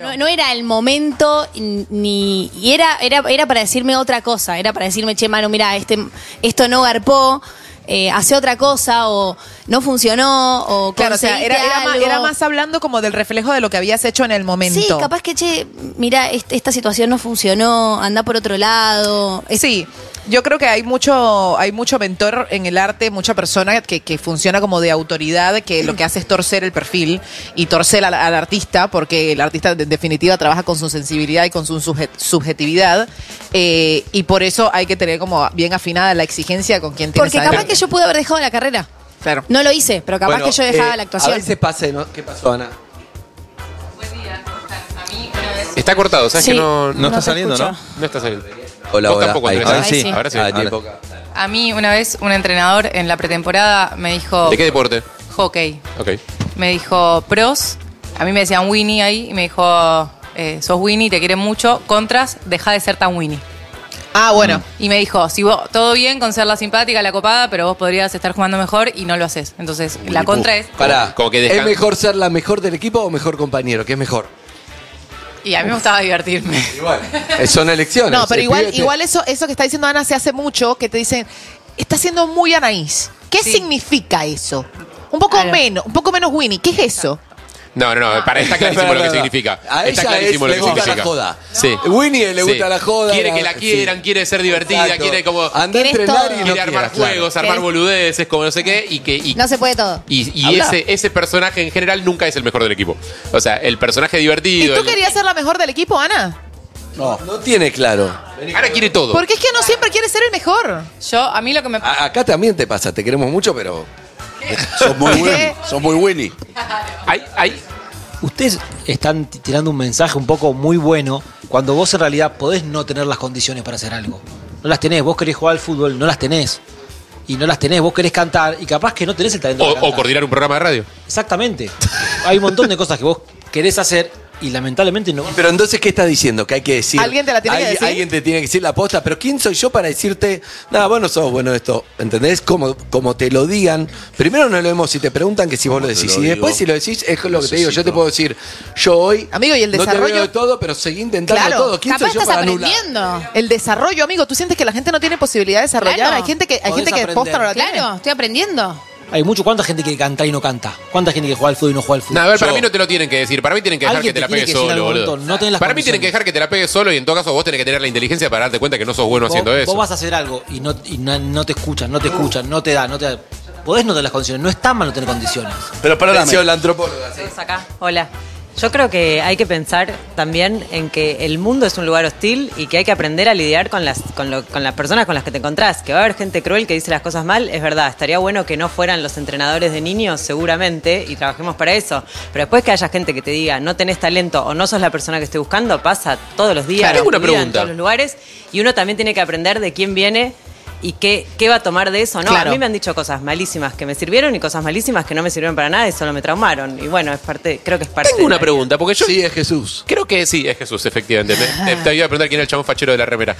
No era el momento y era para decirme otra cosa, era para decirme, che, Manu, mirá, esto no garpó, hace otra cosa o no funcionó o claro, o sea, era más hablando como del reflejo de lo que habías hecho en el momento. Sí, capaz que, che, mirá, esta situación no funcionó, anda por otro lado. Sí. Yo creo que hay mucho mentor en el arte, mucha persona que funciona como de autoridad, que lo que hace es torcer el perfil y torcer al artista, porque el artista en definitiva trabaja con su sensibilidad y con su subjetividad, y por eso hay que tener como bien afinada la exigencia con quien tienes. Porque capaz que yo pude haber dejado la carrera. Claro. No lo hice, pero capaz que yo dejaba la actuación. A veces pasa, ¿no? ¿Qué pasó, Ana? Buen día, ¿cómo están? A mí una vez... Está cortado, ¿sabes Sí, que no no está te saliendo, escucho. ¿no? No está saliendo. Hola, Vos hola. tampoco, Ahí, Andrés. ahora sí. Ahora sí. Ahora. A mí una vez un entrenador en la pretemporada me dijo... ¿De qué deporte? Hockey. Ok. Me dijo pros, a mí me decían Winnie ahí, y me dijo, sos Winnie, te quieren mucho, contras, deja de ser tan Winnie. Ah, bueno. Y me dijo, si vos, todo bien con ser la simpática, la copada, pero vos podrías estar jugando mejor y no lo haces. Entonces, la contra es... Pará, Como que ¿es mejor ser la mejor del equipo o mejor compañero? ¿Qué es mejor? Y a mí me gustaba divertirme. Igual. Son elecciones. No, pero igual Escríbete. eso que está diciendo Ana se hace mucho, que te dicen, está siendo muy Anaís. ¿Qué Sí. significa eso? Un poco menos Winnie. ¿Qué es eso? No, para está clarísimo lo que significa. A Está ella clarísimo le lo que gusta significa. la joda. Sí. Winnie le gusta Sí. la joda. Quiere que la quieran, sí. quiere ser divertida, Exacto. quiere como... Anda a Querés entrenar todo. y no quiere armar quieras, juegos, claro. armar boludeces, como no sé qué, y No se puede todo. y ese personaje en general nunca es el mejor del equipo. O sea, el personaje ¿Y divertido... tú querías ser la mejor del equipo, Ana? No tiene claro. Ahora quiere todo. Porque es que no siempre quiere ser el mejor. A mí lo que me... Acá también te pasa, te queremos mucho, pero... Sos muy ¿Qué? Winnie. Sos muy Winnie. Hay Ustedes están tirando un mensaje un poco muy bueno cuando vos en realidad podés no tener las condiciones para hacer algo. No las tenés, vos querés jugar al fútbol, no las tenés. Y no las tenés, vos querés cantar y capaz que no tenés el talento para o cantar. coordinar un programa de radio. Exactamente. Hay un montón de cosas que vos querés hacer y lamentablemente no. Pero entonces, ¿qué estás diciendo? Que hay que decir. ¿Alguien te la tiene que decir? Alguien te tiene que decir la posta, pero ¿quién soy yo para decirte, nada, vos no sos bueno esto? ¿Entendés? Como te lo digan. Primero no lo vemos si te preguntan que si vos lo te decís. lo Y después digo. si lo decís, es lo que te digo. Yo te Necesito. puedo decir, yo hoy Amigo, ¿y el no te desarrollo? veo de todo, pero seguí intentando Claro. todo. ¿Quién Capaz soy yo estás para anular? aprendiendo. El desarrollo, amigo. ¿Tú sientes que la gente no tiene posibilidad de desarrollar? Claro. Hay gente que Podés posta no la tiene. Claro, estoy aprendiendo. Hay ¿cuánta gente que canta y no canta? ¿Cuánta gente que juega al fútbol y no juega al fútbol? No, a ver, para mí no te lo tienen que decir. Para mí tienen que dejar que Alguien te la te tiene pegues que decir en solo, algún boludo. momento, no tenés las Para mí tienen que condiciones. dejar que te la pegues solo y en todo caso vos tenés que tener la inteligencia para darte cuenta que no sos bueno haciendo eso. Vos vas a hacer algo y no te escuchan, no te da. Podés no tener las condiciones, no está mal no tener condiciones. Pero perdóname. Atención, la antropóloga. sí. Todos acá. Hola. Yo creo que hay que pensar también en que el mundo es un lugar hostil y que hay que aprender a lidiar con las personas con las que te encontrás. Que va a haber gente cruel que dice las cosas mal, es verdad. Estaría bueno que no fueran los entrenadores de niños, seguramente, y trabajemos para eso. Pero después que haya gente que te diga no tenés talento o no sos la persona que estoy buscando, pasa todos los días. Claro, tengo una en tu vida, pregunta. En todos los lugares. Y uno también tiene que aprender de quién viene y qué va a tomar de eso, ¿no? Claro. A mí me han dicho cosas malísimas que me sirvieron y cosas malísimas que no me sirvieron para nada y solo me traumaron. Y bueno, creo que es parte Tengo de una la vida. pregunta, porque yo Sí, es Jesús. creo que sí, es Jesús, efectivamente. Te iba a preguntar quién era el chabón fachero de la remera.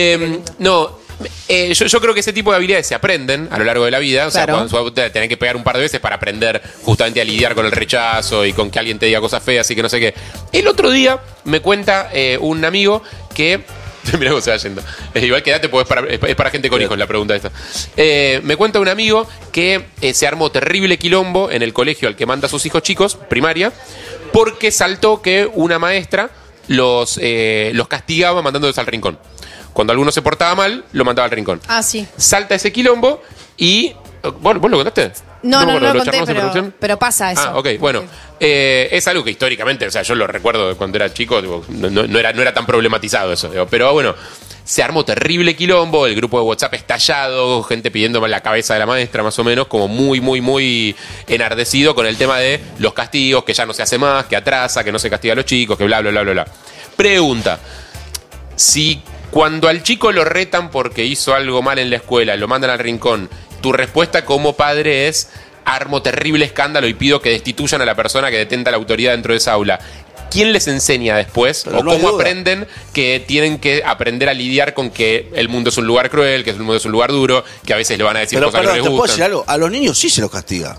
Yo creo que ese tipo de habilidades se aprenden a lo largo de la vida. O sea, Claro. cuando tenés que pegar un par de veces para aprender justamente a lidiar con el rechazo y con que alguien te diga cosas feas y que no sé qué. El otro día me cuenta un amigo que... Mirá cómo se va yendo. Igual quedate, porque es para gente con hijos la pregunta esta. Me cuenta un amigo que se armó terrible quilombo en el colegio al que manda a sus hijos chicos, primaria, porque saltó que una maestra los castigaba mandándolos al rincón. Cuando alguno se portaba mal, lo mandaba al rincón. Ah, sí. Salta ese quilombo y... ¿Vos lo contaste? No me acuerdo, lo ¿lo conté, charlamos en producción? pero pasa eso. Ah, ok, bueno. Es algo que históricamente, o sea, yo lo recuerdo de cuando era chico, digo, no era tan problematizado eso, digo, pero bueno, se armó terrible quilombo, el grupo de WhatsApp estallado, gente pidiéndome la cabeza de la maestra, más o menos, como muy enardecido con el tema de los castigos, que ya no se hace más, que atrasa, que no se castiga a los chicos, que bla, bla, bla, bla, bla. Pregunta, si cuando al chico lo retan porque hizo algo mal en la escuela, lo mandan al rincón, tu respuesta como padre es: armo terrible escándalo y pido que destituyan a la persona que detenta la autoridad dentro de esa aula. ¿Quién les enseña después? Pero ¿O no hay cómo duda. aprenden que tienen que aprender a lidiar con que el mundo es un lugar cruel, que el mundo es un lugar duro, que a veces le van a decir Pero cosas perdón, que ¿te no les puedo decir gustan? algo? A los niños sí se los castiga.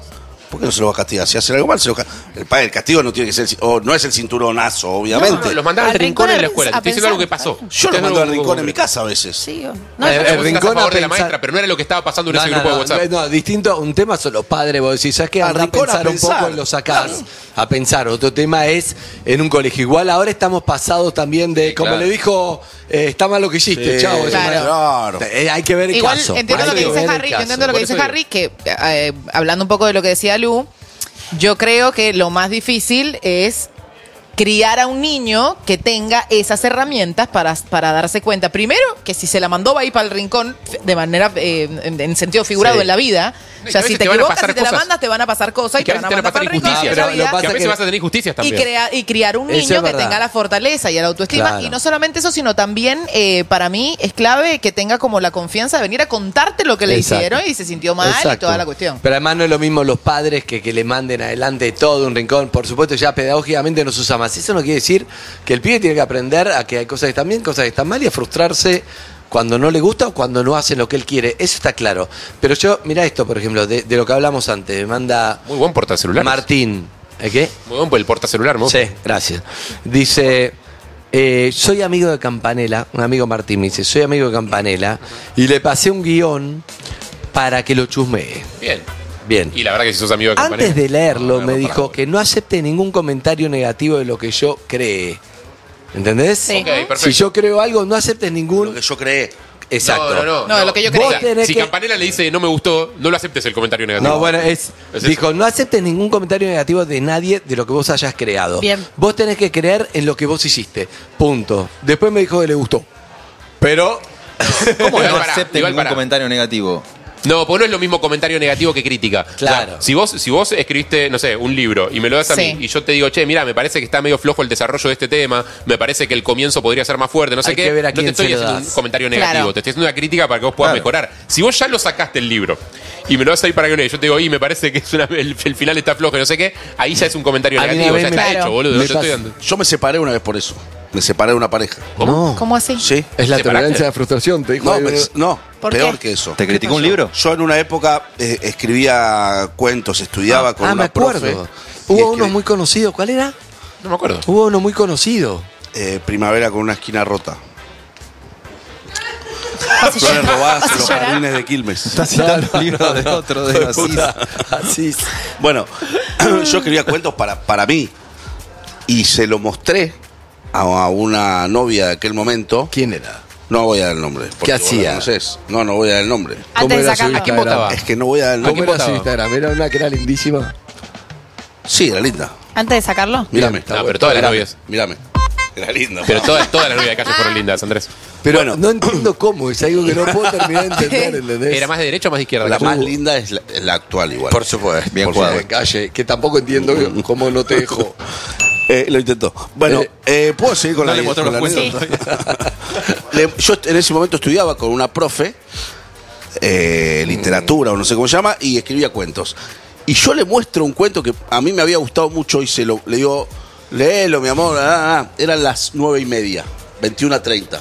¿Por qué no se lo va a castigar? Si hacen algo mal, el castigo no tiene que ser, o no es el cinturonazo, obviamente. No, los mandás al Al rincón en la rincón escuela. a Te estoy diciendo algo que pensar. pasó. Yo lo mando al rincón en mi casa a veces. Sí, el Vos estás rincón a favor a de la pensar- maestra, pero no era lo que estaba pasando en ese grupo de WhatsApp. No, distinto, un tema son los padres, vos decís, ¿sabes qué? Al Andá a rincón a pensar un pensar. poco y lo sacás a pensar. Otro tema es en un colegio. Igual ahora estamos pasados también de, como claro. le dijo, está mal lo que hiciste, Sí, chao. eso claro. no- hay que ver el Igual caso. entiendo Hay lo que dice ver el Harry, yo caso. entiendo lo que Por dice eso Harry, que hablando un poco de lo que decía Lu, yo creo que lo más difícil es criar a un niño que tenga esas herramientas para darse cuenta. Primero, que si se la mandó va a ir para el rincón de manera, en sentido figurado Sí. en la vida. No, O sea, y que a si veces te te van a equivocas, pasar si te la cosas. mandas, te van a pasar cosas Y y que te a van veces a te van a mandar para el rincón. pasar injusticias. en la Pero lo vida. pasa Que a que- veces vas a tener injusticias también. Y criar un Eso niño es que verdad. tenga la fortaleza y la autoestima. Claro. Y no solamente eso, sino también para mí es clave que tenga como la confianza de venir a contarte lo que le Exacto. hicieron y se sintió mal y Exacto. toda la cuestión. Pero además no es lo mismo los padres que le manden adelante todo un rincón. Por supuesto, ya pedagógicamente no se usa más. Eso no quiere decir que el pibe tiene que aprender a que hay cosas que están bien, cosas que están mal y a frustrarse cuando no le gusta o cuando no hacen lo que él quiere. Eso está claro. Pero yo, mira esto, por ejemplo, de lo que hablamos antes. Me manda Muy buen portacelular. Martín. ¿Qué? Muy buen por el portacelular, ¿no? Sí, gracias. Dice, soy amigo de Campanella, un amigo Martín me dice, soy amigo de Campanella y le pasé un guión para que lo chusmee. Bien. Bien. Y la verdad que si sos amigo de Campanella. Antes de leerlo no, me no, dijo para. que no acepte ningún comentario negativo de lo que yo cree. ¿Entendés? Sí. Ok, perfecto. Si yo creo algo, no aceptes Lo ningún... que yo creé. Exacto. No, lo que yo Vos creía. tenés Si que- Campanella le dice no me gustó, no lo aceptes el comentario negativo. No, bueno, Es eso. dijo, no aceptes ningún comentario negativo de nadie de lo que vos hayas creado. Bien. Vos tenés que creer en lo que vos hiciste. Punto. Después me dijo que le gustó. Pero... ¿Cómo Igual no pará, acepte igual ningún pará. comentario negativo? No, porque no es lo mismo comentario negativo que crítica. Claro. O sea, si vos escribiste, no sé, un libro y me lo das a Sí. mí y yo te digo, che, mira, me parece que está medio flojo el desarrollo de este tema, me parece que el comienzo podría ser más fuerte, no sé Hay qué, que ver a no te quién estoy se lo haciendo das. un comentario negativo, Claro. te estoy haciendo una crítica para que vos puedas Claro. mejorar. Si vos ya lo sacaste el libro y me lo das ahí para que lo lea, yo te digo, y me parece que es el final está flojo y no sé qué, ahí ya es un comentario A mí negativo, una ya vez está me- hecho, boludo, me no te estoy pasa- dando. Yo me separé una vez por eso. Me separé de una pareja. No. ¿Cómo así? Sí. Es la ¿Separaste? tolerancia a la frustración, te dijo. No, ahí, no, ¿Por peor qué? que eso. ¿Te criticó un libro? Yo en una época escribía cuentos, estudiaba con me una acuerdo. profe. y Hubo escribí- uno muy conocido. ¿Cuál era? No me acuerdo. Hubo uno muy conocido. Primavera con una esquina rota. Flores robadas en los jardines de Quilmes. Estás citando el libro de otro de Asís. Así. Bueno, yo escribía cuentos para mí y se lo mostré a una novia de aquel momento. ¿Quién era? No voy a dar el nombre. porque ¿Qué vos la hacía? conocés. No voy a dar el nombre. Antes de era su sacarlo. ¿A quién Instagram? votaba? Es que no voy a dar el ¿Cómo nombre. quién era su votaba? Instagram? Era una que era lindísima. Sí, era linda. Antes de sacarlo. Mírame. No, pero todas las novias. Mírame. Era linda. Pero pa. todas las novias de calle fueron lindas, Andrés. Pero Bueno. no entiendo cómo, es algo que no puedo terminar de entender, ¿entendés? ¿Era más de derecha o más de izquierda? La Calle? más linda es la actual igual. Por supuesto. Bien Por jugado. supuesto, Calle, que tampoco entiendo cómo no te dejó. Lo intentó. Bueno, ¿puedo seguir con No la le mostró con los la cuentos anécdota? Yo en ese momento estudiaba con una profe, literatura o no sé cómo se llama, y escribía cuentos. Y yo le muestro un cuento que a mí me había gustado mucho y le digo, léelo, mi amor. Eran las 9:30, 21:30.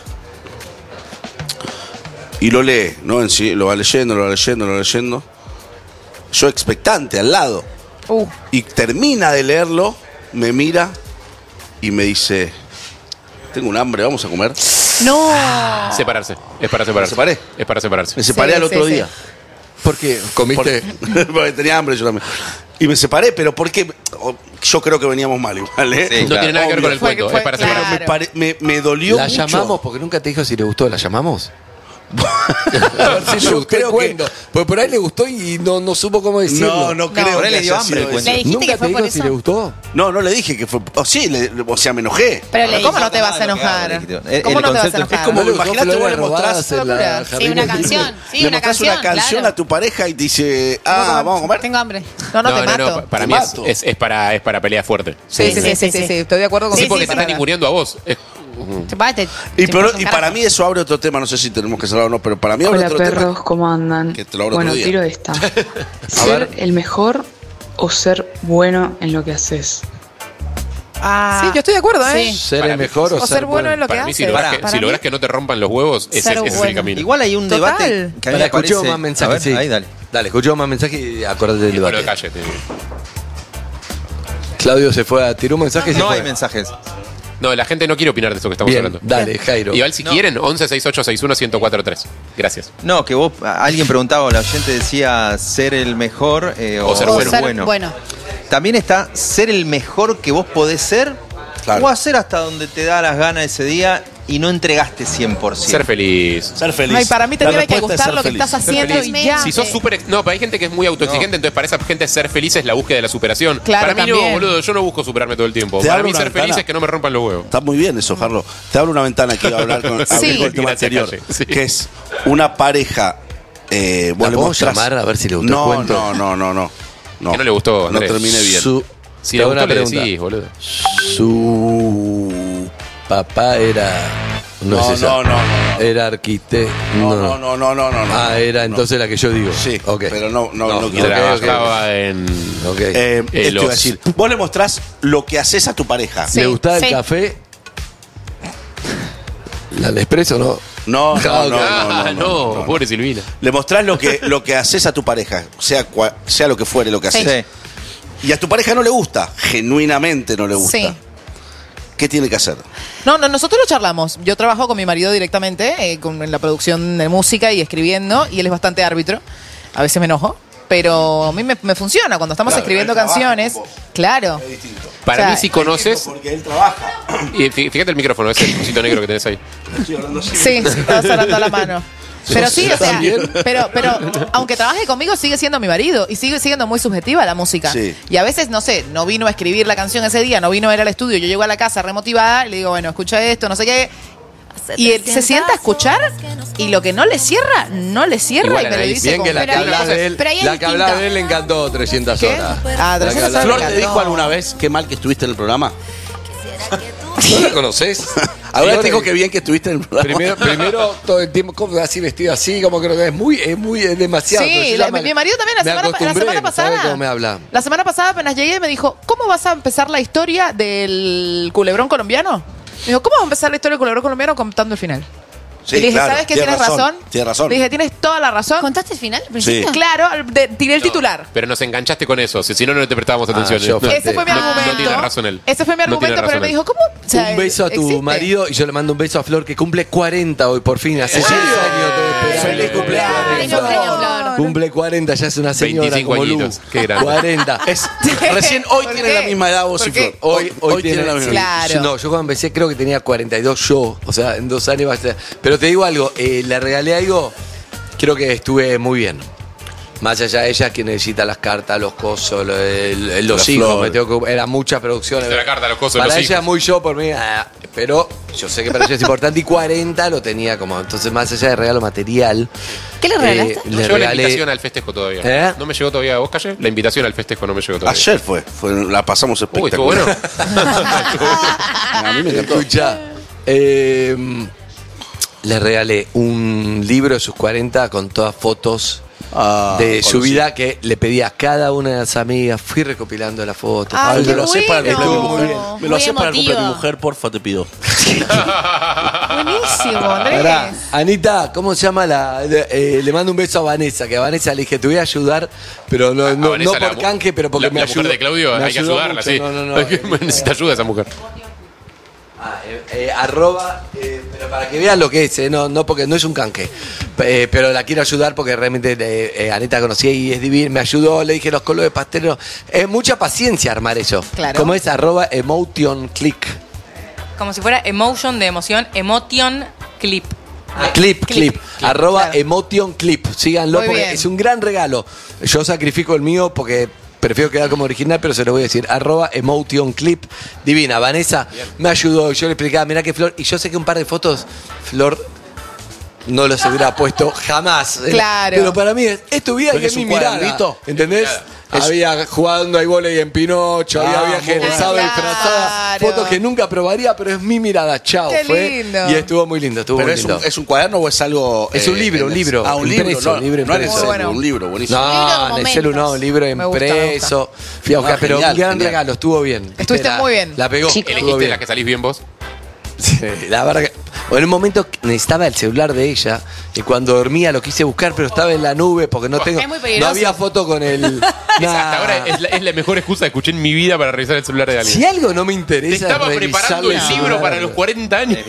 Y lo lee, ¿no? En sí, lo va leyendo. Yo expectante al lado. Y termina de leerlo, me mira y me dice, tengo un hambre, vamos a comer. No. Separarse. Es para separarse. ¿Me separé? Es para separarse. Me separé Sí, al otro sí, día. ¿Por qué? ¿Comiste? Porque tenía hambre yo también. Y me separé, pero porque yo creo que veníamos mal igual, ¿eh? Sí, No claro. tiene nada que ver con el Fue- cuento, fue- es para claro. separarse. Me dolió ¿La mucho. llamamos? Porque nunca te dijo si le gustó. ¿La llamamos? A ver si le Yo gustó el creo cuento. Porque por ahí le gustó y no supo cómo decirlo. No creo Por ahí que le dio haya hambre sido el cuento. Le dijiste ¿Nunca que fue te por dijo si eso. le gustó? No le dije que fue. Sí, o sea, me enojé. Pero le ¿Cómo dijo- no te vas a enojar? El ¿Cómo no te vas a concepto- enojar? es como- No le gustó imagínate, vos le flores mostrás- robadas en la Locura. Sí, jardín una de canción. Quilmes. Sí, le una mostrás canción. una canción claro. a tu pareja y te dice, vamos a comer. Tengo hambre. No te mato. Para Te mí mato. es para pelea fuerte. Sí, Sí, sí, sí. estoy de acuerdo con Sí, que porque sí, te para- están ninguneando a vos. Y para mí eso abre otro tema, no sé si tenemos que cerrar o no, pero para mí abre Hola otro perros, tema. ¿cómo andan? Que te lo abro Bueno, otro día. tiro esta. ¿Ser el mejor o ser bueno en lo que haces? Sí, yo estoy de acuerdo, ¿eh? Sí. ¿Ser Para el mí- mejor o O ser bueno en lo que Para mí, si haces. lográs que, Para si mí- lográs que no te rompan los huevos, ese Ser es el bueno. camino. Igual hay un Total. debate que a mí Para me escuchemos parece... más mensajes, A ver, sí. ahí dale. Dale, escuchamos más mensajes y acordate del Con lo de debate. calle. Claudio se fue a tirar un mensaje y se No fue. hay mensajes. No, la gente no quiere opinar de eso que estamos Bien, hablando. dale, Jairo. Igual si quieren, 116861-1043. Gracias. No, que vos, alguien preguntaba, o la oyente decía ser el mejor O ser O bueno. ser bueno. También está ser el mejor que vos podés ser Claro. o hacer hasta donde te da las ganas ese día y no entregaste 100%. Ser feliz. Ser feliz. Ay, para mí La también hay que respuesta es gustar ser lo que feliz. estás Ser haciendo feliz. y ya. Si sos súper... No, pero hay gente que es muy autoexigente, entonces para esa gente ser feliz es la búsqueda de la superación. Claro, para mí no, también. boludo, yo no busco superarme todo el tiempo. Te Para abro mí una ser feliz ventana. es que no me rompan los huevos. Está muy bien eso, Jarlo. Te abro una ventana que iba a hablar con, Sí. abrir con el tema Gracias, anterior, Calle. Sí. que es una pareja. Vos ¿La le podemos mostrás- llamar a ver si le gustó el no, cuento? No. ¿Qué no le gustó, No Andrés? terminé bien. Si Te le hago gustó, una le pregunta. decís, boludo. Su papá era... No, No, es esa. no. Era arquitecto. No. Ah, era entonces la que yo digo. Sí, Ok. pero no Ok, quiero. Trabajaba en... ok. Esto iba a los- decir, vos le mostrás lo que haces a tu pareja. Sí. ¿Le gustaba el sí. café? ¿La Nespresso no? No, no, pobre Silvina. Le mostrás lo que haces a tu pareja, sea lo que fuere lo que haces. Sí. Y a tu pareja no le gusta, genuinamente no le gusta. Sí. ¿Qué tiene que hacer? No, nosotros lo charlamos. Yo trabajo con mi marido directamente en la producción de música y escribiendo, y él es bastante árbitro. A veces me enojo, pero a mí me funciona cuando estamos Claro, escribiendo él trabaja canciones. con vos. Claro. Es distinto. Para O sea, mí si conoces... Porque él trabaja. Y fíjate el micrófono, ese cosito negro que tenés ahí. Estoy hablando así. Sí, estás hablando la mano. Pero sí, o sea, ¿También? pero aunque trabaje conmigo, sigue siendo mi marido y sigue siendo muy subjetiva la música. Sí. Y a veces, no sé, no vino a escribir la canción ese día, no vino a ir al estudio, yo llego a la casa remotivada y le digo, bueno, escucha esto, no sé qué. Y él se sienta a escuchar y lo que no le cierra, no le cierra Igual, y me lo Anaís, dice Bien con que la que Pero ahí- hablas de él, pero ahí es la que hablaba distinto. de él le encantó 300 ¿Qué? horas. Ah, 300 La que horas. Flor, me ¿te dijo encantó. alguna vez qué mal que estuviste en el programa? ¿No la conoces? Ahora Flor, te dijo que bien que estuviste en el programa. Primero todo el tiempo como así vestido así, como creo que es demasiado. pero Sí, yo ya me- mi marido también la me semana acostumbré, pasada. no sabe cómo me habla. La semana pasada apenas llegué me dijo, ¿cómo vas a empezar la historia del culebrón colombiano? Me dijo, ¿cómo vas a empezar la historia del culebrón colombiano contando el final? Sí, y le dije, claro, ¿sabes qué? tiene Tienes razón. Tienes razón. Le dije, tienes toda la razón. ¿Contaste el final al principio? Claro, tiré el titular. Pero nos enganchaste con eso, si no, no te prestábamos atención. yo fui- Ese fue mi No- argumento. No tiene razón él. Ese fue mi No tiene argumento, pero razón él me él. dijo, ¿cómo? O sea, Un beso a tu existe. marido y yo le mando un beso a Flor que cumple 40 hoy por fin. Hace 10 años te esperaba. Feliz cumpleaños. Feliz cumpleaños, Flor. Cumple 40, ya es una señora 25 como añitos. Luz. Qué grande. 40. Recién hoy ¿Por tiene qué? la misma edad vos ¿Por y qué? Flor. Hoy tiene la misma edad. Claro. No, yo cuando empecé creo que tenía 42 yo. O sea, en 2 años va a ser. Pero te digo algo, le regalé algo, creo que estuve muy bien. Más allá de ella, que necesita las cartas, los cosos, los Las hijos. flores. Era mucha producción. La carta, los cosos, Para los ella hijos. muy yo, por mí. Pero yo sé que para ella es importante. Y 40 lo tenía como. Entonces, más allá de regalo material. ¿Qué le regalaste? No le llegó la regalé. invitación al festejo todavía. ¿Eh? ¿No me llegó todavía a vos, Calle? La invitación al festejo no me llegó todavía. Ayer la pasamos Uy, estuvo espectacular. bueno. A mí me encantó. Escucha, le regalé un libro de sus 40 con todas fotos de su conocí. vida que le pedí a cada una de las amigas. Fui recopilando las fotos. Ay, Ay, qué me lo haces para el bueno. cumpleaños de mi mujer. Muy Me lo haces para el cumpleaños de mi emotivo. mujer, porfa, te pido. Buenísimo, Andrés. Pará, Anita, ¿cómo se llama le mando un beso a Vanessa, que a Vanessa le dije, te voy a ayudar, pero no, no, Vanessa, no por la canje, pero porque la me ayudó. mujer de Claudio, me hay que ayudó ayudarla, mucho. sí. No. Necesita ayuda esa mujer. Arroba, pero para que vean lo que es, no porque no es un canje, pero la quiero ayudar porque realmente Anita conocí y es divina, me ayudó, le dije los colores pastelos, es mucha paciencia armar eso. Claro. Como es arroba emotion click. Como si fuera emotion de emoción, emotion clip. Clip. Arroba claro. emotion clip. Síganlo Muy porque bien. es un gran regalo. Yo sacrifico el mío porque prefiero quedar como original, pero se lo voy a decir. Arroba emotion clip. Divina. Vanessa me ayudó. Yo le explicaba, mirá que Flor. Y yo sé que un par de fotos, Flor no los hubiera puesto jamás. Claro. Pero para mí es tu vida Pero y es es mi un mirada. cuadernito. ¿Entendés? Había jugando ahí volei en Pinocho, había viaje egresado, claro. disfrazada, fotos que nunca probaría, pero es mi mirada. Chao. Qué fue. lindo. Y estuvo muy lindo, estuvo ¿Pero muy es lindo. un cuaderno o es algo...? Es un libro, un libro. Ah, un libro. Impreso, No, libro no en el impreso. celu, Bueno. un libro, buenísimo. Libro de No, en el momentos. celu no, un libro Me gusta, me impreso. Fui a buscar, Ah, pero genial, un gran genial. regalo, estuvo bien. Estuviste muy bien. La pegó. Chicos. Estuvo ¿Elegiste bien. la que salís bien vos? Sí, la verdad que O en un momento necesitaba el celular de ella y cuando dormía lo quise buscar, pero estaba en la nube porque no tengo. Es muy No peligroso. había foto con el. Hasta ahora es la mejor excusa que escuché en mi vida para revisar el celular de alguien. Si algo no me Te interesa. estaba es preparando el revisar libro celular. para los 40 años.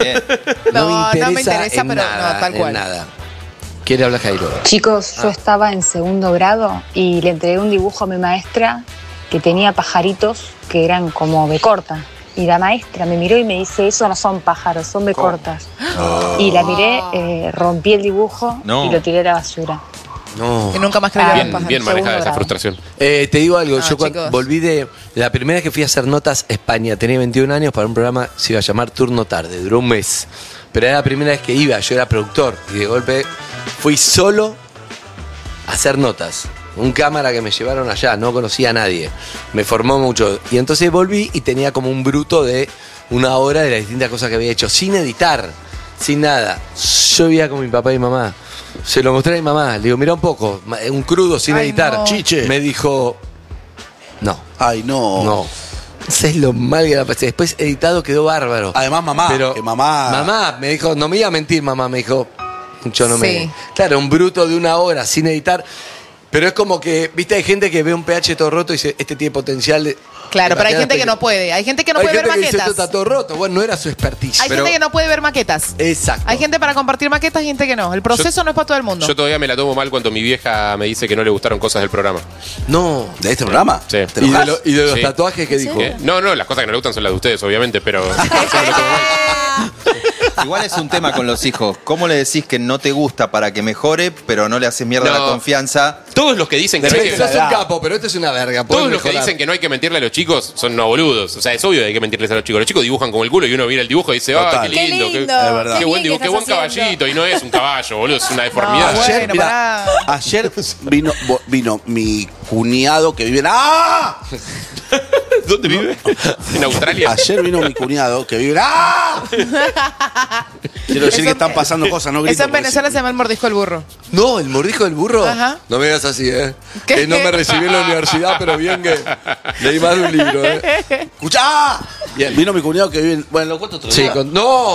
No me interesa, en pero nada, no, tal cual. en nada. ¿Quiere hablar Jairo? Chicos, yo estaba en segundo grado y le entregué un dibujo a mi maestra que tenía pajaritos que eran como B corta. Y la maestra me miró y me dice, eso no son pájaros, son B cortas. Y la miré, rompí el dibujo No. y lo tiré a la basura. No. Y nunca más creo Ah, en los Bien pájaros. manejada Segundo esa grado. frustración. Te digo algo, yo cuando chicos. volví de la primera vez que fui a hacer notas a España, tenía 21 años para un programa, se iba a llamar Turno Tarde, duró un mes. Pero era la primera vez que iba, yo era productor y de golpe fui solo a hacer notas. Un cámara que me llevaron allá, no conocía a nadie. Me formó mucho. Y entonces volví y tenía como un bruto de una hora de las distintas cosas que había hecho, sin editar, sin nada. Yo vivía con mi papá y mamá. Se lo mostré a mi mamá, le digo, mira un poco, un crudo sin Ay, editar. no. Chiche. Me dijo, no, Ay, no. no. Ese es lo mal que la pasé. Después editado quedó bárbaro. Además, mamá, que mamá- Mamá, me dijo, no me iba a mentir, mamá, me dijo, yo no me... Sí. Claro, un bruto de una hora sin editar. Pero es como que, viste, hay gente que ve un pH todo roto y dice, este tiene potencial de... Claro, pero hay Imagínate gente que no puede. Hay gente que no puede ver Hay gente que dice, maquetas. esto está todo roto. Bueno, no era su expertise. Hay pero- gente que no puede ver maquetas. Exacto. Hay gente para compartir maquetas y gente que no. El proceso no es para todo el mundo. Yo todavía me la tomo mal cuando mi vieja me dice que no le gustaron cosas del programa. No. ¿De este programa? Sí. ¿Te Y de, enojas? y de los Sí. tatuajes que dijo. No, las cosas que no le gustan son las de ustedes, obviamente, pero... yo me lo tomo mal. Igual es un tema con los hijos. ¿Cómo le decís que no te gusta para que mejore, pero no le haces mierda No. la confianza? Todos los que dicen que no hay que... Sos un capo, pero esto es una verga. podés Todos los que mejorar. dicen que no hay que mentirle a los chicos son no boludos. O sea, es obvio que hay que mentirles a los chicos. Los chicos dibujan como el culo y uno mira el dibujo y dice, ah, Total. qué lindo, Qué lindo. Es verdad. qué buen, bien que qué buen estás haciendo. caballito. Y no es un caballo, boludo, es una deformidad. No, Ayer, Bueno, mirá, pará. ayer vino mi cuñado que vive en... ¡Ah! ¿Dónde vive? En Australia. Ayer vino mi cuñado que vive en... ¡Ah! Quiero decir que están pasando cosas, no grito. Eso en porque Venezuela sí. se llama el mordisco del burro. No, el mordisco del burro. Ajá. No me digas así, ¿eh? ¿Qué? Que no me recibí en la universidad, pero bien que leí más de un libro, ¿eh? ¡Escuchá! Bien. Vino mi cuñado que vive en... Bueno, lo cuento otro Sí, día. no.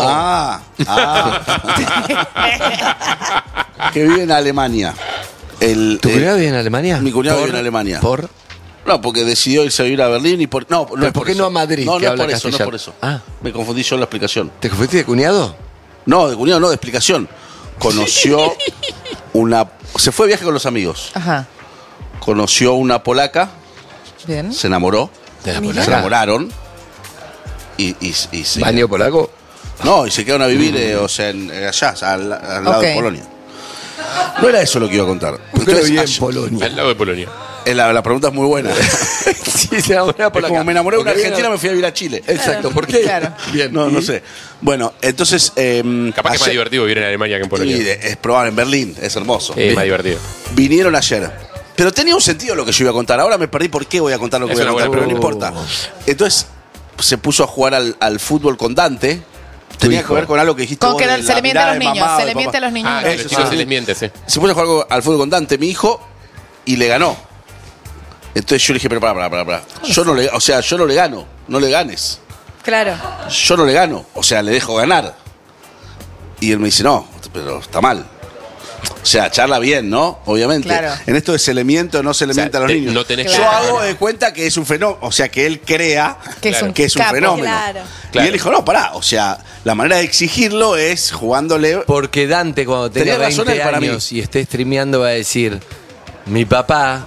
Que vive en Alemania. ¿Tu cuñado vive en Alemania? Mi cuñado ¿Por? vive en Alemania. ¿Por? No, porque decidió irse a vivir a Berlín y por... No, ¿Pero es por qué eso. no a Madrid, No, que no es habla por eso, no es castellano? por eso. Ah. Me confundí yo en la explicación. ¿Te confundiste de cuñado? No, de cuñado no, de explicación. Conoció una... Se fue de viaje con los amigos. Ajá. Conoció una polaca, Bien. se enamoró. ¿De la Se polaca? enamoraron. Y se... ¿Baño polaco? No, y se quedaron a vivir, o sea, allá, al lado Ok. de Polonia. No era eso lo que iba a contar. ¿Por qué no Entonces, vive en ayer- Polonia? Al lado de Polonia. La pregunta es muy buena. Sí, se enamoró Es polaca. como me enamoré de una Porque argentina, viene- me fui a vivir a Chile. Exacto, ¿por qué? Claro. Bien. No, ¿y? no sé. Bueno, entonces... Capaz que es más ayer- divertido vivir en Alemania que en Polonia. es probable, en Berlín, es hermoso. Más divertido. Vinieron ayer. Pero tenía un sentido lo que yo iba a contar. Ahora me perdí por qué voy a contar lo que Es voy a una contar, pero buena no importa. Entonces se puso a jugar al fútbol con Dante. Tenía hijo. que ver con algo que dijiste Con vos que de se la le miente a mirada los de niños. mamá o Se de le miente a papá. los niños. Ah, que Eso, los chicos sí. se les miente, sí. Se puso a jugar al fútbol con Dante, mi hijo, y le ganó. Entonces yo le dije, pero para. Yo no le gano, no le ganes. Claro. Yo no le gano, o sea, le dejo ganar. Y él me dice, no, pero está mal. O sea, charla bien, ¿no? Obviamente. Claro. En esto de se le miente o no se le O sea, miente a los niños. no tenés Yo que- hago de cuenta que es un fenómeno, o sea, que él crea Que es un que es un capo. fenómeno. Claro. Y él dijo, no, pará, o sea, la manera de exigirlo es jugándole... Porque Dante, cuando tenga Tenía razón 20 él para mí. años y esté streameando, va a decir: mi papá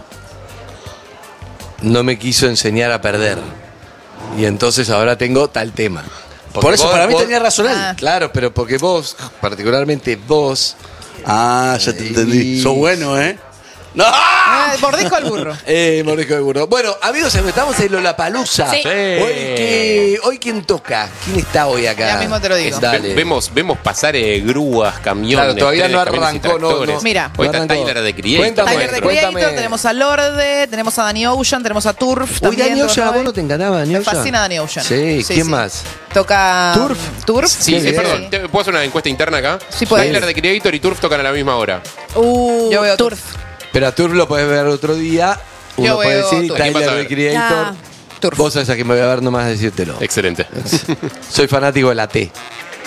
no me quiso enseñar a perder. Y entonces ahora tengo tal tema. Porque Por eso, para mí tenía razón él. Ah. Claro, pero porque vos, particularmente vos, Ah, ya te entendí. Sos bueno, ¿eh? ¡No! Mordisco al burro. mordisco de burro. Bueno, amigos, estamos en Lollapalooza. Sí. Hoy ¿quién toca? ¿Quién está hoy acá? Ya mismo te lo digo. Dale. Vemos pasar grúas, camiones. Claro, todavía trenes, no camiones y arrancó, no, tractores. no. Mira. Hoy No está arrancó. Tyler de Creator. Cuéntame. Tyler the Cuéntame. Creator, tenemos a Lorde, tenemos a Danny Ocean, tenemos a Turf. Uy, también, Danny Ocean, ¿a vos ¿no? no te encantaba Danny Me Ocean? fascina Danny Ocean. Sí, ¿quién más? Toca Turf. Turf. Sí, Qué bien. perdón, ¿puedo hacer una encuesta interna acá? Sí, podés. Tyler de Creator y Turf tocan a la misma hora. Yo veo Turf. Pero a Turf lo podés ver otro día. Uno Yo puede veo decir Turf. ¿Quién vas a Tyler, the ver? Creator. Turf. Vos sabés a quién me voy a ver nomás decírtelo. Excelente. Soy fanático de la T.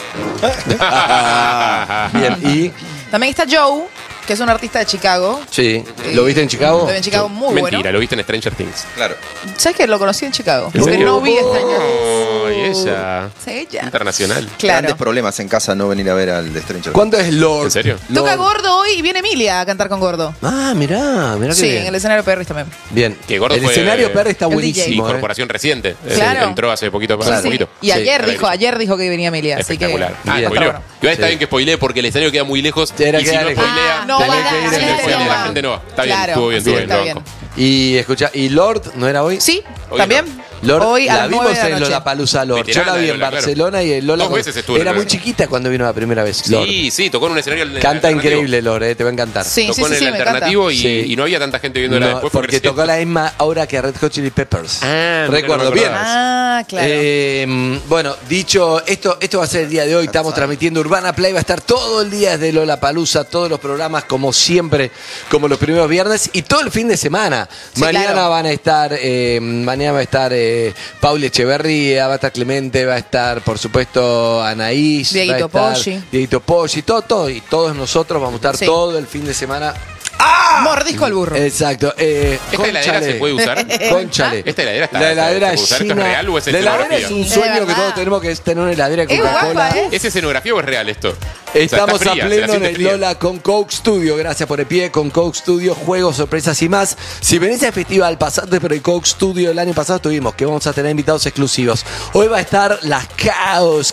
Bien, y... También está Joe, que es un artista de Chicago. Sí, ¿lo viste en Chicago? Lo vi en Chicago, muy Mentira, bueno. lo viste en Stranger Things. Claro. ¿Sabes que lo conocí en Chicago? ¿En Porque serio? no vi Stranger Oh, y ella. Sí, ella. Internacional. Claro. Grandes problemas en casa no venir a ver al de Stranger Things. ¿Cuándo es Lord? ¿En serio? Toca Lord. Gordo hoy y viene Emilia a cantar con Gordo. Ah, mirá qué Sí, bien. en el escenario Perris también. Bien. Que Gordo el fue- escenario Perry está el buenísimo. Y Corporación reciente. Claro. Entró hace poquito. Claro. Hace poquito. Y ayer Sí, dijo que venía Emilia, así que... Espectacular. Ah, Bien. spoileó. Bueno. Igual está Sí. bien que spoilee porque el escenario queda muy lejos. Era Y si queda no lejos. spoilea, no Tenés va a que ir dar, en el sí, escenario. la gente no va. Está bien, Claro, estuvo bien, sí, estuvo bien. está lo bien. banco. Y escucha, ¿y Lord no era hoy? Sí, Hoy también. Lord, Hoy a la las vimos 9 de la en noche. Lollapalooza Lord. Yo Veterana la vi de en Lola, claro. Barcelona y en Lola. Dos veces estuve en Era Lola. muy chiquita cuando vino la primera vez. Lord. Sí, sí, tocó en un escenario. Canta alternativo. increíble, Lord, te va a encantar. Sí, Tocó en el me encanta. alternativo Sí. y no había tanta gente viéndola No, después. porque tocó a la misma hora que Red Hot Chili Peppers. Ah, mira, Recuerdo no me bien. acordaba. Ah, claro. Bueno, dicho esto va a ser el día de hoy. Estamos transmitiendo Urbana Play. Va a estar todo el día desde Lollapalooza, todos los programas como siempre, como los primeros viernes y todo el fin de semana. Sí, Mañana claro. van a estar, mañana va a estar Paula Echeverría, va a estar Clemente, va a estar, por supuesto, Anaís, Dieguito va a estar Poggi. Dieguito Poggi, todo, y todos nosotros vamos a estar Sí. todo el fin de semana. Mordisco al burro. Exacto. ¿Esta heladera se puede usar? Conchale. ¿Esta heladera está- La heladera se puede usar? ¿Esto es llena- real o es La heladera escenografía? es un Es sueño que verdad. todos tenemos, que es tener una heladera de Es Coca-Cola. guapa, ¿eh? ¿Es escenografía o es real esto? O sea, Estamos está fría, a se la pleno en siente el fría. Lola con Coke Studio. Gracias por el pie con Coke Studio, juegos, sorpresas y más. Si venís al festival, pasaste por el Coke Studio. El año pasado tuvimos que vamos a tener invitados exclusivos. Hoy va a estar las Chaos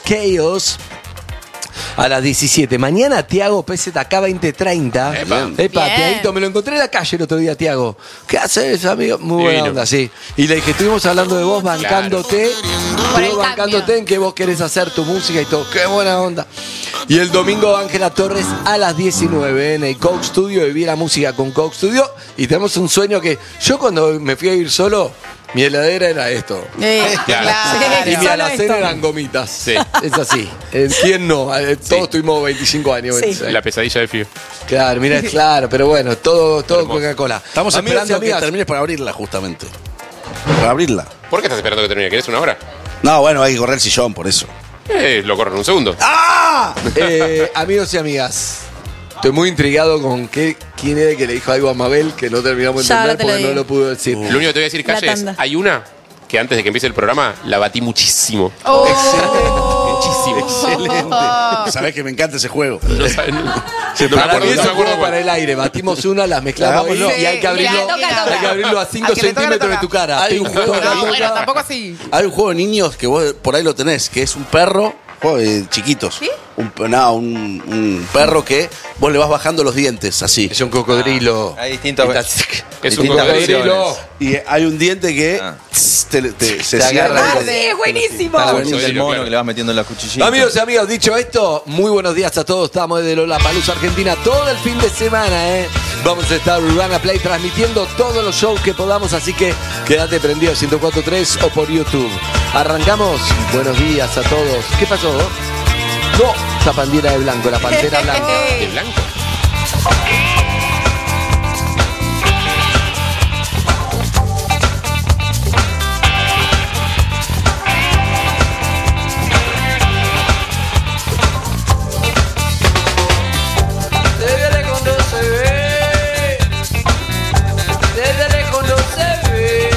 a las 17. Mañana Tiago PZK 2030. Epa. Epa, Bien. Tiaguito, me lo encontré en la calle el otro día, Tiago. ¿Qué haces, amigo? Muy buena Divino. onda, sí. Y le dije, estuvimos hablando de vos, bancándote. Por el Estuvimos bancándote en que vos querés hacer tu música y todo. Qué buena onda. Y el domingo Ángela Torres a las 19 en el Coke Studio. Viví la música con Coke Studio. Y tenemos un sueño que yo cuando me fui a ir solo, mi heladera era esto. Claro. Y mi Solo alacena esto. eran gomitas. Sí. Es así. ¿Quién no? Todos tuvimos 25 años. 26. La pesadilla de Fío. Claro, mira, claro, pero bueno, todo Hermoso. Coca-Cola. Estamos Amigos y esperando que amigas, termines para abrirla, justamente. Para abrirla. ¿Por qué estás esperando que termine? ¿Querés una hora? No, bueno, hay que correr el sillón, por eso. Lo corro en un segundo. amigos y amigas, estoy muy intrigado con quién era el que le dijo algo a Mabel que no terminamos de Ya, ahora entender te lo porque no digo. lo pudo decir. Lo único que te voy a decir, La Calle, es tanda. hay una que antes de que empiece el programa la batí muchísimo. Oh. Muchísimo. Excelente. Sabés que me encanta ese juego. No saben- no me Para acuerdo, mí no es me un acuerdo juego para el aire. Batimos una, las mezclamos Hagámoslo. y hay que abrirlo, Mira, toca. hay que abrirlo a 5 Al que le toca, le centímetros de toca. tu cara. Hay un juego- No, bueno, tampoco así. Hay un juego de niños que vos por ahí lo tenés, que es un perro, juego de chiquitos. ¿Sí? Un perro que vos le vas bajando los dientes, así. Es un cocodrilo. Hay distintos. Es un distintas cocodrilo. versiones. Y hay un diente que Ah. se Te cierra. agarra. Sí, es buenísimo. Está la versión Cocodrilo, del mono claro. que le vas metiendo en la cuchillita. Amigos y amigas, dicho esto, muy buenos días a todos. Estamos desde Lollapalooza, Argentina, todo el fin de semana, ¿eh? Vamos a estar Urbana Play transmitiendo todos los shows que podamos, así que quédate prendido 104.3 o por YouTube. Arrancamos. Buenos días a todos. ¿Qué pasó? No, esa pandera de blanco, la pantera blanca. ¿De blanco? Desde lejos no se ve, desde lejos no se ve,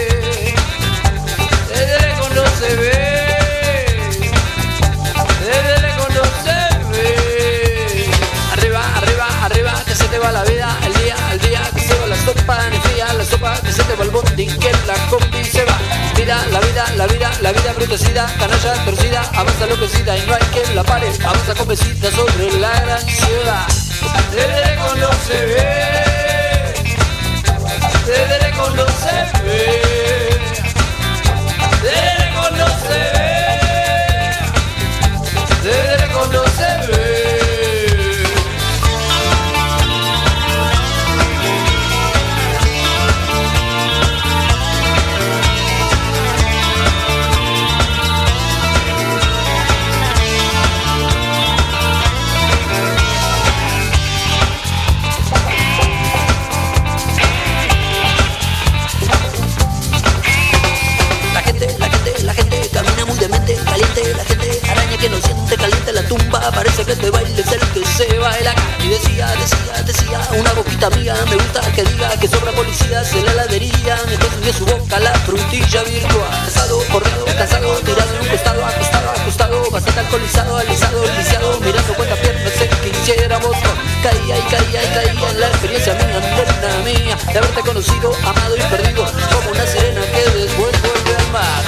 desde lejos no se ve, desde lejos no se ve. Arriba, arriba, arriba, que se te va la vida, el día que se va la sopa, enfría la sopa, que se te va el bondi, que la combi se va. Vida, la vida brutecida, canalla torcida, avanza enloquecida y no hay quien la pare, avanza con besita sobre la gran ciudad. Desde lejos no se ve, desde lejos no se ve, desde lejos no se ve, desde lejos no se ve. parece que este baile es el que se baila acá. Y decía, una boquita mía, me gusta que diga que sobra policías en la heladería. Entonces de su boca la frutilla virtual. Casado, corrido, cansado, tirado en un costado, acostado, bastante alcoholizado, alisado, lisiado, mirando cuántas piernas se quisiéramos. Caía en la experiencia mía, nena mía, de haberte conocido, amado y perdido, como una sirena que después vuelve al mar.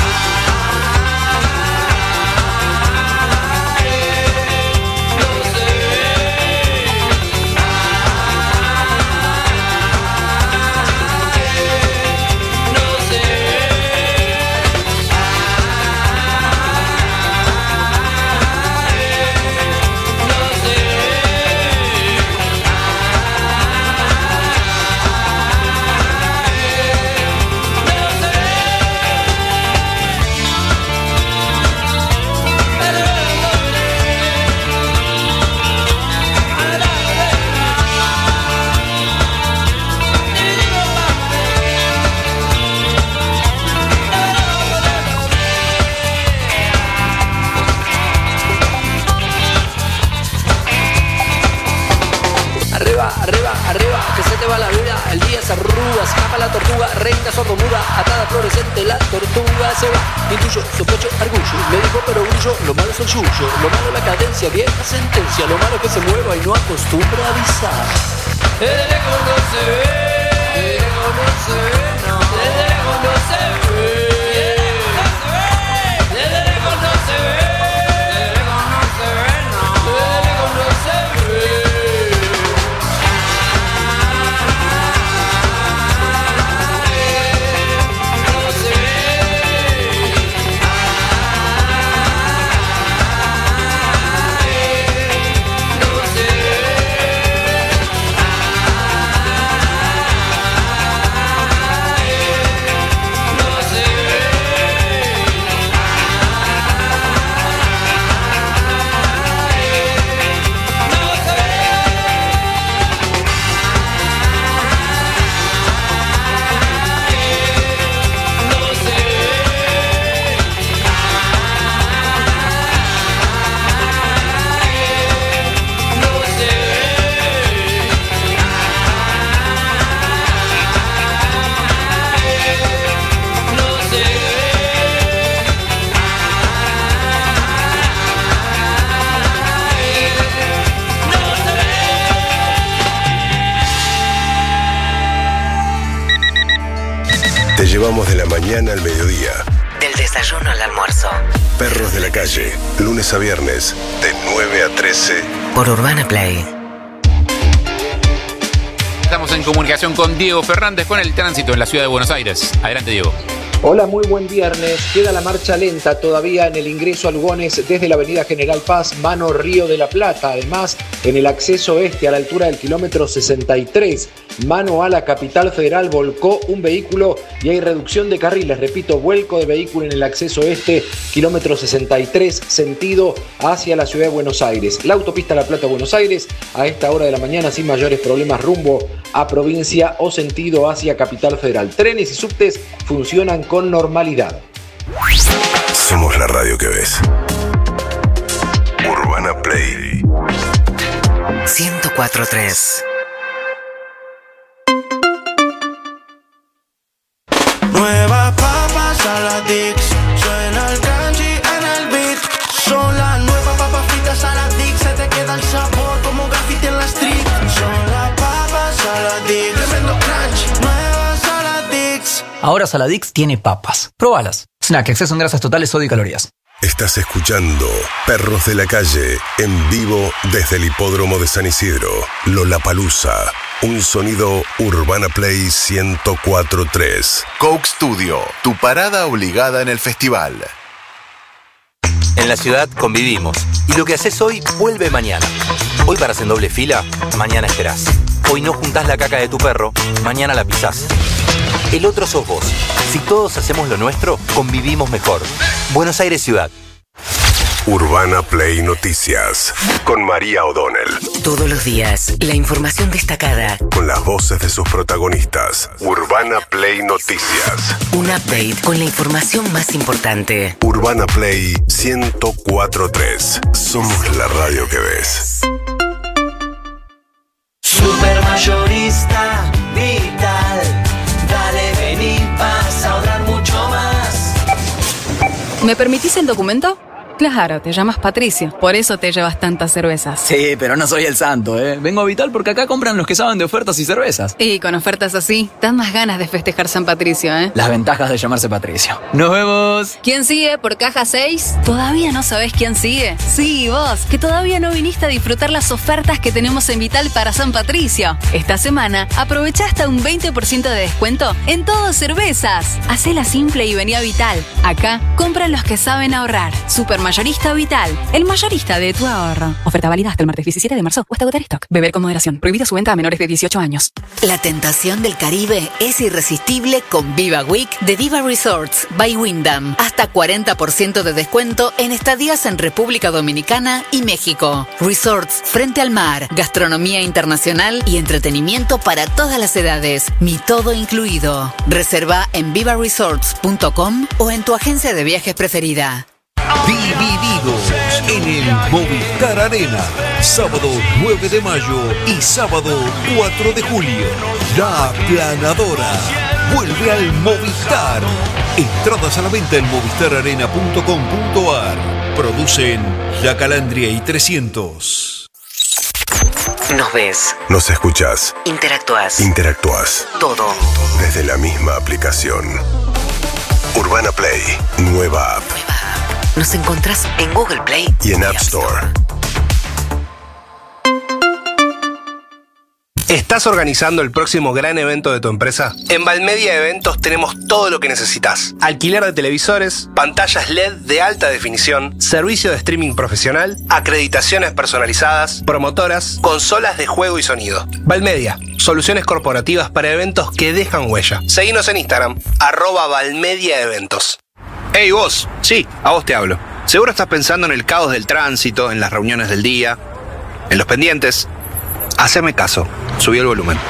Arriba, que se te va la vida, el día se arruga, escapa la tortuga, reina sordomuda, atada fluorescente, la tortuga se va, intuyo, sospecho, argullo, me dijo pero brillo, lo malo es el yuyo, lo malo la cadencia, vieja sentencia, lo malo que se mueva y no acostumbra a avisar. Desde lejos no se ve, desde lejos no se ve, no, desde lejos no se ve, desde lejos no se ve, desde lejos no se ve, no, desde lejos no se ve. Te llevamos de la mañana al mediodía. Del desayuno al almuerzo. Perros de la calle, lunes a viernes, de 9 a 13. Por Urbana Play. Estamos en comunicación con Diego Fernández con el tránsito en la ciudad de Buenos Aires. Adelante, Diego. Hola, muy buen viernes. Queda la marcha lenta todavía en el ingreso a Lugones desde la avenida General Paz, mano Río de la Plata. Además, en el acceso este a la altura del kilómetro 63, mano a la capital federal, volcó un vehículo y hay reducción de carriles. Repito, vuelco de vehículo en el acceso este, kilómetro 63, sentido hacia la ciudad de Buenos Aires. La autopista La Plata-Buenos Aires a esta hora de la mañana sin mayores problemas rumbo a provincia o sentido hacia capital federal. Trenes y subtes funcionan con normalidad. Somos la radio que ves. Urbana Play 104.3. Nuevas papas a la Dix, suena el crunchy en el beat. Son las nuevas papas fritas a la Dix, se te queda el sabor como graffiti en la street. Son las papas a la Dix, tremendo crunch, nuevas a la Dix. Ahora Saladix tiene papas. Próbalas. Snack, exceso en grasas totales, sodio y calorías. Estás escuchando Perros de la Calle en vivo desde el hipódromo de San Isidro, Lollapalooza. Un sonido Urbana Play 104.3. Coke Studio, tu parada obligada en el festival. En la ciudad convivimos y lo que haces hoy vuelve mañana. Hoy paras en doble fila, mañana esperás. Hoy no juntás la caca de tu perro, mañana la pisás. El otro sos vos. Si todos hacemos lo nuestro, convivimos mejor. Buenos Aires Ciudad. Urbana Play Noticias. Con María O'Donnell. Todos los días, la información destacada. Con las voces de sus protagonistas. Urbana Play Noticias. Un update con la información más importante. Urbana Play 104.3. Somos la radio que ves. Supermayorista Vital. Dale, vení, vas a ahorrar mucho más. ¿Me permitís el documento? Claro, te llamas Patricio, por eso te llevas tantas cervezas. Sí, pero no soy el santo, ¿eh? Vengo a Vital porque acá compran los que saben de ofertas y cervezas. Y con ofertas así, dan más ganas de festejar San Patricio, ¿eh? Las ventajas de llamarse Patricio. ¡Nos vemos! ¿Quién sigue por caja 6? ¿Todavía no sabés quién sigue? Sí, vos, que todavía no viniste a disfrutar las ofertas que tenemos en Vital para San Patricio. Esta semana, aprovecha hasta un 20% de descuento en todo cervezas. Hacela simple y vení a Vital. Acá, compran los que saben ahorrar. Supermayorista Vital, el mayorista de tu ahorro. Oferta válida hasta el martes 17 de marzo o hasta agotar stock. Beber con moderación. Prohibida su venta a menores de 18 años. La tentación del Caribe es irresistible con Viva Week de Viva Resorts by Wyndham. Hasta 40% de descuento en estadías en República Dominicana y México. Resorts frente al mar, gastronomía internacional y entretenimiento para todas las edades. Mi todo incluido. Reserva en vivaresorts.com o en tu agencia de viajes preferida. Divididos en el Movistar Arena. Sábado 9 de mayo y sábado 4 de julio. La Aplanadora vuelve al Movistar. Entradas a la venta en movistararena.com.ar. Producen La Calandria y 300. Nos ves. Nos escuchás. Interactúas. Todo. Desde la misma aplicación. Urbana Play. Nueva app. Nos encontrás en Google Play y en App Store. ¿Estás organizando el próximo gran evento de tu empresa? En Valmedia Eventos tenemos todo lo que necesitas. Alquiler de televisores, pantallas LED de alta definición, servicio de streaming profesional, acreditaciones personalizadas, promotoras, consolas de juego y sonido. Valmedia, soluciones corporativas para eventos que dejan huella. Seguinos en Instagram, @ValmediaEventos. Hey vos, sí, a vos te hablo. Seguro estás pensando en el caos del tránsito, en las reuniones del día, en los pendientes. Haceme caso, subí el volumen.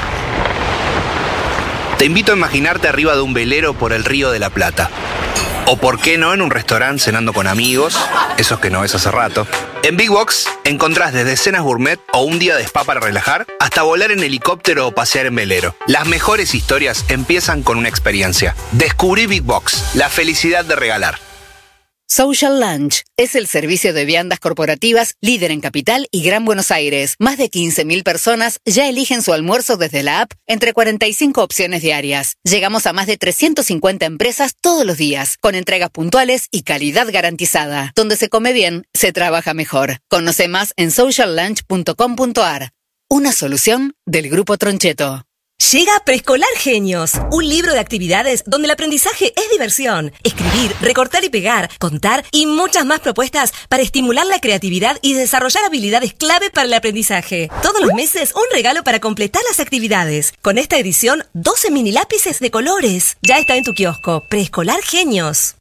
Te invito a imaginarte arriba de un velero por el Río de la Plata. O por qué no en un restaurante cenando con amigos, esos que no ves hace rato. En Big Box encontrás desde cenas gourmet o un día de spa para relajar, hasta volar en helicóptero o pasear en velero. Las mejores historias empiezan con una experiencia. Descubrí Big Box, la felicidad de regalar. Social Lunch es el servicio de viandas corporativas líder en Capital y Gran Buenos Aires. Más de 15.000 personas ya eligen su almuerzo desde la app entre 45 opciones diarias. Llegamos a más de 350 empresas todos los días, con entregas puntuales y calidad garantizada. Donde se come bien, se trabaja mejor. Conoce más en sociallunch.com.ar. Una solución del Grupo Troncheto. Llega Preescolar Genios, un libro de actividades donde el aprendizaje es diversión. Escribir, recortar y pegar, contar y muchas más propuestas para estimular la creatividad y desarrollar habilidades clave para el aprendizaje. Todos los meses un regalo para completar las actividades. Con esta edición, 12 mini lápices de colores. Ya está en tu kiosco. Preescolar Genios.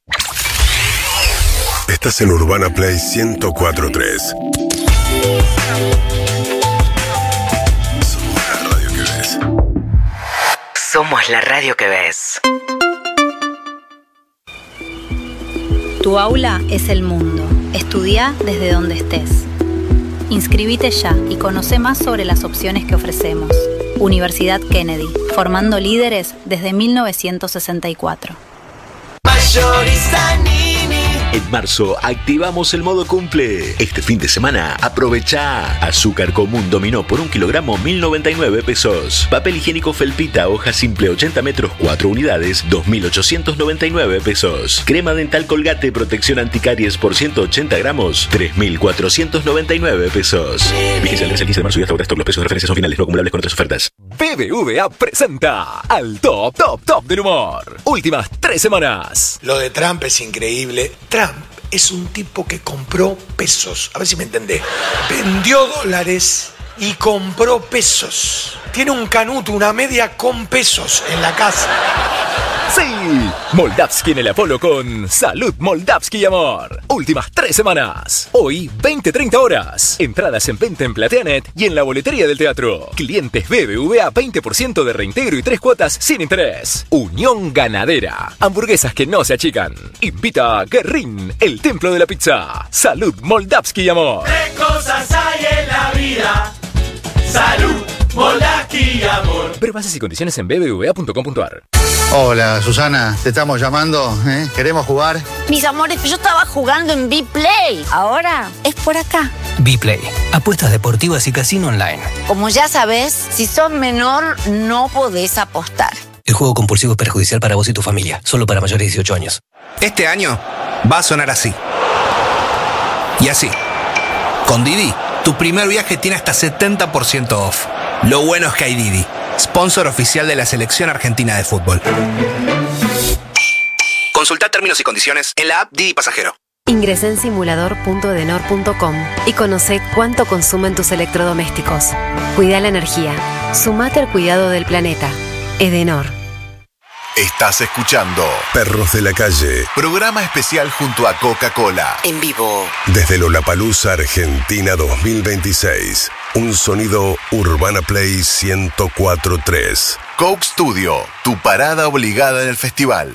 Estás en Urbana Play 104.3. Somos la radio que ves. Tu aula es el mundo. Estudia desde donde estés. Inscribite ya y conoce más sobre las opciones que ofrecemos. Universidad Kennedy, formando líderes desde 1964. Mayorista Nini. En marzo activamos el modo cumple. Este fin de semana aprovecha azúcar común dominó por 1 kilogramo 1.099 pesos. Papel higiénico felpita hoja simple 80 metros 4 unidades 2.899 pesos. Crema dental Colgate protección anticaries por 180 gramos 3.499 pesos. Vigencia del 15 de marzo y hasta ahora stock. Los precios de referencia son finales no acumulables con otras ofertas. BBVA presenta al top del humor. Últimas 3 semanas. Lo de Trump es increíble. Trump es un tipo que compró pesos. A ver si me entendés. Vendió dólares y compró pesos. Tiene un canuto, una media con pesos en la casa. Sí, Moldavsky en el Apolo con Salud Moldavsky y Amor. Últimas 3 semanas. Hoy, 20-30 horas. Entradas en venta en Plateanet y en la boletería del teatro. Clientes BBVA 20% de reintegro y 3 cuotas sin interés. Unión Ganadera. Hamburguesas que no se achican. Invita a Guerrín, el templo de la pizza. Salud Moldavsky y Amor. ¿Qué cosas hay en la vida? Salud, Moldavsky y Amor. Ver bases y condiciones en bbva.com.ar. Hola, Susana, te estamos llamando, ¿eh? ¿Queremos jugar? Mis amores, yo estaba jugando en B-Play. Ahora es por acá. B-Play, apuestas deportivas y casino online. Como ya sabes, si sos menor, no podés apostar. El juego compulsivo es perjudicial para vos y tu familia. Solo para mayores de 18 años. Este año va a sonar así. Y así. Con Didi, tu primer viaje tiene hasta 70% off. Lo bueno es que hay Didi, sponsor oficial de la Selección Argentina de Fútbol. Consulta términos y condiciones en la app Didi Pasajero. Ingresá en simulador.edenor.com y conoce cuánto consumen tus electrodomésticos. Cuida la energía. Sumate al cuidado del planeta. Edenor. Estás escuchando Perros de la Calle. Programa especial junto a Coca-Cola. En vivo. Desde Lollapalooza Argentina 2026. Un sonido Urbana Play 104.3. Coke Studio, tu parada obligada en el festival.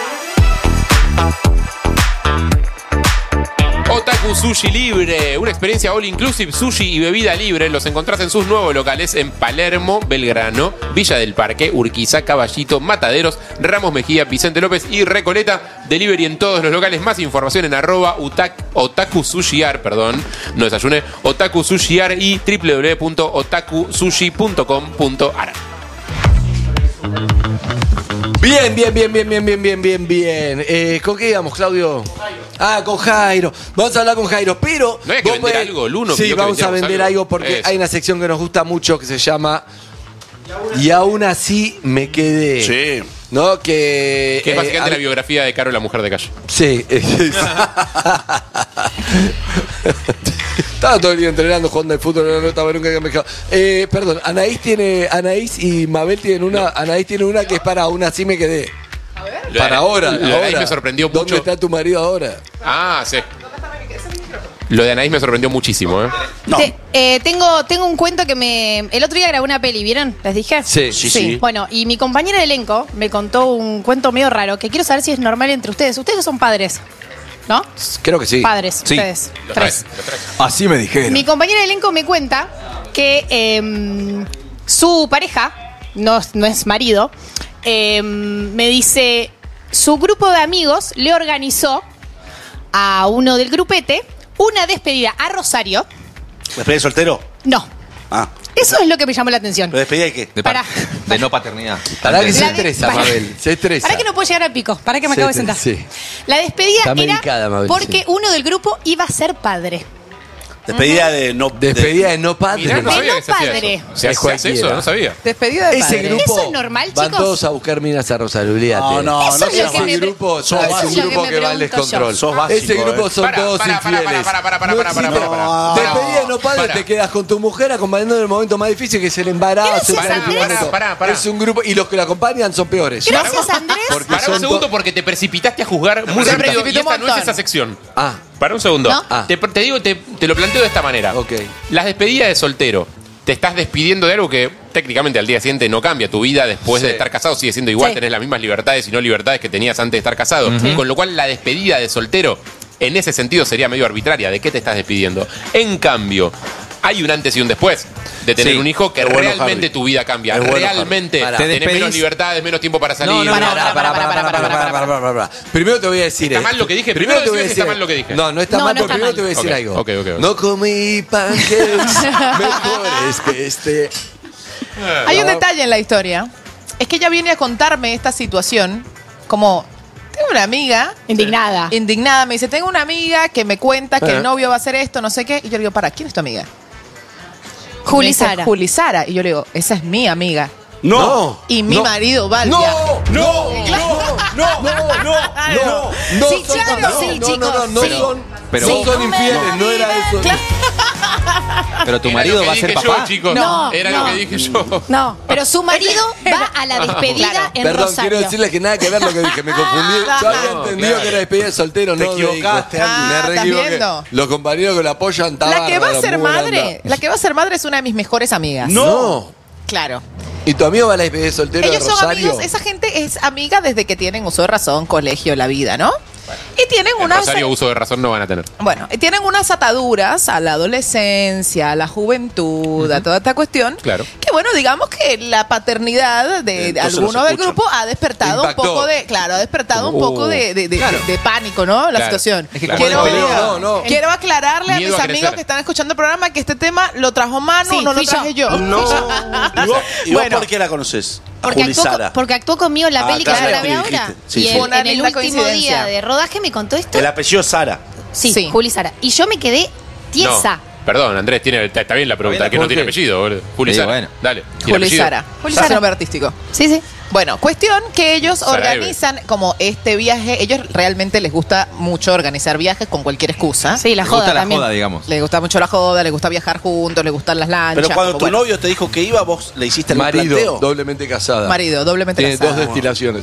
Otaku Sushi Libre, una experiencia all inclusive, sushi y bebida libre. Los encontrás en sus nuevos locales en Palermo, Belgrano, Villa del Parque, Urquiza, Caballito, Mataderos, Ramos Mejía, Vicente López y Recoleta. Delivery en todos los locales. Más información en @Otaku Sushiar, no desayuné, Otaku Sushiar y www.otakusushi.com.ar. Bien. ¿Con qué íbamos, Claudio? Con Jairo. Vamos a hablar con Jairo, pero... ¿No hay que vender algo, Luno? Sí, vamos a vender algo porque hay una sección que nos gusta mucho que se llama... Y aún así me quedé. Sí. ¿No? Que es básicamente la biografía de Caro, la mujer de calle. Sí. Estaba todo el día entrenando, jugando al fútbol, no estaba nunca me perdón, Anaís y Mabel tienen una. Anaís tiene una que es para aún así me quedé. Para ahora. Lo de Anaís me sorprendió mucho. ¿Dónde está tu marido ahora? Sí. Lo de Anaís me sorprendió muchísimo, No. Tengo un cuento que el otro día grabé una peli, ¿vieron? ¿Les dije? Sí. Bueno, y mi compañera de elenco me contó un cuento medio raro que quiero saber si es normal entre ustedes. Ustedes son padres, ¿no? Creo que sí. Padres, sí. ustedes. Los 3. Así me dijeron. Mi compañera de elenco me cuenta que su pareja, no es marido, me dice, su grupo de amigos le organizó a uno del grupete una despedida a Rosario. ¿Despedida de soltero? No. Eso es lo que me llamó la atención. ¿Pero despedida de qué? De no paternidad. Para que se estresa, Mabel. Se estresa. Para que no puedo llegar al pico. Para que me acabo de sentar. Sí. La despedida Está era medicada, Mabel, porque uno del grupo iba a ser padre. Despedida de no... Despedida de no padre. Mirá, no sabía que se hacía padre. eso. ¿Se hace eso? No sabía. Despedida de Ese padre. grupo ¿Eso es normal, van chicos? todos a buscar minas a Rosario, olvídate. No, Eso es lo que me Ese grupo es un grupo que va al descontrol. Sos básico, Ese grupo son todos infieles. Despedida de no padre, te quedas con tu mujer acompañando en el momento más difícil que es el embarazo. Pará. Es un grupo y los que lo acompañan son peores. Gracias, Andrés. Pará un segundo porque te precipitaste a juzgar muy rápido y esta no es esa sección. Para un segundo. ¿No? Te lo planteo de esta manera. Ok. Las despedidas de soltero. Te estás despidiendo de algo que técnicamente al día siguiente no cambia. Tu vida después de estar casado sigue siendo igual. Sí. Tenés las mismas libertades y no libertades que tenías antes de estar casado. Con lo cual la despedida de soltero en ese sentido sería medio arbitraria. ¿De qué te estás despidiendo? En cambio, hay un antes y un después de tener un hijo que realmente tu vida cambia. Realmente tenés menos libertades, menos tiempo para salir. Para. Primero te voy a decir ¿Está mal lo que dije? Primero te voy a decir está mal lo que dije. No está mal, pero primero te voy a decir algo. No comí pancakes mejores que este. Hay un detalle en la historia. Es que ella viene a contarme esta situación como... Tengo una amiga... Indignada. Me dice, tengo una amiga que me cuenta que el novio va a hacer esto, no sé qué. Y yo le digo, ¿quién es tu amiga? Juli Me dice, Sara. Juli Sara. Y yo le digo, esa es mi amiga. No. Y mi marido va al viaje. No. Sí, claro, sí, chicos. No son infieles, no era eso. Pero tu Era marido lo que va a ser dije papá. yo, chicos. No, Era no. lo que dije yo. No, Pero su marido va a la despedida Claro. en Perdón, Rosario. quiero decirles que nada que ver lo que dije, me confundí. Yo había entendido claro. que era despedida de soltero, Te no de equivocaste, hijo. Andy. Me ¿estás reequivoqué. viendo? Los compañeros que la apoyan estaban La que va a ser madre, es una de mis mejores amigas. No. Claro. ¿Y tu amigo va a la despedida de soltero Ellos de son Rosario? amigos, esa gente es amiga desde que tienen uso de razón, colegio, la vida, ¿no? Y tienen En unas Rosario uso de razón no van a tener. bueno, tienen unas ataduras a la adolescencia, a la juventud, a toda esta cuestión. Claro. Que bueno, digamos que la paternidad de Entonces alguno los del escuchan. grupo ha despertado Impactó. un poco de, claro, ha despertado un poco de pánico, ¿no? La Claro. situación. Es que Claro. como Quiero, despedida. No. quiero aclararle a Miedo mis a amigos crecer. que están escuchando el programa que este tema lo trajo Manu, Sí, no lo fui yo. traje yo. No. ¿Y vos Bueno. por qué la conoces? A Porque Juli actuó, Sara. porque actuó conmigo en la Ah, peli que claro, yo grabé que ahora. dijiste. Sí, y sí. en, Fue una en el linda último coincidencia. día de rodaje me contó esto. El apellido Sara. Sí, Sí. Juli Sara. Y yo me quedé tiesa. No, perdón, Andrés, está bien la pregunta, Está bien, que no ¿por tiene qué? apellido, boludo. Juli Sí, Sara. bueno. Dale. ¿Tiene Juli apellido? Sara. Juli Su Sara. nombre artístico. Sí, sí. Bueno, cuestión que ellos Sara organizan como este viaje, ellos realmente les gusta mucho organizar viajes con cualquier excusa. Sí, la Me joda gusta la también. joda, digamos. Les gusta mucho la joda, les gusta viajar juntos, les gustan las lanchas. Pero cuando como, tu bueno, novio te dijo que iba, vos le hiciste el Marido, planteo. doblemente casada. marido, doblemente Tiene casado. dos destilaciones.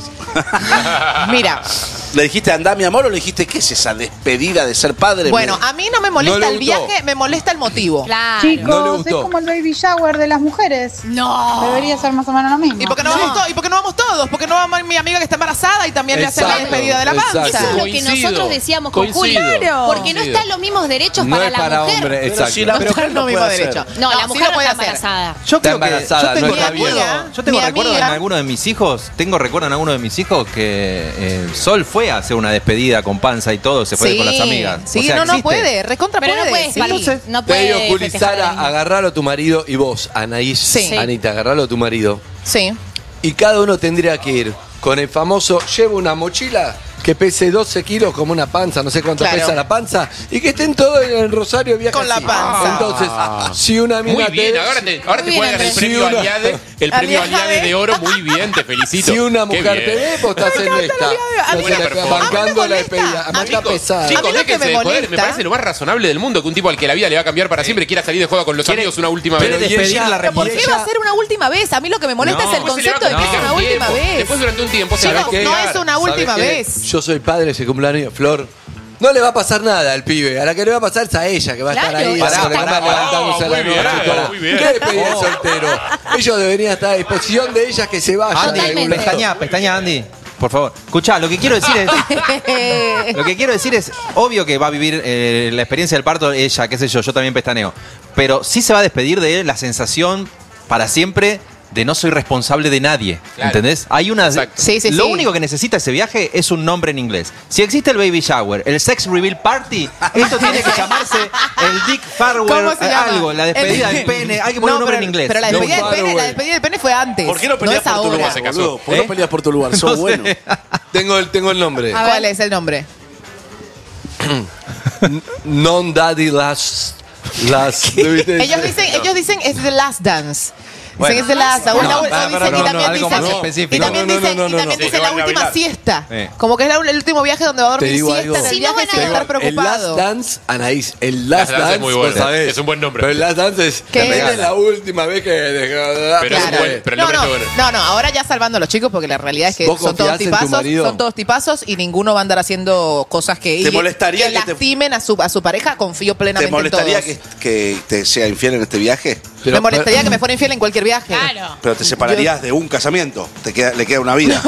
Mira, ¿Le dijiste andá, mi amor, o le dijiste qué es esa despedida de ser padre? bueno, a mí no me molesta No le el gustó. viaje, me molesta el motivo. Claro. No le Chicos, gustó. es como el baby shower de las mujeres. No. Debería ser más o menos lo mismo. ¿Y por qué no vamos todos? ¿Y por qué no vamos todos? Porque no vamos mi amiga que está embarazada y también le hacen la Exacto, despedida de la panza. exacto. Eso es lo que Coincido, nosotros decíamos con coincido. Juli. Claro. Porque no Coincido. están los mismos derechos No para es la para mujer. hombre, Pero exacto. si la No mujer está el no mismo puede derecho. hacer. No, la sí mujer lo puede no está hacer. embarazada. Yo Está creo que embarazada, yo tengo no está recuerdo, bien. yo tengo Mi recuerdo en amiga- alguno de mis hijos, tengo recuerdo en alguno de mis hijos que Sol fue a hacer una despedida con panza y todo, se fue con las amigas. Sí, O sea, no existe. puede, recontra Pero puede. no puedes, sí. Pali, no Te puedes digo, Juli festejar Sara, el mismo. agarralo a tu marido y vos, Anaís, Sí. Anita, agarralo a tu marido. Sí. Y cada uno tendría que ir con el famoso, lleva una mochila que pese 12 kilos como una panza, no sé cuánto Claro. pesa la panza, y que estén todos en el Rosario viaje Con la así. panza. Entonces, si una mina Muy bien, te- ahora te Muy pueden bien, dar el Andrés. premio Sí, una- Aliade, el premio Aliade de oro, muy bien, te felicito. Si una Qué mujer bien. te ve, vos estás en esta. A mí Estás buena en la- performance. bancando A mí me la molesta. despedida. Además está pesada. Chicos, A mí lo que déjense me de joder, me molesta- parece lo más razonable del mundo que un tipo al que la vida le va a cambiar para siempre quiera salir de joda con los amigos una última vez. quiere despedir la ¿Pero por qué república. va a ser una última vez? A mí lo que me molesta No. es el Después se le va a concepto de que es complicar una un última tiempo. vez. Después durante un tiempo se Chicos, le va a no complicar. es una ¿Sabés última qué? vez. Yo soy padre ese cumpleaños, Flor. No le va a pasar nada al pibe. A la que le va a pasar es a ella, que va a estar Claro, ahí pará, haciendo pará, cama, levantándose a la muy bien, noche y todo. muy bien. ¿Qué despedida de soltero? Ellos deberían estar a disposición de ellas que se vayan. Andy, de algún lado. pestaña, Andy. Por favor. Escuchá, lo que quiero decir es. Lo que quiero decir es, obvio que va a vivir la experiencia del parto ella, qué sé yo también pestaneo. Pero sí se va a despedir de él la sensación para siempre de no soy responsable de nadie. Claro. ¿Entendés? Hay una. Exacto. Sí, sí, Lo sí. único que necesita ese viaje es un nombre en inglés. Si existe el baby shower, el sex reveal party, esto tiene que llamarse el Dick ¿Cómo Farewell se llama? algo, la despedida del pene. Hay que poner un nombre en inglés. Pero la No, despedida, del pene, Farewell. la despedida del pene fue antes. ¿Por qué no peleas es por tu ahora. lugar, Se casó. boludo? ¿Por qué no peleas por tu lugar? Sos No sé. bueno. Tengo el nombre. ¿Cuál es el nombre? Non-daddy last. Ellos dicen es The Last Dance. Dicen Bueno. es The Last Dance. No, O para, dicen, para, y no, también algo dicen, más y específico. también No, dicen, no, y no, también no. dicen Sí, la que van a última bailar. siesta. Sí. Como que es el último viaje donde va a dormir Te digo siesta algo. en el Si no viaje van a sin estar El Last preocupado. Dance, Anaís, el Last Last Dance Dance, es muy bueno. vos sabés. Es un buen nombre. Pero el Last Dance es ¿Qué? también es la última vez que Pero es un buen- pero el No, nombre no, está bueno. no, ahora ya salvando a los chicos porque la realidad es que ¿Vos son todos confiás en tu tipazos, marido? son todos tipazos y ninguno va a andar haciendo cosas que, ¿Te molestaría que que te- lastimen a su pareja. Confío ¿Te plenamente molestaría en todos. que te sea infiel en este viaje? Me molestaría que me fuera infiel en cualquier viaje. Claro. Pero te separarías de un casamiento. Le queda una vida.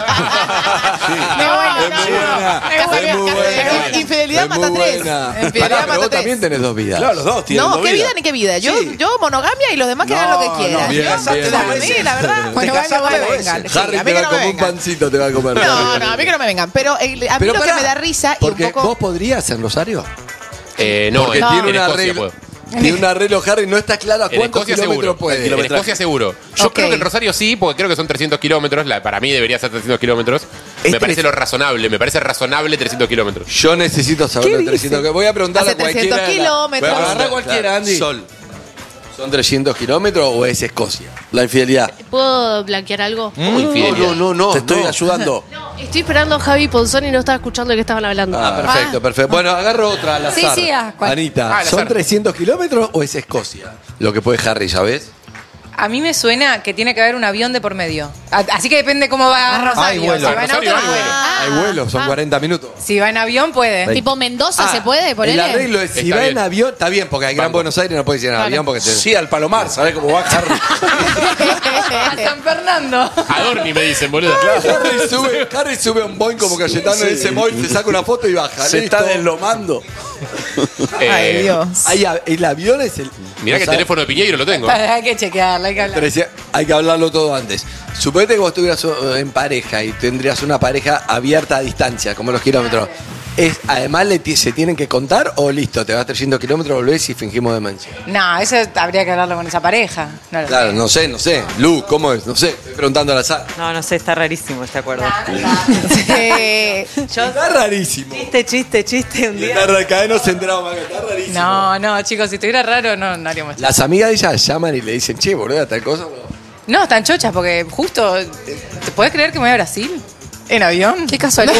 Es muy buena. Infidelidad Es muy mata tres. buena. Infidelidad Pará, pero mata vos tres. también tenés dos vidas. Claro, los dos tienen No, dos qué vidas. vida ni qué vida. Yo Sí. monogamia y los demás que hagan lo que No, quieran. no, bien, Yo, bien, a bien. mí, la verdad, Te bueno, casaste no me dos vengan. veces. Sí, Harry a mí te que va no me como un vengan. pancito, te va a comer. No, no, a mí que no me vengan. Pero a mí Pero lo que pará, me da risa y un porque poco... vos podrías en Rosario. No, Porque en tiene un Escocia arreglo. puedo. Tiene un arreglo, Harry, no está claro a En cuántos Escocia kilómetros seguro. puede. En Escocia seguro. Yo Ok. creo que en Rosario sí, porque creo que son 300 kilómetros. Para mí debería ser 300 kilómetros. Me parece lo razonable. Me parece razonable 300 kilómetros. Yo necesito saber ¿Qué los 300. dice? Voy a preguntarle Hace a cualquiera. 300 kilómetros. Voy a agarrar a cualquiera, Andy. Sol. ¿Son 300 kilómetros o es Escocia? La infidelidad. ¿Puedo blanquear algo? No. Te estoy ayudando. Estoy esperando a Javi Ponzón y no estaba escuchando de qué estaban hablando. Perfecto. Bueno, agarro otra al azar. Sí, ¿cuál? Anita, al ¿son azar. 300 kilómetros o es Escocia? Lo que puede Harry, ¿ya ves? A mí me suena que tiene que haber un avión de por medio. Así que depende cómo va a Rosario. hay vuelo. Si va en auto, Rosario no hay puede. vuelo. Hay vuelos, son 40 minutos. Si va en avión, puede. Tipo Mendoza, ¿se puede? El Ponele. arreglo es, si Está va bien. en avión, está bien, porque al Gran Buenos Aires no puedes ir en avión porque te... Sí, al Palomar, ¿sabés cómo va Harry? A San Fernando. Adorni me dicen, boludo. Harry sube a un Boeing como Cayetano en ese Boeing, se saca una foto y baja. Se listo. está deslomando. Ay, Dios. El avión es el... Mirá que el teléfono de Piñeiro lo tengo. Hay que chequearla, hay que hablar. Hay que hablarlo todo antes. Suponete que vos estuvieras en pareja y tendrías una pareja abierta a distancia, como los kilómetros. Además, ¿se tienen que contar o listo? Te vas 300 kilómetros, volvés y fingimos demencia. No, eso habría que hablarlo con esa pareja. No lo Claro, sé. no sé. Lu, ¿cómo es? No sé, estoy preguntando al azar. No sé, está rarísimo este acuerdo. Está rarísimo. Chiste un día. Cada vez no se enteraba más, está rarísimo. No, chicos, si estuviera raro, no haríamos esto. Las amigas de ella llaman y le dicen, che, boludo, tal cosa. No, están chochas, porque justo. ¿Te podés creer que me voy a Brasil? ¿En avión? Qué casualidad.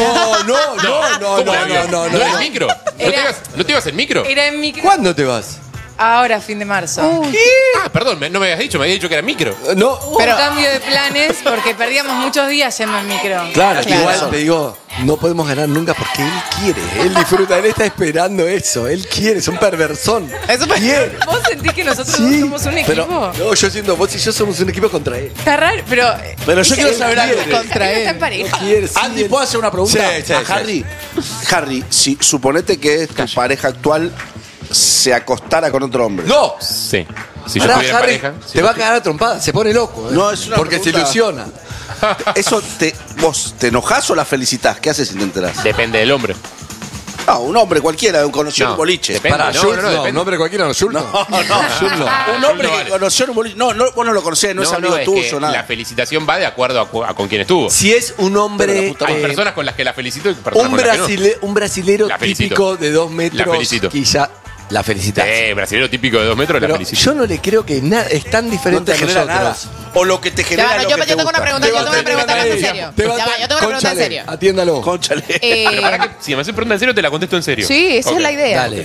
¿Cómo en avión? no. ¿En micro? ¿No te ibas en micro? Era en micro. ¿Cuándo te vas? Ahora, fin de marzo. Perdón, no me habías dicho, me habías dicho que era micro. No. Hubo un cambio de planes porque perdíamos muchos días yendo en micro. Claro, igual te digo, no podemos ganar nunca porque él quiere. Él disfruta, él está esperando eso. Él quiere, es un perversón. Quiere. ¿Vos sentís que nosotros dos somos un equipo? No, yo siento, vos y yo somos un equipo contra él. Está raro, pero. Pero yo quiero saber algo. Contra él. Está en pareja. Andy, ¿puedo hacer una pregunta Sí, a sí. Harry? Harry, si suponete que tu pareja actual se acostara con otro hombre. ¡No! Sí. Si yo Pará, estuviera en Harry, pareja. te va a cagar a trompada, se pone loco. No, es una porque se pregunta. ilusiona. Eso ¿Vos te enojás o la felicitas? ¿Qué haces si te enterás? Depende del hombre. No, un hombre cualquiera, un conocido en un boliche. Depende, Para, no, Schultz, no, no, depende. un hombre cualquiera, no, Schultz no. Schultz no. Un hombre no que vale. conoció en un boliche. No, vos no lo conocés, no es amigo es tuyo, que nada. la felicitación va de acuerdo a con quién estuvo. Si es un hombre... Hay personas con las que la felicito y personas un, con las que no. un brasilero La felicito. típico de 2 metros. La felicito. Quizá la felicitás. Brasilero típico de 2 metros, Pero la felicito. yo no le creo que es tan No diferente te a genera nosotros. nada. O lo que te genera lo yo que te tengo una gusta. pregunta, yo tengo una pregunta hablando en serio. Ya va, yo tengo una pregunta en Cónchale, serio. Atiéndalo. Cónchale. Pero para que, si me haces pregunta en serio, te la contesto en serio. Sí, esa Ok. es la idea. Dale.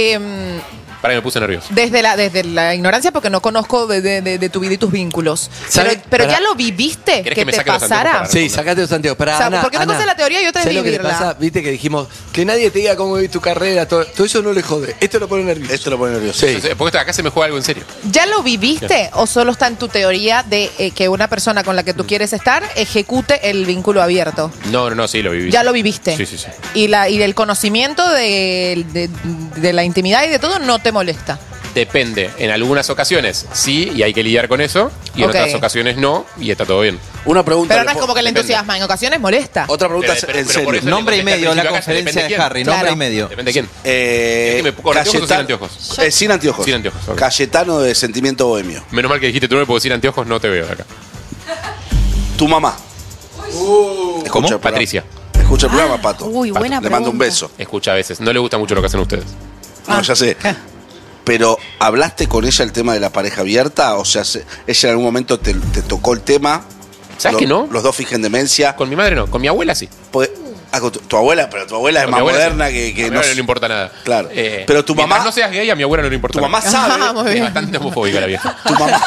Para que me puse nervioso. Desde la ignorancia, porque no conozco de tu vida y tus vínculos. ¿Sabe? Pero Pará. ya lo viviste, ¿Querés que que me te saque los anteojos pasara. para Sí, sacate los anteojos. Pará, O sea, Ana, porque una cosa es la teoría y otra es ¿sabés lo que le vivirla? pasa? Viste que dijimos que nadie te diga cómo vivís tu carrera, todo eso no le jode. Esto lo pone nervioso. Esto lo pone nervioso. Sí. Entonces, porque acá se me juega algo en serio. ¿Ya lo viviste o solo está en tu teoría de que una persona con la que tú quieres estar ejecute el vínculo abierto? No, sí, lo viví. ¿Ya lo viviste? Sí, sí, sí. Y del conocimiento de la intimidad y de todo no te molesta. Depende. En algunas ocasiones sí, y hay que lidiar con eso. Y en Ok. otras ocasiones no, y está todo bien. Una pregunta. Pero no es como que le Depende. entusiasma, en ocasiones molesta. Otra pregunta Pero en por serio. eso Nombre y le contesté medio, al la principio acá, conferencia depende de quién. Harry. Claro. Nombre y medio. Depende de quién. ¿Es que me con anteojos o sin anteojos? Sin anteojos. Sin anteojos, ok. Cayetano de Sentimiento Bohemio. Menos mal que dijiste tú no me puedo decir anteojos, no te veo acá. Tu mamá. ¿Cómo? Escucha el programa. Patricia. Escucha el programa, Pato. Uy, buena Le mando un pregunta. beso. Escucha a veces. No le gusta mucho lo que hacen ustedes. No, ya sé. Pero, ¿hablaste con ella el tema de la pareja abierta? O sea, ella en algún momento te tocó el tema. ¿Sabes que no? Los dos fingen demencia. Con mi madre no, con mi abuela sí. Con tu abuela, pero tu abuela es Con más mi abuela moderna sí. que A mi no. abuela no le importa nada. Claro. Pero tu mientras mamá. no seas gay, a mi abuela no le importa Tu mamá nada. sabe. Es bastante homofóbica la vieja.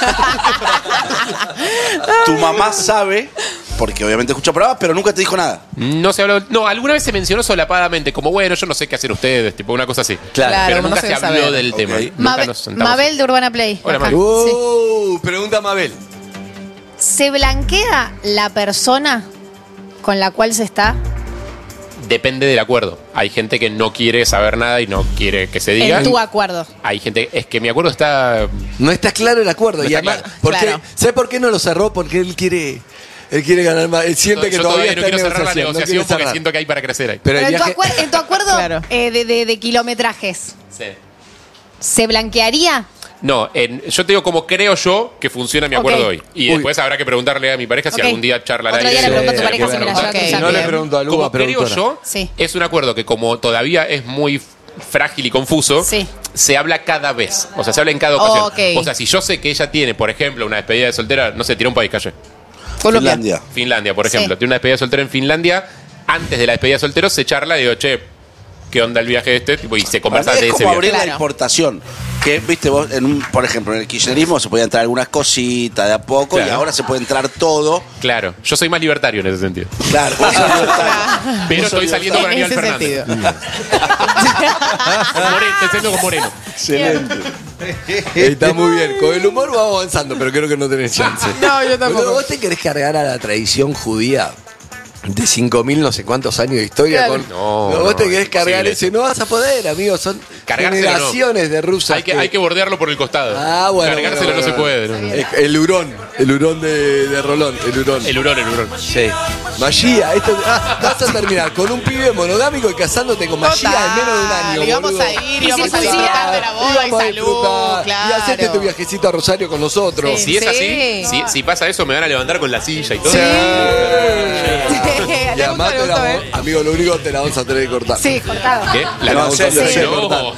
Tu mamá sabe, porque obviamente escucha programas, pero nunca te dijo nada. No se habló. No, alguna vez se mencionó solapadamente, como bueno, yo no sé qué hacen ustedes, tipo una cosa así. Claro. Pero no nunca se se debe habló saber. del tema. Ok. Nunca nos sentamos. Mabel de Urbana Play. Hola, Acá. Mabel. Sí. Pregunta Mabel. ¿Se blanquea la persona con la cual se está? Depende del acuerdo. Hay gente que no quiere saber nada y no quiere que se diga. En tu acuerdo. Hay gente. Es que mi acuerdo está. No está claro el acuerdo. No y está además, claro. ¿por qué? Claro. ¿Sabe por qué no lo cerró? Porque él quiere ganar más. Él siente que Yo todavía no está en quiero cerrar la negociación. No negociación quiere porque cerrar. siento que hay para crecer ahí. Pero el Pero viaje... en tu acuerdo Claro. de kilometrajes, Sí. ¿se blanquearía? No, yo te digo como creo yo que funciona mi acuerdo Ok. hoy. Y después habrá que preguntarle a mi pareja si Ok. algún día charla al Otro día aire. le pregunto a tu Sí, pareja si bueno, me la lleva a Ok. cruzar. No le Bien. pregunto a Luba, Como creo productora. yo, Sí. es un acuerdo que como todavía es muy frágil y confuso, se habla cada vez. O sea, se habla en cada ocasión. Ok. O sea, si yo sé que ella tiene, por ejemplo, una despedida de soltera, no sé, tira un país, calle. Finlandia. Finlandia, por ejemplo. Sí. Tiene una despedida de soltero en Finlandia. Antes de la despedida de soltero se charla y digo, che, ¿qué onda el viaje este? Tipo, y se conversa Para mí de es ese como viaje. abrir la importación. Que, viste vos, por ejemplo, en el kirchnerismo se podía entrar algunas cositas de a poco y Claro. ahora se puede entrar todo. Claro, yo soy más libertario en ese sentido. Claro. Pero estoy saliendo con Aníbal Fernández. Con Moreno, estoy saliendo con Moreno. Excelente. Está muy bien. Con el humor vamos avanzando, pero creo que no tenés chance. No, yo tampoco. Boludo, ¿vos te querés cargar a la tradición judía de 5.000 no sé cuántos años de historia? Claro. Vos te querés es cargar imposible. ese. No vas a poder, amigo. Son Cargárselo generaciones de rusos. Hay que bordearlo por el costado. Ah, bueno. Cargárselo bueno, no se bueno. puede. ¿no? El hurón de Rolón. El hurón. El hurón. Sí. Magia, vas a terminar con un pibe monogámico y casándote con Magia en menos de un año. Y vamos boludo. a ir, y Y vamos a circuncidar, disfrutar de la boda y vamos a salud, disfrutar, claro. Y hacerte tu viajecito a Rosario con nosotros. Si es Sí. así, si pasa eso, me van a levantar con la silla y todo. Sí. Le Y además, gustó, amigo, lo único que te la vamos a tener que cortar. Sí, cortado. ¿Qué? La No, vamos sí, a sí, hacer. sí,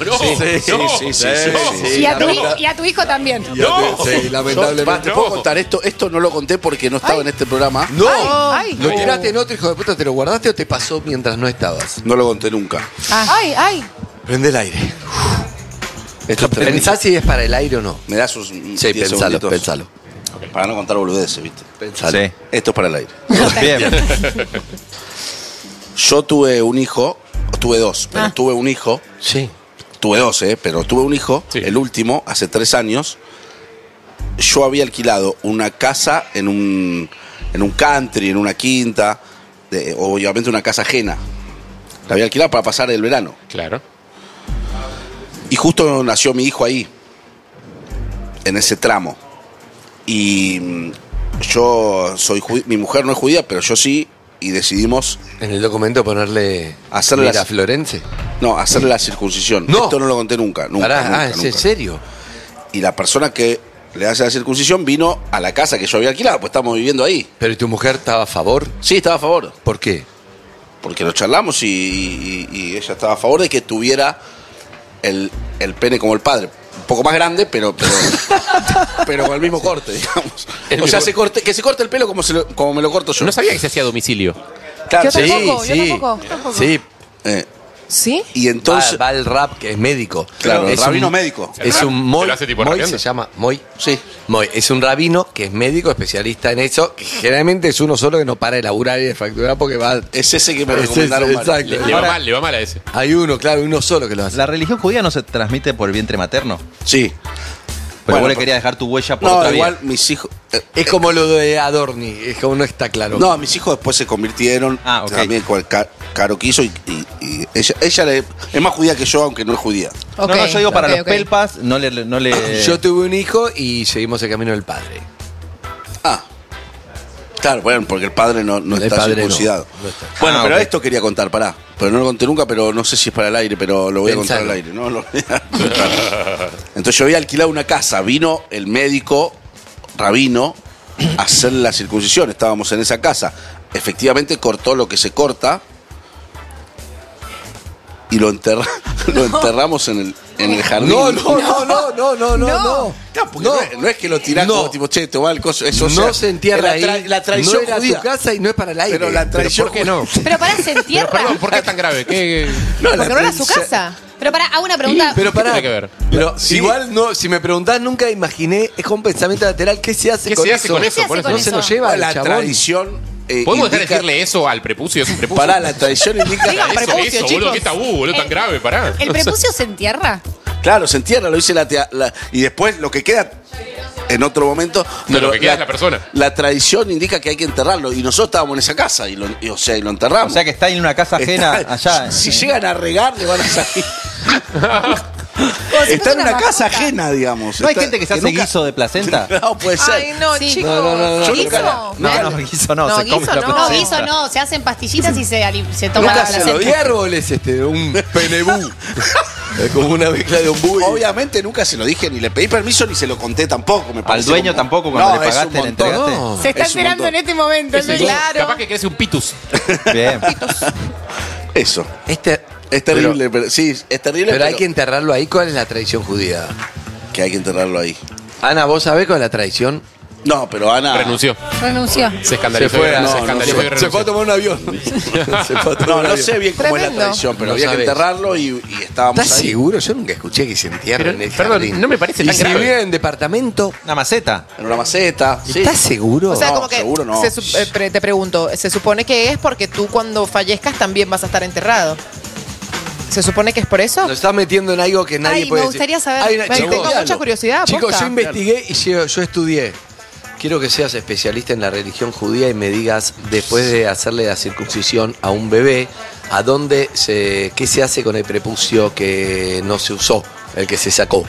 No. Y a tu hijo también. Sí, lamentablemente. ¿Te puedo contar esto? Esto no lo conté porque no estaba en este programa. No, Ay. lo tiraste en otro, hijo de puta. ¿Te lo guardaste o te pasó mientras no estabas? No lo conté nunca. Ay. Prende el aire. Esto es tremendo. Pensá si es para el aire o no. Me das sus Sí, 10 pensalo, segunditos. pensalo. Para no contar boludeces, ¿viste? Pensalo. Sí. Esto es para el aire. Bien. Yo tuve un hijo, tuve dos, pero tuve un hijo. Sí. Tuve dos, pero tuve un hijo, Sí. el último, hace 3 años. Yo había alquilado una casa en un country, en una quinta, obviamente una casa ajena. La había alquilado para pasar el verano. Claro. Y justo nació mi hijo ahí, en ese tramo. Y yo soy judío, mi mujer no es judía, pero yo sí, y decidimos En el documento ponerle Hacerle Mira las- Florense. hacerle la circuncisión. No. Esto no lo conté nunca. Pará, ¿es en nunca. serio? Y la persona que le hace la circuncisión vino a la casa que yo había alquilado, pues estamos viviendo ahí. ¿Pero tu mujer estaba a favor? Sí, estaba a favor. ¿Por qué? Porque lo charlamos y ella estaba a favor de que tuviera el pene como el padre. Un poco más grande, pero con el mismo corte, digamos. O sea, que se corte el pelo como me lo corto yo. No sabía que se hacía a domicilio. Claro, Yo sí. tampoco, yo tampoco. Sí. ¿Sí? Y entonces... Va el rap, que es médico. Claro, el es rabino un- médico. Es un ¿Se Moy. lo hace tipo Moy rabiando? se llama Moy. Sí. Moy. Es un rabino que es médico, especialista en eso. Que generalmente es uno solo que no para de laburar y de facturar porque va. Es ese que me Es recomendaron. ese, varios. exacto. Le va mal a ese. Hay uno, claro, uno solo que lo hace. ¿La religión judía no se transmite por el vientre materno? Sí. Pero Bueno, vos le querías dejar tu huella por No, otra igual vía. mis hijos... Es como lo de Adorni, es como no está claro. No, mis hijos después se convirtieron Ok. también con el Caro quiso y ella es más judía que yo, aunque no es judía. No, yo digo para ok, los ok. pelpas, no le... Yo tuve un hijo y seguimos el camino del padre. Ah. Claro, bueno, porque el padre no El está padre no. circuncidado. No está. Bueno, pero ok. esto quería contar, pará. Pero no lo conté nunca, pero no sé si es para el aire, pero lo voy a contar Pensalo. al aire. No, lo voy a contar. Entonces yo había alquilado una casa, vino el médico rabino a hacer la circuncisión, estábamos en esa casa. Efectivamente cortó lo que se corta y lo enterramos en el jardín. No. No, porque no es que lo tirás No. como tipo, che, te va el coso. Eso, o No sea, se entierra ahí. La tradición no era judía. tu casa y no es para el aire. Pero la tradición ¿Por qué no? Pero para, ¿se entierra? Perdón, ¿por qué es tan grave? ¿Qué? No, Porque no era su casa. Pero para, hago una pregunta. Pero pará. tiene que ver? Pero Sí. igual no, si me preguntás, nunca imaginé, es como un pensamiento lateral, ¿qué se hace ¿Qué con se eso? hace con eso? Por eso. No se lo lleva el la chabón. tradición. ¿Podemos dejar de indica- decirle eso al prepucio? Es un prepucio. Pará, la tradición indica. Diga, Eso, prepucio, boludo, chicos. qué tabú, boludo, tan grave, pará. ¿El prepucio se entierra? Claro, se entierra, lo dice y después lo que queda en otro momento. No, lo que queda es la persona. La tradición indica que hay que enterrarlo. Y nosotros estábamos en esa casa y lo enterramos. O sea que está en una casa ajena Está- allá. Si llegan a regar, le van a salir. si Está en fuese una una casa mascota. ajena, digamos. ¿No hay Está- gente que se hace nunca- guiso de placenta? No, puede ser. Ay, no, Sí. chicos. No. Yo ¿Guiso? nunca la- No, guiso no, No, se come guiso la no. No, placenta. guiso no, se hacen pastillitas y se toma Nunca la se lo placenta. ¿Qué árbol es este? Un penebú. Es como una mezcla de un búho. Obviamente nunca se lo dije, ni le pedí permiso, ni se lo conté tampoco. Me Al parece dueño como- tampoco cuando No, le es pagaste, un le montón. entregaste. No. Se está Es un esperando en montón. este momento. Sí, ¿no? Claro. Capaz que crece un pitus. Bien. Eso. Es terrible, pero sí, es terrible. Pero hay que enterrarlo ahí. ¿Cuál es la tradición judía? Que hay que enterrarlo ahí. Ana, ¿vos sabés cuál es la tradición? No, pero Ana... Renunció. Se escandalizó. Se fue a tomar un avión. No sé bien cómo es la tradición, pero había que enterrarlo y estábamos ¿Estás ahí. seguro? Yo nunca escuché que se entierren en el jardín. No me parece ¿Y tan si grave. vive en departamento? Una maceta. En una maceta. Sí. ¿Estás seguro? O sea, No, como que seguro no. te pregunto, se supone que es porque tú cuando fallezcas también vas a estar enterrado. ¿Se supone que es por eso? Nos estás metiendo en algo que nadie Ay, puede me decir. gustaría saber. Hay una- Tengo chicos, mucha curiosidad. Chicos, posta. yo investigué y yo estudié. Quiero que seas especialista en la religión judía y me digas, después de hacerle la circuncisión a un bebé, qué se hace con el prepucio que no se usó, el que se sacó.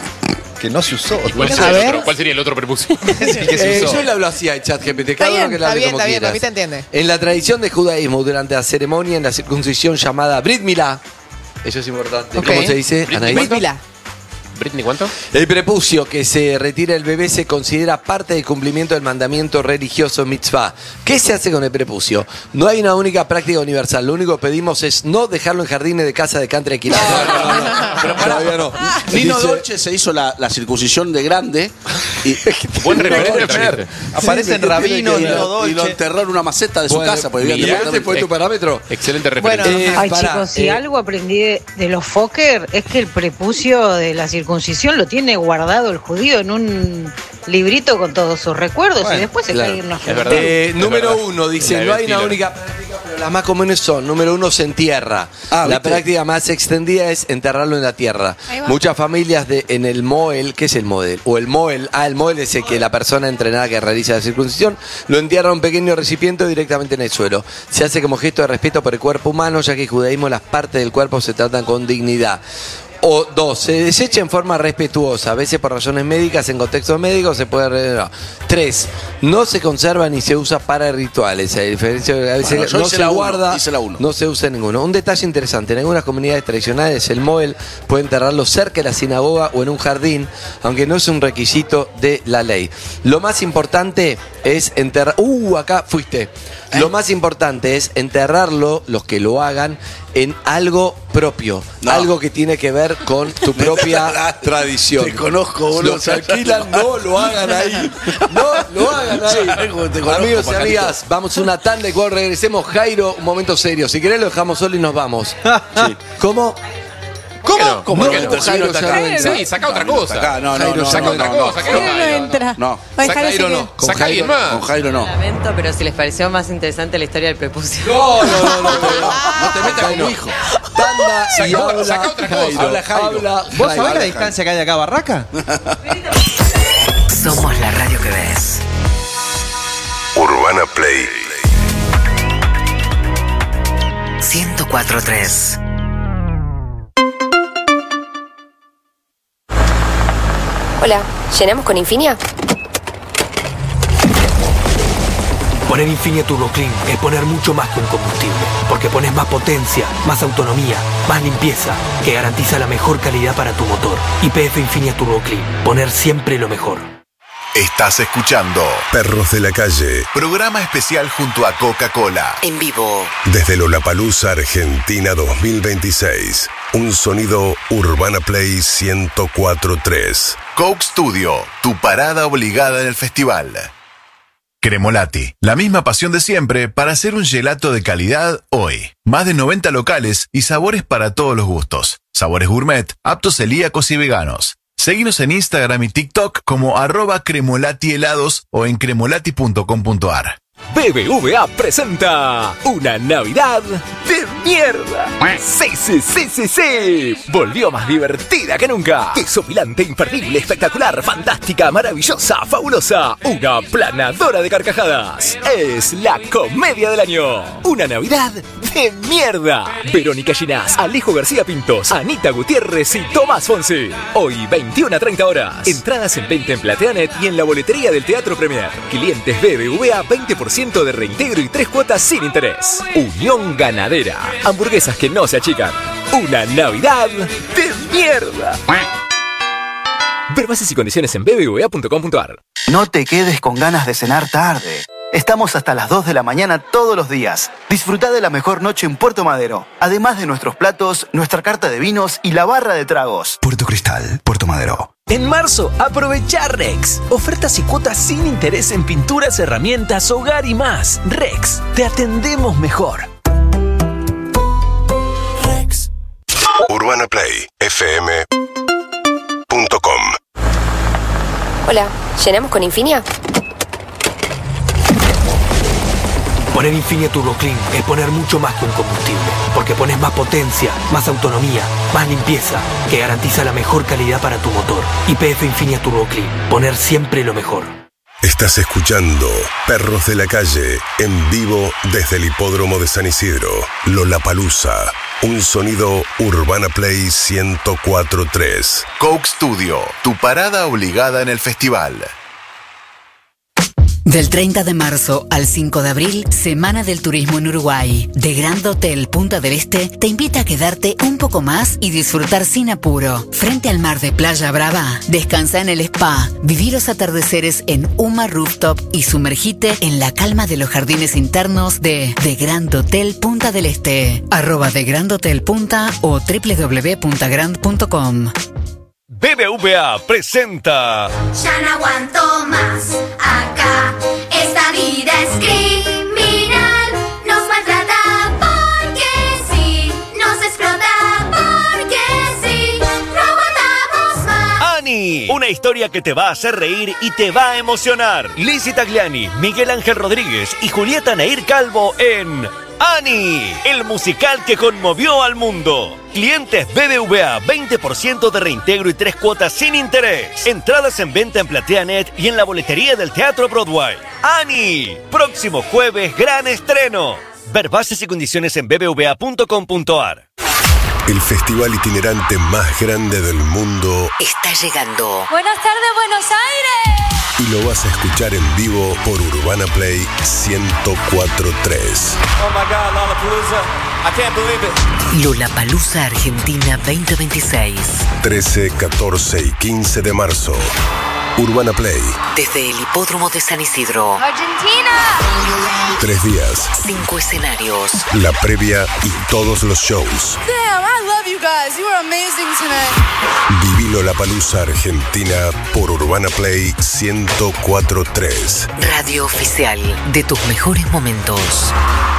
Que no se usó. ¿Cuál sería el otro prepucio? Yo le hablo así a ChatGPT, Está cada uno bien, que le hable como está bien, quieras. a mí te entiende. En la tradición del judaísmo, durante la ceremonia en la circuncisión llamada Brit Milá, eso es importante. Ok. ¿Cómo se dice, Anaí? Brit Milá. ¿Britney cuánto? El prepucio que se retira el bebé se considera parte del cumplimiento del mandamiento religioso mitzvah. ¿Qué se hace con el prepucio? No hay una única práctica universal. Lo único que pedimos es no dejarlo en jardines de casa de country alquilado. Pero Todavía no. Nino Dice- Dolce se hizo la circuncisión de grande y Buen referente trajiste. Aparecen rabinos, y Nino lo Dolce. enterró en una maceta de su Bueno, casa. Porque vivía en Miguel, departamento. ¿este fue tu parámetro? Excelente Bueno, referente. Ay, Pará, chicos, si algo aprendí de los Fokker es que el prepucio de la circuncisión lo tiene guardado el judío en un librito con todos sus recuerdos y después se claro. cae en una Es verdad. Número verdad. 1, dice, La no hay una Stiller. única práctica, pero las más comunes son, número 1, se entierra. Ah, la ¿viste? práctica más extendida es enterrarlo en la tierra. Muchas familias en el Moel, ¿qué es el Moel? O el Moel, el Moel es el que la persona entrenada que realiza la circuncisión lo entierra en un pequeño recipiente directamente en el suelo. Se hace como gesto de respeto por el cuerpo humano, ya que en el judaísmo las partes del cuerpo se tratan con dignidad. O 2, se desecha en forma respetuosa, a veces por razones médicas, en contextos médicos se puede... 3, no se conserva ni se usa para rituales, a diferencia de a veces Bueno, yo no hice se la uno, guarda, hice la uno. no se usa ninguno. Un detalle interesante, en algunas comunidades tradicionales el Moel puede enterrarlo cerca de la sinagoga o en un jardín, aunque no es un requisito de la ley. Lo más importante es enterrar... acá fuiste. Lo más importante es enterrarlo, los que lo hagan, en algo propio, algo que tiene que ver con tu propia tradición. Te conozco, boludo. Los que alquilan, no lo hagan ahí. No lo hagan ahí. Te conozco, Amigos y Pajarito. amigas, vamos a una tanda y cuando regresemos, Jairo, un momento serio. Si querés lo dejamos solo y nos vamos. ¿Cómo? ¿Cómo? ¿Cómo ¿Por no? qué no? Jairo está acá. Sí, saca otra cosa. Acá, no, Jairo, Saca otra cosa. ¿qué Jairo no Jairo? entra. No. Ay, Saca Jairo Jairo se no. queda. Con Saca a alguien Jairo, más. Con Jairo no. Lamento, pero si les pareció más interesante la historia del prepucio. No. No te metas con mi hijo. Tanda y Saca- habla saca otra cosa. Jairo. Habla Jairo. Habla ¿Vos Jairo. sabés la distancia que hay de acá a Barraca? Somos la radio que ves. Urbana Play 104.3. Hola, ¿llenamos con Infinia? Poner Infinia Turbo Clean es poner mucho más que un combustible, porque pones más potencia, más autonomía, más limpieza, que garantiza la mejor calidad para tu motor. YPF Infinia Turbo Clean, poner siempre lo mejor. Estás escuchando Perros de la Calle. programa especial junto a Coca-Cola. En vivo. Desde Lollapalooza Argentina 2026. Un sonido Urbana Play 104.3. Coke Studio, tu parada obligada en el festival. Cremolati, la misma pasión de siempre para hacer un gelato de calidad hoy. Más de 90 locales y sabores para todos los gustos. Sabores gourmet, aptos celíacos y veganos. Seguinos en Instagram y TikTok como @cremolatiHelados o en cremolati.com.ar. BBVA presenta una Navidad de mierda. Sí. Volvió más divertida que nunca. Desopilante, imperdible, espectacular, fantástica, maravillosa, fabulosa. Una planadora de carcajadas. Es la comedia del año. Una Navidad de mierda. Verónica Ginás, Alejo García Pintos, Anita Gutiérrez y Tomás Fonsi. Hoy 21 a 30 horas. Entradas en venta en Plateanet y en la boletería del Teatro Premier. Clientes BBVA 20% de reintegro y 3 cuotas sin interés. Unión Ganadera. Hamburguesas que no se achican. Una Navidad de mierda. Ver bases y condiciones en bbva.com.ar. No te quedes con ganas de cenar tarde. Estamos hasta las 2 de la mañana todos los días. Disfrutá de la mejor noche en Puerto Madero. Además de nuestros platos, nuestra carta de vinos y la barra de tragos. Puerto Cristal, Puerto Madero. En marzo, aprovecha Rex. Ofertas y cuotas sin interés en pinturas, herramientas, hogar y más. Rex, te atendemos mejor. Rex. UrbanaPlayFM.com. Hola, ¿llenamos con Infinia? Poner Infinia Turbo Clean es poner mucho más que un combustible, porque pones más potencia, más autonomía, más limpieza, que garantiza la mejor calidad para tu motor. YPF Infinia Turbo Clean, poner siempre lo mejor. Estás escuchando Perros de la Calle en vivo desde el Hipódromo de San Isidro. Lollapalooza, un sonido Urbana Play 104.3. Coke Studio, tu parada obligada en el festival. Del 30 de marzo al 5 de abril, Semana del Turismo en Uruguay. The Grand Hotel Punta del Este te invita a quedarte un poco más y disfrutar sin apuro. Frente al mar de Playa Brava, descansa en el spa, viví los atardeceres en Uma Rooftop y sumergite en la calma de los jardines internos de The Grand Hotel Punta del Este. @The Grand Hotel Punta o www.grand.com. BBVA presenta Ya no aguanto más acá. Esta vida es criminal. Nos maltrata porque sí. Nos explota porque sí. No aguantamos más. Ani, una historia que te va a hacer reír y te va a emocionar. Lizzy Tagliani, Miguel Ángel Rodríguez y Julieta Nair Calvo en Ani, el musical que conmovió al mundo. Clientes BBVA, 20% de reintegro y 3 cuotas sin interés. Entradas en venta en PlateaNet y en la boletería del Teatro Broadway. Ani, próximo jueves, gran estreno. Ver bases y condiciones en bbva.com.ar. El festival itinerante más grande del mundo Está llegando. Buenas tardes, Buenos Aires. y lo vas a escuchar en vivo por Urbana Play 104.3. Oh my God, Lollapalooza. I can't believe it. Lollapalooza Argentina 2026. 13, 14 y 15 de marzo. Urbana Play. Desde el Hipódromo de San Isidro. Argentina. 3 días. 5 escenarios. La previa y todos los shows. Damn, I love you guys. You were amazing tonight. Viví Lollapalooza Argentina por Urbana Play 104.3. Radio oficial de tus mejores momentos.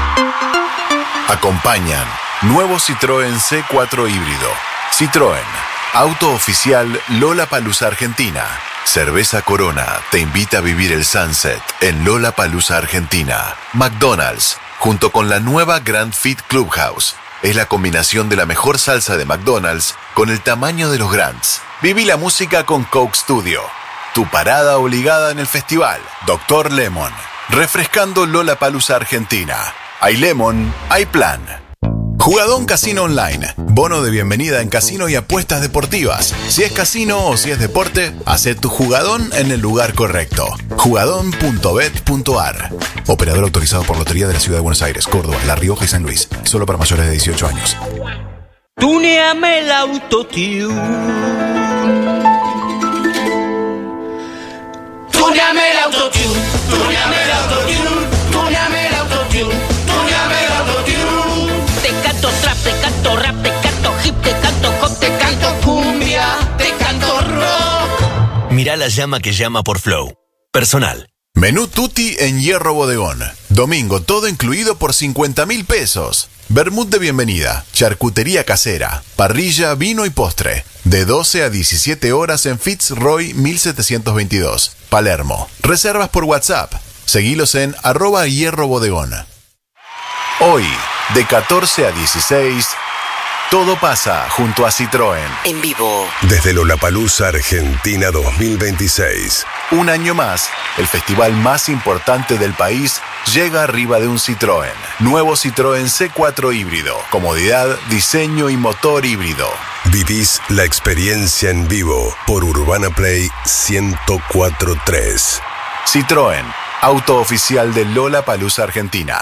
Acompañan nuevo Citroën C4 híbrido. Citroën, auto oficial Lollapalooza Argentina. Cerveza Corona te invita a vivir el Sunset en Lollapalooza Argentina. McDonald's, junto con la nueva Grand Fit Clubhouse, es la combinación de la mejor salsa de McDonald's con el tamaño de los Grands. Viví la música con Coke Studio. Tu parada obligada en el festival. Dr. Lemon, refrescando Lollapalooza Argentina. Hay lemon, hay plan. Jugadón Casino Online. Bono de bienvenida en casino y apuestas deportivas. Si es casino o si es deporte, hacé tu jugadón en el lugar correcto. Jugadón.bet.ar. Operador autorizado por Lotería de la Ciudad de Buenos Aires, Córdoba, La Rioja y San Luis. Solo para mayores de 18 años. Tuneame el autotune. Tuneame el autotune. Tuneame el autotune. Tuneame el autotune. Tuneame el autotune. Te canto trap, te canto rap, te canto hip, te canto pop, te canto cumbia, te canto rock. Mirá la llama que llama por Flow. Personal. Menú Tutti en Hierro Bodegón. Domingo todo incluido por 50.000 pesos. Vermut de bienvenida, charcutería casera, parrilla, vino y postre. De 12 a 17 horas en Fitzroy 1722, Palermo. Reservas por WhatsApp. Seguilos en @hierrobodegón. Hoy, de 14 a 16, todo pasa junto a Citroën. En vivo. Desde Lollapalooza Argentina 2026. Un año más, el festival más importante del país llega arriba de un Citroën. Nuevo Citroën C4 híbrido. Comodidad, diseño y motor híbrido. Vivís la experiencia en vivo por Urbana Play 104.3. Citroën, auto oficial de Lollapalooza Argentina.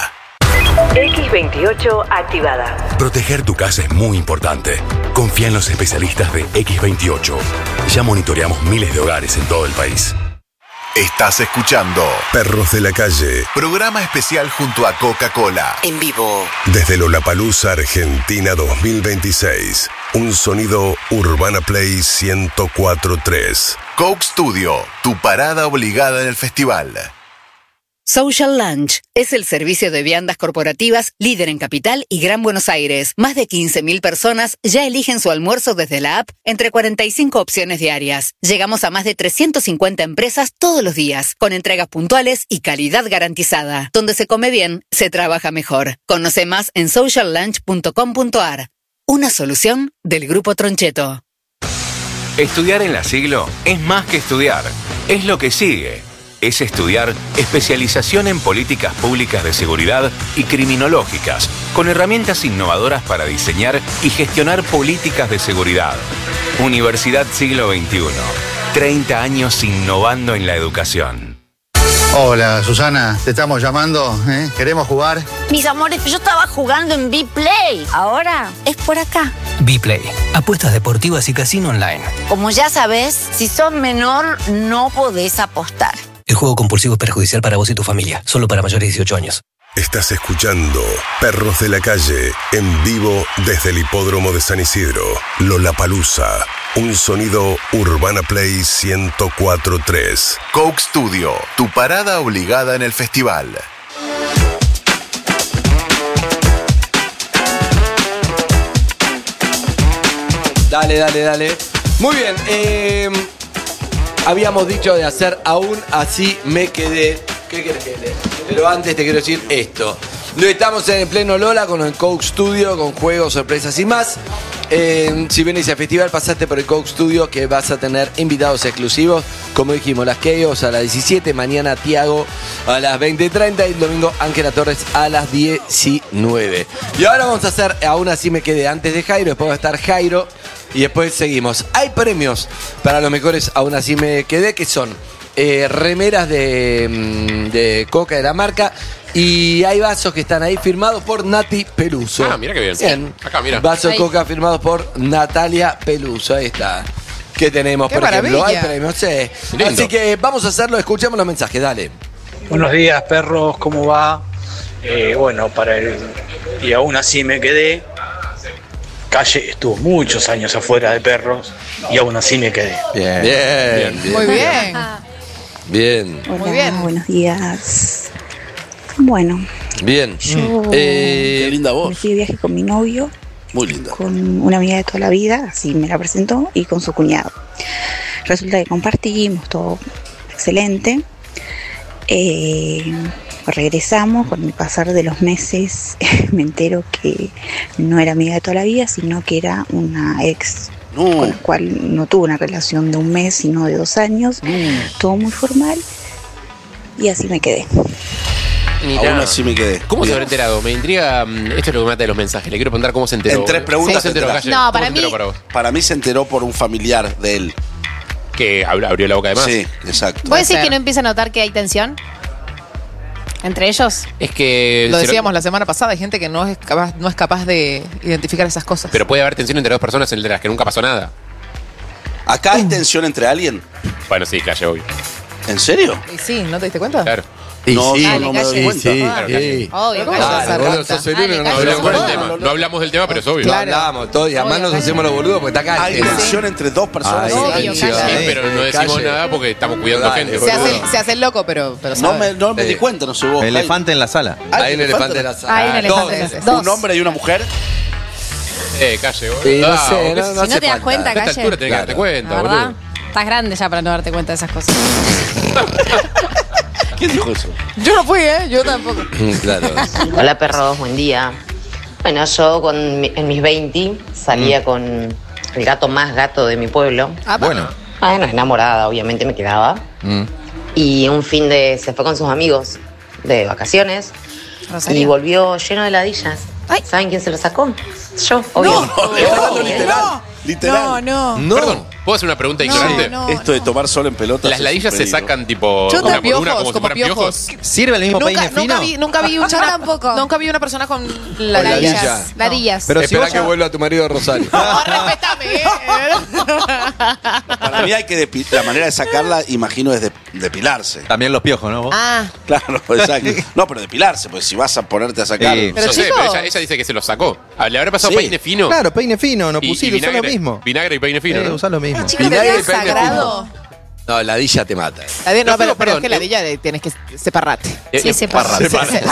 X28 activada. Proteger tu casa es muy importante. Confía en los especialistas de X28. Ya monitoreamos miles de hogares en todo el país. Estás escuchando Perros de la Calle, programa especial junto a Coca-Cola. En vivo. Desde Lollapalooza Argentina 2026. Un sonido Urbana Play 104.3. Coke Studio, tu parada obligada en el festival. Social Lunch es el servicio de viandas corporativas líder en Capital y Gran Buenos Aires. Más de 15.000 personas ya eligen su almuerzo desde la app entre 45 opciones diarias. Llegamos a más de 350 empresas todos los días, con entregas puntuales y calidad garantizada. Donde se come bien, se trabaja mejor. Conoce más en sociallunch.com.ar. Una solución del Grupo Troncheto. Estudiar en la Siglo es más que estudiar, es lo que sigue. Es estudiar especialización en políticas públicas de seguridad y criminológicas, con herramientas innovadoras para diseñar y gestionar políticas de seguridad. Universidad Siglo XXI. 30 años innovando en la educación. Hola, Susana, te estamos llamando, ¿eh? ¿Queremos jugar? Mis amores, yo estaba jugando en B-Play. Ahora es por acá. B-Play. Apuestas deportivas y casino online. Como ya sabes, si sos menor, no podés apostar. El juego compulsivo es perjudicial para vos y tu familia. Solo para mayores de 18 años. Estás escuchando Perros de la Calle, en vivo desde el Hipódromo de San Isidro. Lollapalooza. Un sonido Urbana Play 104.3. Coke Studio, tu parada obligada en el festival. Dale. Muy bien, habíamos dicho de hacer Aún Así Me Quedé. ¿Qué querés que lea? Pero antes te quiero decir esto. Estamos en el pleno Lola con el Coke Studio, con juegos, sorpresas y más. Si venís al festival, pasaste por el Coke Studio, que vas a tener invitados exclusivos. Como dijimos, las Keos a las 17, mañana Tiago a las 20:30 y el domingo Ángela Torres a las 19. Y ahora vamos a hacer Aún Así Me Quedé antes de Jairo, después va a estar Jairo y después seguimos. Hay premios para los mejores Aún Así Me Quedé, que son remeras de Coca de la marca. Y hay vasos que están ahí firmados por Nati Peluso. Ah, mira qué bien. Bien. Acá, mira. Vasos Coca firmados por Natalia Peluso. Ahí está. ¿Qué tenemos, ¡Qué por ejemplo? maravilla! Hay premios, sí. Lindo. Así que vamos a hacerlo. Escuchemos los mensajes. Dale. Buenos días, perros, ¿cómo va? Bueno, para el... Y aún así me quedé. Calle estuvo muchos años afuera de Perros y aún así me quedé. Bien. Muy bien. Bien. Hola, Muy bien. buenos días. Bueno, Bien. yo Qué linda me voz. fui de viaje con mi novio, Muy linda. con una amiga de toda la vida, así me la presentó, y con su cuñado. Resulta que compartimos, todo excelente. Regresamos, con el pasar de los meses me entero que no era amiga de toda la vida, sino que era una ex con la cual no tuve una relación de un mes, sino de 2 años. Todo muy formal, y así me quedé. Aún así me quedé. ¿Cómo se habrá enterado? Me intriga. Esto es lo que me mata de los mensajes. Le quiero preguntar cómo se enteró. En 3 preguntas ¿Cómo se enteró, se Calle? entera. No, ¿Cómo para se enteró mí- para vos? Para mí se enteró por un familiar de él. Que abrió la boca de más. Sí, exacto. ¿Vos decís ser. que no empieza a notar que hay tensión entre ellos? Es que. Lo decíamos la semana pasada, hay gente que no es capaz de identificar esas cosas. Pero puede haber tensión entre dos personas entre las que nunca pasó nada. ¿Acá hay tensión entre alguien? Bueno, sí, Calle, obvio. ¿En serio? Y sí, ¿no te diste cuenta? Claro. Y No, sí, yo no me doy y cuenta. sí, Claro, sí. Calle. Obvio, ¿cómo claro. vas a hacer Vos rata? sos el único que no Dale, No hablamos hablamos del tema. No hablamos del tema, pero es obvio. No hablamos todo y además nos hacemos los boludos porque está acá. ¿Hay el tema. tensión entre 2 personas? Ay, Obvio, tensión. Calle. Sí, pero no decimos Calle. nada porque estamos cuidando Dale, gente. Se boludo. hace el loco, pero No sabe. me di cuenta, no sé vos. Elefante en la sala. Hay un elefante en la sala. Hay un elefante en la Dos. sala. ¿Un hombre y una mujer? Calle, boludo. Sí, no Ah, sé, vos no qué- hace Si no te das falta. cuenta, A esta Calle. altura tenés que darte cuenta, La verdad, boludo. estás grande ya para no darte cuenta de esas cosas. ¿Quién dijo eso? Yo no fui, yo tampoco. Claro. Hola perros, buen día. Bueno, yo en mis 20 salía con el gato más gato de mi pueblo. Bueno. Bueno, enamorada, obviamente me quedaba. Y un fin de se fue con sus amigos de vacaciones y volvió lleno de ladillas. ¿Saben quién se lo sacó? Yo, obvio. No, literal. Literal. No. No. Perdón. ¿Puedo hacer una pregunta ignorante? Esto de tomar sol en pelotas. Las es ladillas un se peligro. sacan tipo Yo una de por una piojos, como si como fueran piojos. ¿Sirve el mismo peine fino? Nunca vi una persona con ladillas. Ladillas. Pero si Espera vos que vuelva tu marido Rosario. Para mí hay que la manera de sacarla, imagino, es depilarse. También los piojos, ¿no? Ah. Claro, exacto. No, pero depilarse, pues si vas a ponerte a sacar. Sí. Pero, ella dice que se los sacó. ¿Le habrá pasado Sí. peine fino? Claro, peine fino, no Y pusiste, usá lo vinagre, mismo. Vinagre y peine fino, ¿no? Usá lo mismo. Chicos, Vinagre ¿te y peine sagrado? No, ladilla te mata. No, pero es perdón, que ladilla tienes que separarte. Sí, separarte.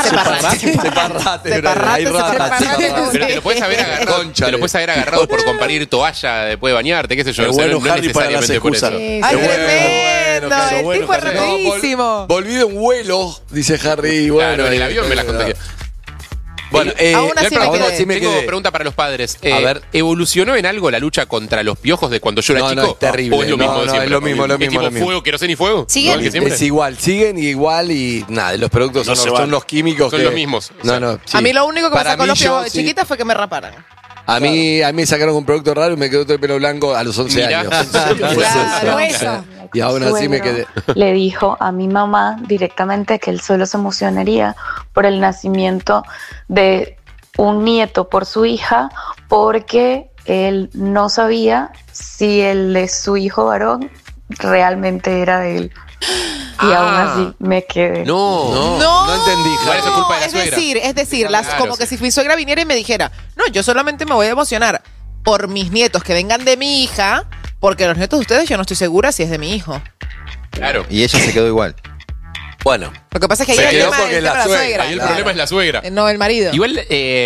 Separate, hay ratas. Pero te lo puedes haber agarrado. Te lo puedes haber agarrado por compartir toalla después de bañarte, qué sé yo. Qué o sea, bueno, no es Harry, para las necesariamente por eso. excusas. ¡Ay, Bueno, tremendo! qué El tipo es rapidísimo. Volví de un vuelo, dice Harry. Bueno, Claro, en el avión me las contagié. Bueno, Aún así me ahora quedé. sí me Tengo quedé. pregunta para los padres. A ver. ¿Evolucionó en algo la lucha contra los piojos de cuando yo era No, chico? no, es terrible. ¿O es lo No, mismo de no, siempre? es lo mismo, lo ¿Es mismo, tipo lo mismo. fuego, queroseno y fuego? ¿Siguen? ¿Igual que siempre? Es igual, siguen igual y nada, los productos No son, se son van. los químicos Son que- los mismos. No, no. sí. A mí lo único que me Para sacó mí, los yo, piojos de sí. chiquita fue que me raparan. A mí me sacaron un producto raro y me quedó todo el pelo blanco a los 11 Mirá. años. Claro. Eso. Y aún así me quedé. Le dijo a mi mamá directamente que él solo se emocionaría por el nacimiento de un nieto por su hija, porque él no sabía si el de su hijo varón realmente era de él. Y aún así me quedé. No entendí. Igual eso es culpa de la es suegra. decir, Claro, como que si mi suegra viniera y me dijera, no, yo solamente me voy a emocionar por mis nietos que vengan de mi hija, porque los nietos de ustedes yo no estoy segura si es de mi hijo. Claro. Y ella se quedó igual. Bueno. Lo que pasa es que ahí Se el quedó tema porque es la la suegra. suegra. Ahí el problema es la suegra. No el marido. Igual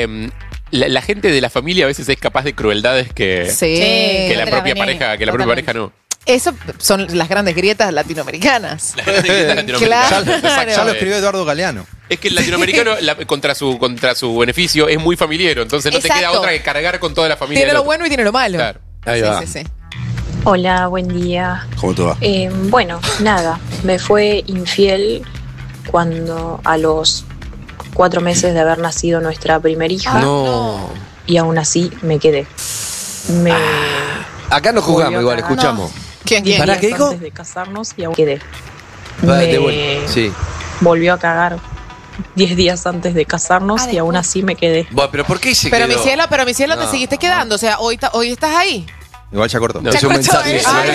la gente de la familia a veces es capaz de crueldades que, Sí. que la no te la propia venía. pareja, que la propia Totalmente. pareja no. Eso son las grandes grietas latinoamericanas. La gente que está latinoamericana. Claro. Ya lo escribió Eduardo Galeano. Es que el latinoamericano contra su beneficio es muy familiero, entonces no te Exacto. queda otra que cargar con toda la familia. Tiene del lo otro. bueno y tiene lo malo. Claro. Ahí Sí, va. sí, sí. Hola, buen día. ¿Cómo te va? Bueno, nada, me fue infiel cuando a los 4 meses de haber nacido nuestra primera hija No. y aún así me quedé. Me Acá no jugamos volvió a igual, cagar. escuchamos. ¿Quién? Diez ¿Para días qué dijo? antes de casarnos y aún quedé. Va, de Me vuelta. Sí. volvió a cagar 10 días antes de casarnos y aún así me quedé. Bueno, pero ¿por qué se Pero quedó? mi cielo, te No. seguiste quedando. O sea, hoy estás ahí. Igual ya cortó. No, es un mensaje. Ah,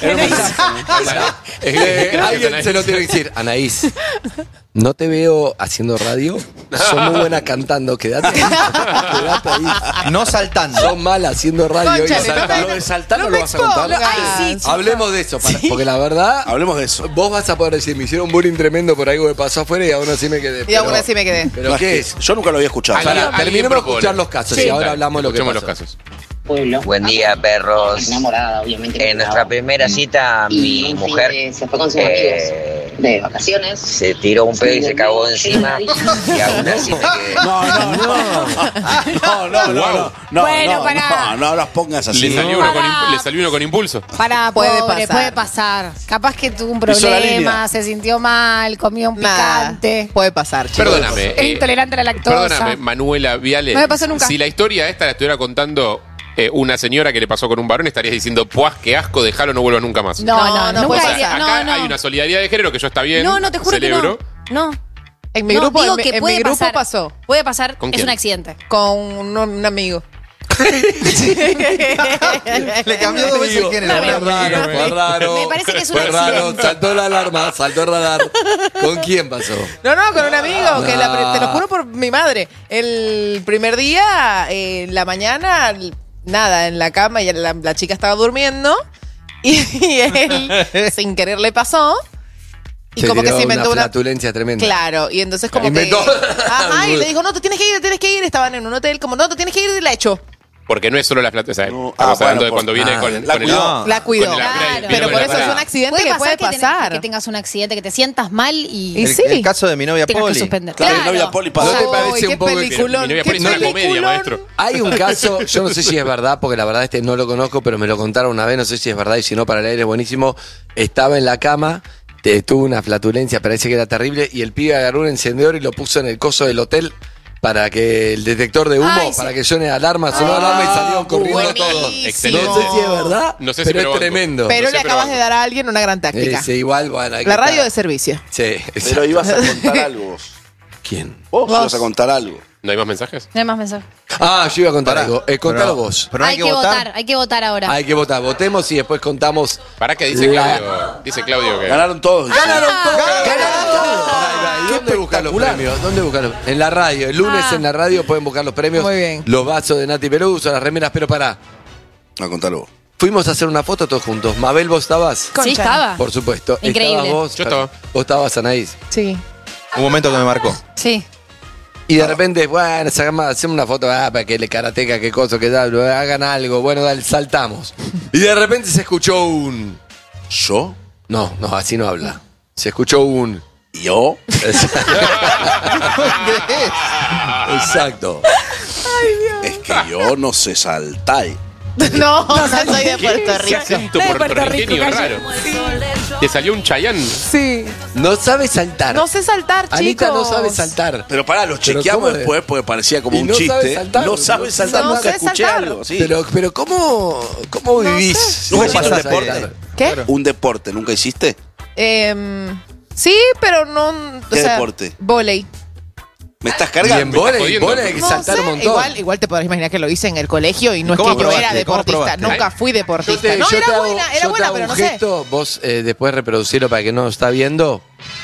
Alguien se lo tiene que decir. Anaís, no te veo haciendo radio. Sos muy buena cantando. Quédate ahí. Quédate ahí. No saltando. Sos mala haciendo radio. y Cónchale, saltando. Lo de saltar no no lo me vas a contar. expongas. Ay, sí, Hablemos de eso, porque la verdad, Hablemos de eso. vos vas a poder decir, me hicieron bullying tremendo por algo que pasó afuera y aún así me quedé. Y aún así me quedé. ¿Pero No, qué es es? que yo nunca lo había escuchado. Alguien- Pará, alguien terminemos de propone. escuchar los casos Sí, y ahora dale, hablamos lo que escuchemos pasó. los casos. Buen día, perros. Enamorada, obviamente. En nuestra primera cita, mi mujer se fue con sus amigos de vacaciones. se tiró un pedo y se cagó encima. Y aún así me quedé. No, Bueno, pará. no las pongas así. Le salió, le salió uno con impulso. Para, Puede pobre, pasar. puede pasar. Capaz que tuvo un Pisó la problema, línea. se sintió mal, comió un Nada, picante. puede pasar, chicos. Perdóname. Es intolerante a la lactosa. Perdóname, Manuela Viale. No me pasó nunca. Si la historia esta la estuviera contando una señora que le pasó con un varón, estarías diciendo, puas, qué asco, déjalo, no vuelva nunca más. No, no, no nunca puede O sea, diría- acá no, hay no. una solidaridad de género que yo está bien. No, no, te juro celebro. que no. No. En mi No, grupo, digo en mi- que en mi puede grupo pasar. pasó. Puede pasar, ¿Con es quién? un accidente. Con un amigo. Le cambió 2 veces el género. Fue raro. Me parece que es un Fue raro, accidente. saltó la alarma, saltó el radar. ¿Con quién pasó? No, con un amigo, que No. te lo juro por mi madre. El primer día, en la mañana, nada, en la cama, y la chica estaba durmiendo. Y él, sin querer, le pasó. Y como que tiró se inventó una una. flatulencia tremenda. Claro, y entonces como Inventó. que. Ajá, y le dijo, no, tú tienes que ir. Estaban en un hotel, como, no, tú tienes que ir, y la echó. Porque no es solo la flata. O sea, No. estamos hablando de bueno, cuando viene con la el. cuidó. La cuidó. con el- Claro. viene Pero con por el- eso es un accidente que puede pasar. Que tengas un accidente, que te sientas mal y, Y sí. El caso de mi novia tengas que Poli. suspender. Claro, mi novia Poli pasó. ¿No te Uy, parece qué un poco que- peliculón, Mi novia qué Poli es una comedia, peliculón. maestro. Hay un caso, yo no sé si es verdad, porque la verdad no lo conozco, pero me lo contaron una vez, no sé si es verdad y si no para el aire es buenísimo. Estaba en la cama, tuvo una flatulencia, parece que era terrible, y el pibe agarró un encendedor y lo puso en el coso del hotel para que el detector de humo, Ay, sí. para que suene alarma, sonó alarma y salieron corriendo todos. Excelente. No sé si es verdad, No sé si pero es banco. tremendo. Pero No sé, le pero acabas de dar a alguien una gran táctica. Sí, igual, bueno. La radio de servicio. Sí, Pero ibas a contar algo. ¿Quién? Vos ibas a contar algo. ¿No hay más mensajes? No hay más mensajes. Ah, yo iba a contar algo. Contalo vos. Pero no Hay que votar ahora. Hay que votar. Votemos y después contamos. ¿Para qué dice Claudio? Dice Claudio que... Ganaron todos. ¡Ganaron todos! ¿Y dónde buscan los premios? ¿Dónde buscan los... En la radio. El lunes en la radio pueden buscar los premios. Muy bien. Los vasos de Nati Peluso, las remeras, pero pará. A contarlo vos. Fuimos a hacer una foto todos juntos. Mabel, ¿vos estabas? Sí, estaba. Por supuesto. Increíble. ¿Estabas vos? Yo estaba. ¿Vos estabas, Anaís? Sí. Un momento que me marcó. Sí. Y de repente, bueno, hacemos una foto para que le karateca, qué cosa, que tal, hagan algo. Bueno, dale, saltamos. Y de repente se escuchó un... ¿Yo? No, así no habla. Se escuchó un... ¿Yo? Exacto. Es que yo no sé saltar. No, soy de Puerto Ese Rico. acento De Puerto puertorriqueño Rico, raro. ¿Te salió un Chayán? Sí. No sabe saltar. No sé saltar, chicos. Anita no sabe saltar. Pero pará, lo Pero chequeamos ¿cómo es? después porque parecía como Y un no sabe chiste. saltar. No sabe saltar, No nunca sé escuché saltar. algo así. Pero ¿cómo vivís? ¿Nunca si hiciste un pasás a deporte? saltar? ¿Qué? ¿Un deporte nunca hiciste? Sí, pero no. ¿Qué deporte? Vóley. ¿Me estás Y cargando? en vóley jodiendo. hay que No saltar sé, un montón. igual te podrás imaginar que lo hice en el colegio y no es que ¿Cómo yo era probaste? ¿Cómo deportista. probaste? Nunca fui deportista. No, yo era te hago- buena, yo te buena, hago pero un no sé. gesto, vos después reproducirlo para que no lo está viendo.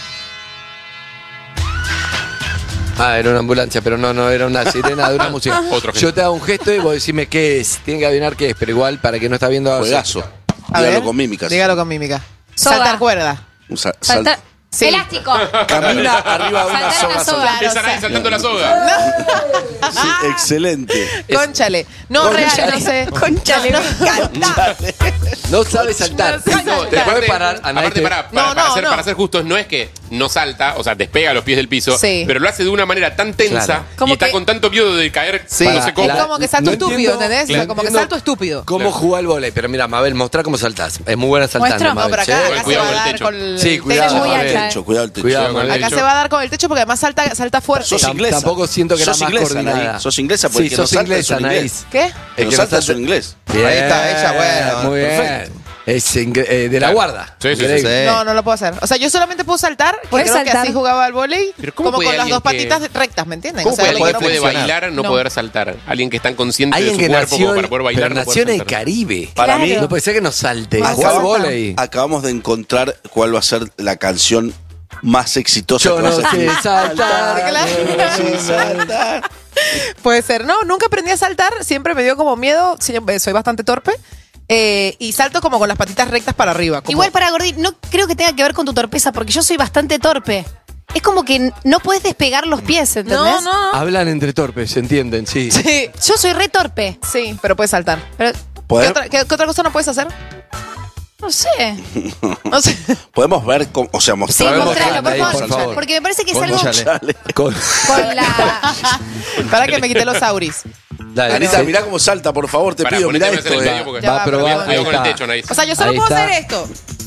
Ah, era una ambulancia, pero no era una sirena de una música. Otro gesto. Yo te hago un gesto y vos decime qué es. Tienen que adivinar qué es, pero igual para que no está viendo. Juegazo. A Dígalo ver, con mímicas. Dígalo con mímica. Soga. Saltar cuerda. Un sa- Saltar. Sí. Elástico. Camina arriba de una Saltar soga. una soga. Es Anaí saltando la soga. Sí, excelente. Cónchale. No, real, no sé. Conchale, me encanta. No sabe saltar. No sé No, saltar. te puedes parar. Anaí, Aparte, te- para ser justos, no es que no salta, o sea, despega los pies del piso, Sí. pero lo hace de una manera tan tensa Claro. y Como está que- con tanto miedo de caer, Sí. no sé cómo. Es como que salto No estúpido, entiendo- ¿entendés? claro, Como que entiendo salto estúpido. ¿Cómo jugó al vóley? Pero mira, Mabel, mostrá cómo saltás. Es muy buena saltando, Muestro. No, Mabel. pero ¿sí? acá, acá se Cuidado va a con el dar techo. con el Sí, cuidado, techo. muy Mabel. alta. Cuidado el techo. Cuidado, Cuidado con el Mabel. Acá techo. se va a dar con el techo porque además salta fuerte. Sos inglesa. Tampoco siento que era Sos más inglesa, coordinada. Anaí. Sos inglesa porque Sí, el que no sos salta inglesa, es un Anaís. inglés. ¿Qué? El El que que no salta es salta- un inglés. Bien, Ahí está, ella, bueno, Muy bien. perfecto. Es de la guarda. Sí, sí, sí, Increíble. sí. No lo puedo hacer. O sea, yo solamente puedo saltar. Que ¿Puedes creo que saltar? así jugaba al vóley. Pero ¿cómo Como puede con las alguien dos que- patitas rectas, ¿me entienden? ¿Cómo O sea, puede alguien alguien que que puede funciona. bailar no No. poder saltar? Alguien que es tan consciente de Alguien su que cuerpo como nació, para poder bailar pero no poder nació en el saltar. Caribe. Para mí, No puede ser que no salte. Jugó al acabamos, vóley. acabamos de encontrar cuál va a ser la canción más exitosa Yo que va no a ser. sé saltar. Claro. yo no sé saltar. Puede ser. No, nunca aprendí a saltar. Siempre me dio como miedo. Soy bastante torpe. Y salto como con las patitas rectas para arriba. como- Igual para Gordi, no creo que tenga que ver con tu torpeza, porque yo soy bastante torpe. Es como que no puedes despegar los pies, ¿entendés? No. Hablan entre torpes, se entienden, sí. Sí, Yo soy re torpe. sí, pero puedes saltar. Pero, ¿Qué ¿Poder- otra cosa no puedes hacer? no sé. No sé. Podemos ver, o sea, Sí, mostrar. mostralo, por ahí, favor. por favor. Porque me parece que es algo Conchale. Con- con la... Para que me quité los auris. Dale, Anita, sí. mirá cómo salta, por favor, te Pará, pido, ponete mirá más en esto. el medio porque- Ya Va a probar. Cuidado ahí con el está. techo, Anaís. O sea, yo solo Ahí puedo está. hacer esto.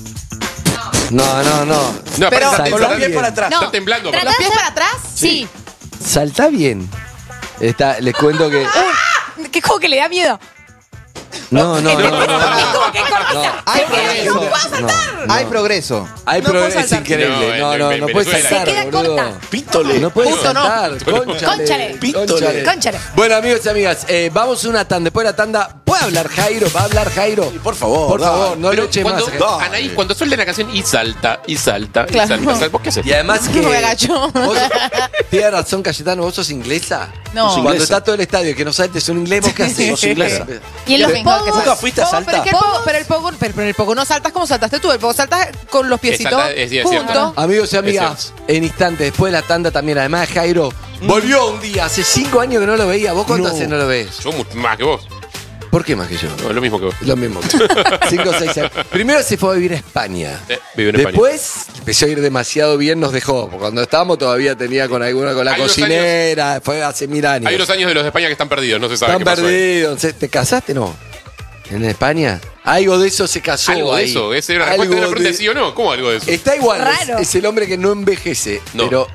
No. No, Pero- pero con Con los pies para atrás. No. Está temblando. Trata ¿Los de pies hacer- para atrás? Sí. Salta bien. Les cuento que. Que como que le da miedo. No. Es como que es cortita. Hay Se queda ahí. progreso. Hay progreso. Hay No puedo progreso, es saltar. increíble. No, No, en no puedes Venezuela. saltar, Se queda boludo. corta. Pítole. No puedes Punto no. saltar. Cónchale. Pítole. Cónchale. Bueno, amigos y amigas, vamos a una tanda. Después de la tanda, ¿puede hablar Jairo? ¿Va a hablar Jairo? Por favor, Por favor, dale. no le Pero eche más. cuando, Anaí, cuando suelta la canción y salta, y salta, Claro. y salta. ¿Vos qué haces? Y además que. Me agacho. vos- Tienes razón, Cayetano, vos sos inglesa. No. Sos Cuando inglesa. está todo el estadio y que no saltes un inglés, ¿vos qué haces? Sos inglesa. Y en los Lo mismo que pogos... ¿Nunca fuiste a Pero, saltar? es que pero el pogo no saltas como saltaste tú. El pogo saltas con los piecitos. Es cierto. Punto. Amigos y amigas, en instantes, después de la tanda también, además Jairo volvió un día, hace 5 años que no lo veía. ¿Vos cuánto hace no lo ves? Yo mucho más que vos. ¿Por qué más que yo? No, lo mismo que vos. Lo mismo. 5 o 6 años. Primero se fue a vivir a España. Vive en España. Después empezó a ir demasiado bien, nos dejó. Porque cuando estábamos todavía tenía con la Hay unos cocinera, fue hace 1000 años. Hay unos años de los de España que están perdidos, no se sabe Están qué pasó ahí. perdidos. ¿Te casaste no? ¿En España? Algo de eso se casó Algo de ahí. eso. ¿Es una respuesta de una pregunta de sí o no? ¿Cómo algo de eso? Está igual, Raro. es el hombre que no envejece. No. Pero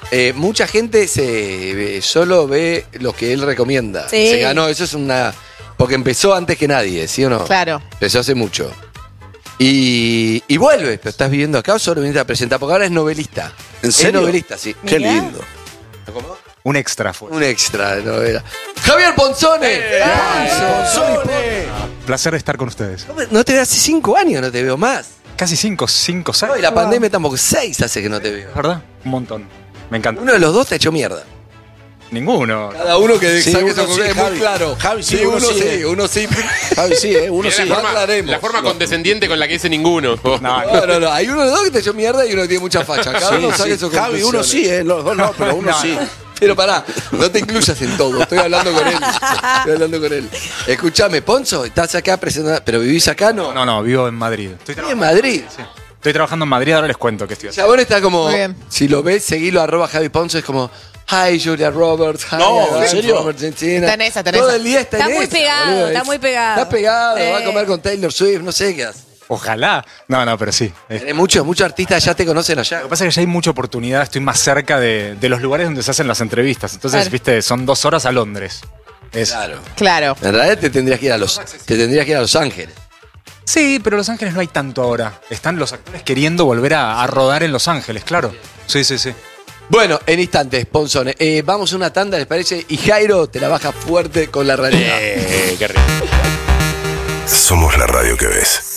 mucha gente solo ve lo que él recomienda. Sí. Se ganó, eso es una... Porque empezó antes que nadie, ¿sí o no? Claro. Empezó hace mucho. Y vuelve, pero estás viviendo acá o solo viniste a presentar, porque ahora es novelista. ¿En serio? Es novelista, sí. Qué lindo. Un extra fue. Un extra de novela. ¡Javier Ponzone! Placer de estar con ustedes. No te veo hace 5 años, no te veo más. Casi 5, 6. No, y la pandemia tampoco, 6 hace que no te veo. ¿Verdad? Un montón. Me encanta. Uno de los dos te echó mierda. Ninguno. Cada uno que Sí, saque uno su sí, conclusión, es Javi. muy claro. Javi sí, Sí, uno uno sí. sí, uno sí. Javi sí, uno Mirá sí. la forma condescendiente con la que dice ninguno. No. Hay uno de los dos que te echó mierda y uno que tiene mucha facha. Cada uno saque su conclusión. Javi, uno sí, los dos no, pero uno sí. Pero pará, no te incluyas en todo. Estoy hablando con él. Escuchame, Ponzo, estás acá presentando. ¿Pero vivís acá, no? No, vivo en Madrid. ¿En Madrid? Sí. Estoy trabajando en Madrid, ahora les cuento que estoy haciendo. Chabón está como. Muy bien. Si lo ves, seguilo @Javi Ponzo, es como. Hi, Julia Roberts. Hi, No, ¿en I'm serio? from Argentina. Está en esa, está en Todo esa. el día está en muy esa, pegado, boludo. está muy pegado. Está pegado, va a comer con Taylor Swift, no sé qué hace. Ojalá. No, pero sí. Muchos artistas ya te conocen allá. Lo que pasa es que ya hay mucha oportunidad, estoy más cerca de los lugares donde se hacen las entrevistas. Entonces, Claro. viste, son 2 horas a Londres. Claro. En realidad te tendrías que ir a Los Ángeles. Sí, pero Los Ángeles no hay tanto ahora. Están los actores queriendo volver a rodar en Los Ángeles, claro. Sí. Bueno, en instantes, Ponzone. Vamos a una tanda, ¿les parece? Y Jairo te la baja fuerte con la realidad. Qué rico. Somos la radio que ves.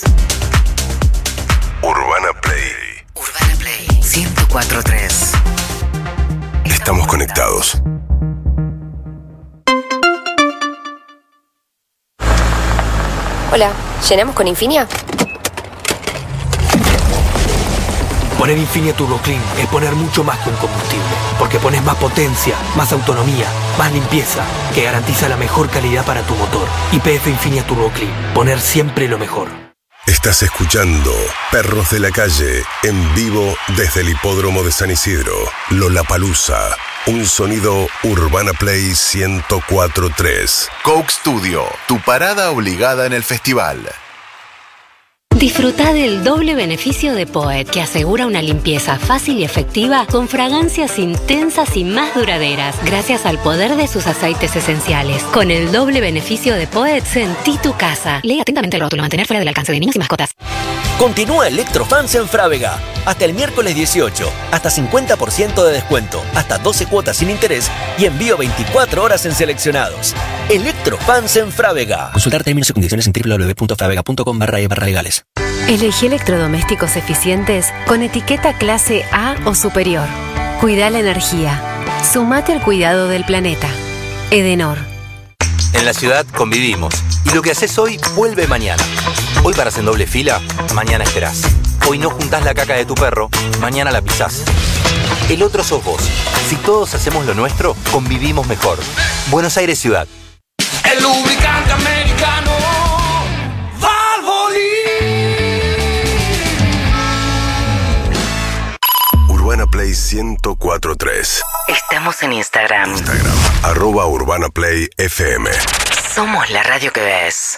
Urbana Play. Urbana Play 104.3. Estamos conectados. Hola, ¿llenamos con Infinia? Poner Infinia Turbo Clean es poner mucho más que un combustible, porque pones más potencia, más autonomía, más limpieza, que garantiza la mejor calidad para tu motor. YPF Infinia Turbo Clean, poner siempre lo mejor. Estás escuchando Perros de la Calle en vivo desde el hipódromo de San Isidro. Lollapalooza. Un sonido Urbana Play 104.3. Coke Studio, tu parada obligada en el festival. Disfruta del doble beneficio de Poet, que asegura una limpieza fácil y efectiva con fragancias intensas y más duraderas, gracias al poder de sus aceites esenciales. Con el doble beneficio de Poet, sentí tu casa. Lee atentamente el rótulo, mantener fuera del alcance de niños y mascotas. Continúa Electrofans en Frávega. Hasta el miércoles 18. Hasta 50% de descuento. Hasta 12 cuotas sin interés y envío 24 horas en seleccionados. Electrofans en Frávega. Consultar términos y condiciones en www.fravega.com/legales. Elegí electrodomésticos eficientes con etiqueta clase A o superior. Cuida la energía. Sumate al cuidado del planeta. Edenor. En la ciudad convivimos y lo que haces hoy vuelve mañana. Hoy paras en doble fila, mañana esperás. Hoy no juntás la caca de tu perro, mañana la pisás. El otro sos vos. Si todos hacemos lo nuestro, convivimos mejor. Buenos Aires Ciudad. El lubricante americano Valvoline. Urbana Play 104.3. Estamos en Instagram. @Urbana Play FM. Somos la radio que ves.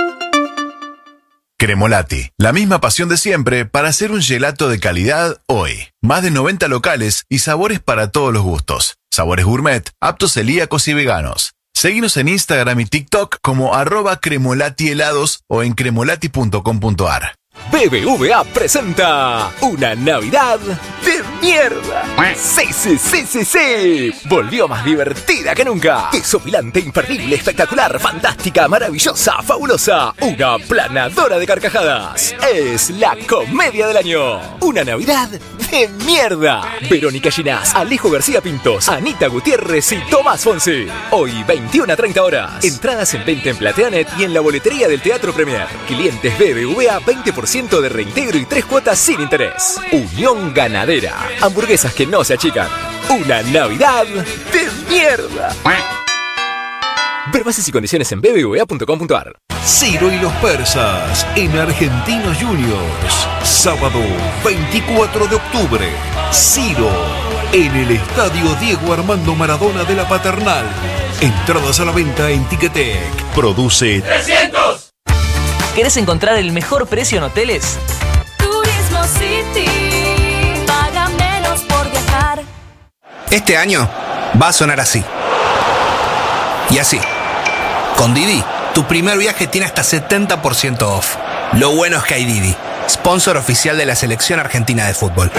Cremolati, la misma pasión de siempre para hacer un gelato de calidad hoy. Más de 90 locales y sabores para todos los gustos. Sabores gourmet, aptos celíacos y veganos. Seguinos en Instagram y TikTok como @cremolatiHelados o en cremolati.com.ar. BBVA presenta una Navidad de mierda. Sí. Volvió más divertida que nunca. Desopilante, imperdible, espectacular, fantástica, maravillosa, fabulosa. Una planadora de carcajadas. Es la comedia del año. Una Navidad de mierda. Verónica Ginás, Alejo García Pintos, Anita Gutiérrez y Tomás Fonsi. Hoy 21 a 30 horas. Entradas en venta en Plateanet y en la boletería del Teatro Premier. Clientes BBVA 20% de reintegro y 3 cuotas sin interés. Unión Ganadera. Hamburguesas que no se achican. Una Navidad de mierda. Ver bases y condiciones en bbva.com.ar. Ciro y los persas en Argentinos Juniors. Sábado 24 de octubre. Ciro en el Estadio Diego Armando Maradona de la Paternal. Entradas a la venta en Ticketek. Produce 300. ¿Querés encontrar el mejor precio en hoteles? Turismo City. Paga menos por viajar. Este año va a sonar así. Y así. Con Didi, tu primer viaje tiene hasta 70% off. Lo bueno es que hay Didi, sponsor oficial de la selección argentina de fútbol.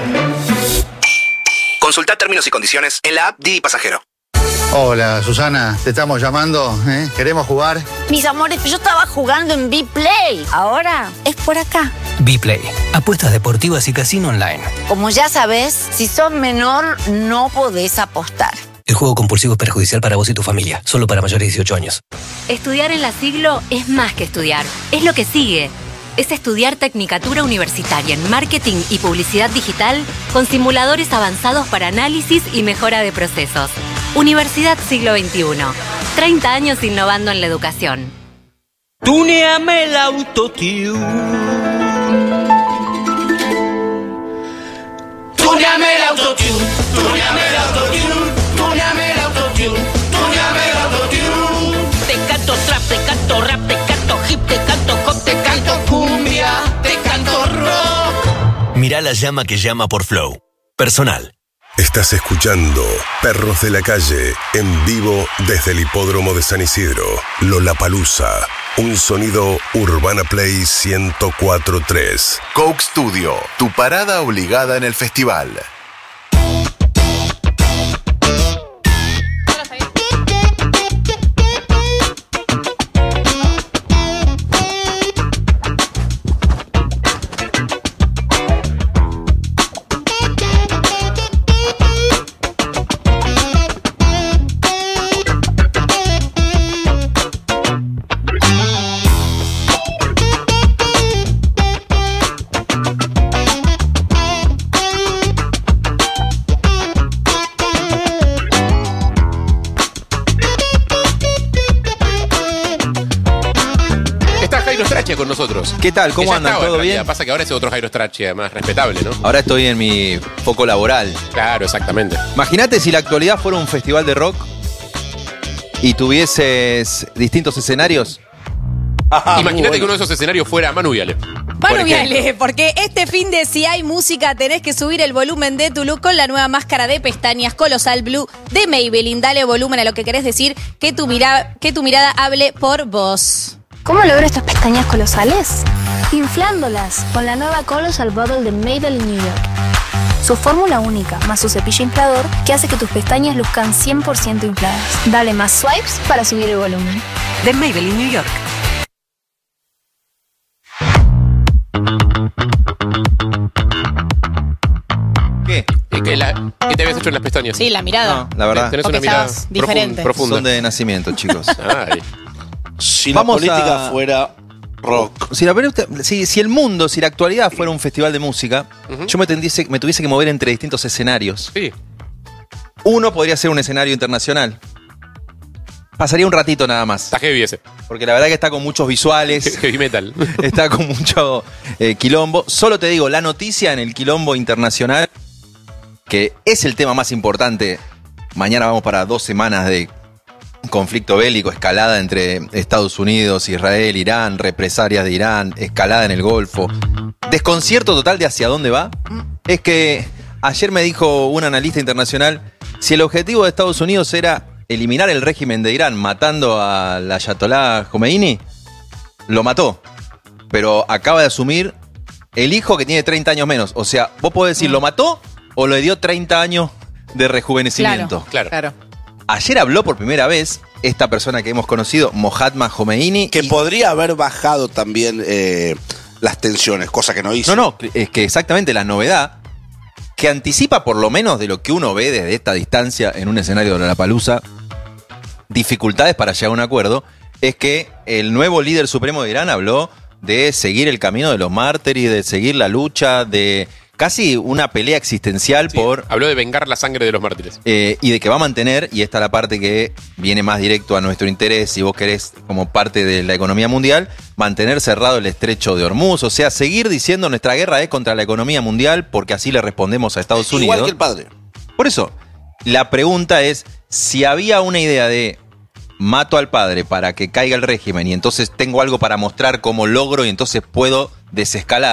Consulta términos y condiciones en la app Didi Pasajero. Hola, Susana, te estamos llamando, ¿eh? ¿Queremos jugar? Mis amores, yo estaba jugando en B-Play. Ahora es por acá. B-Play, apuestas deportivas y casino online. Como ya sabes, si sos menor, no podés apostar. El juego compulsivo es perjudicial para vos y tu familia. Solo para mayores de 18 años. Estudiar en la Siglo es más que estudiar. Es lo que sigue. Es estudiar Tecnicatura Universitaria en Marketing y Publicidad Digital con simuladores avanzados para análisis y mejora de procesos. Universidad Siglo XXI. 30 años innovando en la educación. Tuneame el autotune. Tuneame el autotune. Tuneame el autotune. Tuneame el autotune. Tuneame el autotune. Te canto trap, te canto rap, te canto hip, te canto pop, te canto cumbia, te canto rock. Mirá la llama que llama por Flow. Personal. Estás escuchando Perros de la Calle en vivo desde el Hipódromo de San Isidro. Lollapalooza, un sonido Urbana Play 104.3. Coke Studio, tu parada obligada en el festival. Con nosotros. ¿Qué tal? ¿Cómo andan? ¿Todo bien? Pasa que ahora es otro Jairo Strachia, más respetable, ¿no? Ahora estoy en mi foco laboral. Claro, exactamente. Imagínate si la actualidad fuera un festival de rock y tuvieses distintos escenarios. Imagínate que uno de esos escenarios fuera Manu Viale. Manu Viale, porque este fin de Si Hay Música tenés que subir el volumen de tu look con la nueva máscara de pestañas Colosal Blue de Maybelline. Dale volumen a lo que querés decir, que tu mirada hable por vos. ¿Cómo logro estas pestañas colosales? Inflándolas con la nueva Colosal Bottle de Maybelline New York. Su fórmula única, más su cepillo inflador, que hace que tus pestañas luzcan 100% infladas. Dale más swipes para subir el volumen. De Maybelline New York. ¿Qué? ¿Qué te habías hecho en las pestañas? Sí, la mirada. No, la verdad. Tenés Porque una mirada estabas diferente. profunda. Son de nacimiento, chicos. Ay. Si Vamos la política a- fuera rock. Si el mundo, si la actualidad fuera un festival de música, yo me tuviese que mover entre distintos escenarios. Sí. Uno podría ser un escenario internacional. Pasaría un ratito nada más. Está heavy ese. Porque la verdad que está con muchos visuales. Heavy metal. Está con mucho quilombo. Solo te digo, la noticia en el quilombo internacional, que es el tema más importante. Mañana vamos para 2 semanas de conflicto bélico, escalada entre Estados Unidos, Israel, Irán, represalias de Irán, escalada en el Golfo. Desconcierto total de hacia dónde va. Es que ayer me dijo un analista internacional, si el objetivo de Estados Unidos era eliminar el régimen de Irán matando al Ayatollah Khomeini, lo mató. Pero acaba de asumir el hijo que tiene 30 años menos. O sea, vos podés decir, ¿lo mató o le dio 30 años de rejuvenecimiento? Claro. Ayer habló por primera vez esta persona que hemos conocido, Mohammad Khomeini. Que podría haber bajado también las tensiones, cosa que no hizo. No, es que exactamente la novedad, que anticipa por lo menos de lo que uno ve desde esta distancia en un escenario de Lollapalooza, dificultades para llegar a un acuerdo, es que el nuevo líder supremo de Irán habló de seguir el camino de los mártires, de seguir la lucha, de casi una pelea existencial por... Habló de vengar la sangre de los mártires. Y de que va a mantener, y esta es la parte que viene más directo a nuestro interés, si vos querés, como parte de la economía mundial, mantener cerrado el estrecho de Hormuz, o sea, seguir diciendo nuestra guerra es contra la economía mundial porque así le respondemos a Estados Unidos. Igual que el padre. Por eso, la pregunta es, si había una idea de mato al padre para que caiga el régimen y entonces tengo algo para mostrar como logro y entonces puedo desescalar,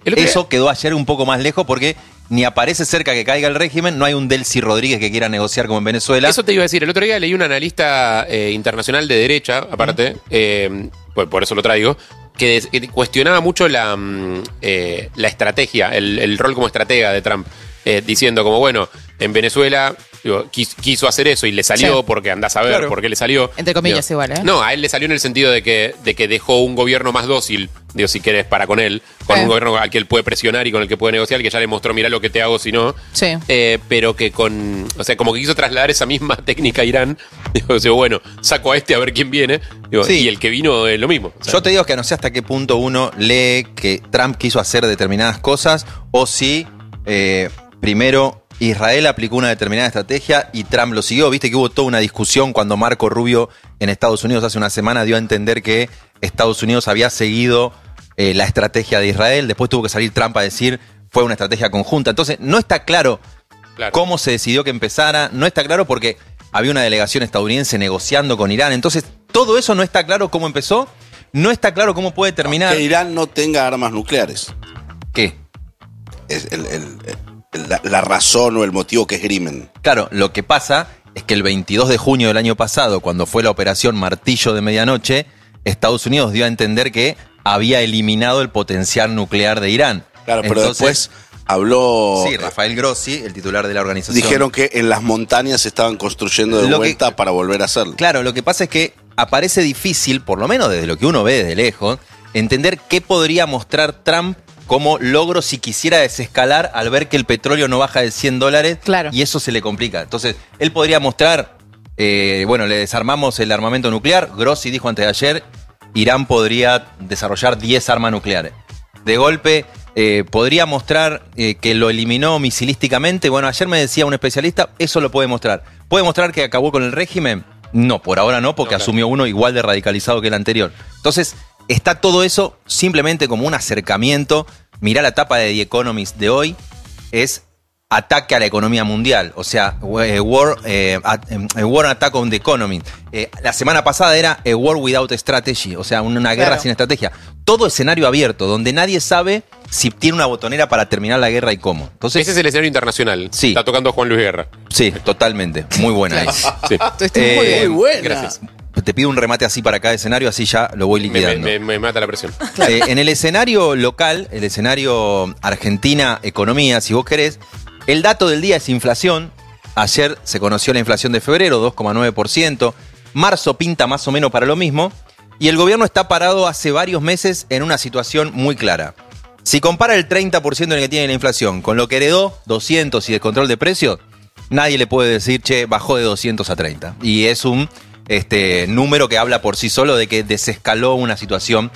Eso quedó ayer un poco más lejos porque ni aparece cerca que caiga el régimen, no hay un Delcy Rodríguez que quiera negociar como en Venezuela. Eso te iba a decir, el otro día leí un analista internacional de derecha, aparte, pues por eso lo traigo, que cuestionaba mucho la estrategia, el rol como estratega de Trump, diciendo como, bueno, en Venezuela quiso hacer eso y le salió porque andás a ver por qué le salió. Entre comillas igual, ¿eh? No, a él le salió en el sentido de que dejó un gobierno más dócil, digo, si querés, para con él, con un gobierno al que él puede presionar y con el que puede negociar, que ya le mostró, mirá lo que te hago si no. Sí. Pero que o sea, como que quiso trasladar esa misma técnica a Irán. Digo, bueno, saco a este a ver quién viene. Digo, y el que vino es lo mismo. O sea, yo te digo que no sé hasta qué punto uno lee que Trump quiso hacer determinadas cosas o si primero Israel aplicó una determinada estrategia y Trump lo siguió. Viste que hubo toda una discusión cuando Marco Rubio en Estados Unidos hace una semana dio a entender que Estados Unidos había seguido la estrategia de Israel. Después tuvo que salir Trump a decir fue una estrategia conjunta. Entonces no está claro cómo se decidió que empezara. No está claro porque había una delegación estadounidense negociando con Irán. Entonces todo eso no está claro cómo empezó. No está claro cómo puede terminar. Que Irán no tenga armas nucleares. ¿Qué? Es la razón o el motivo que esgrimen. Claro, lo que pasa es que el 22 de junio del año pasado, cuando fue la operación Martillo de Medianoche, Estados Unidos dio a entender que había eliminado el potencial nuclear de Irán. Claro, pero después habló... Sí, Rafael Grossi, el titular de la organización. Dijeron que en las montañas se estaban construyendo de vuelta para volver a hacerlo. Claro, lo que pasa es que aparece difícil, por lo menos desde lo que uno ve desde lejos, entender qué podría mostrar Trump como logro si quisiera desescalar al ver que el petróleo no baja de $100 y eso se le complica. Entonces, él podría mostrar, le desarmamos el armamento nuclear. Grossi dijo antes de ayer, Irán podría desarrollar 10 armas nucleares. De golpe, podría mostrar que lo eliminó misilísticamente. Bueno, ayer me decía un especialista, eso lo puede mostrar. ¿Puede mostrar que acabó con el régimen? No, por ahora no, porque asumió uno igual de radicalizado que el anterior. Entonces, está todo eso simplemente como un acercamiento. Mirá la tapa de The Economist de hoy, es ataque a la economía mundial, o sea, war attack on the economy. La semana pasada era a war without strategy, o sea, una guerra sin estrategia. Todo escenario abierto, donde nadie sabe si tiene una botonera para terminar la guerra y cómo. Entonces, ese es el escenario internacional. Sí. Está tocando Juan Luis Guerra. Sí, totalmente. Muy buena ahí. Sí. Muy buena. Gracias. Te pido un remate así para cada escenario, así ya lo voy liquidando. Me mata la presión. En el escenario local, el escenario Argentina Economía, si vos querés, el dato del día es inflación. Ayer se conoció la inflación de febrero, 2,9%. Marzo pinta más o menos para lo mismo. Y el gobierno está parado hace varios meses en una situación muy clara. Si compara el 30% en el que tiene la inflación con lo que heredó, 200 y descontrol de precios, nadie le puede decir, che, bajó de 200 a 30. Y es un número que habla por sí solo de que desescaló una situación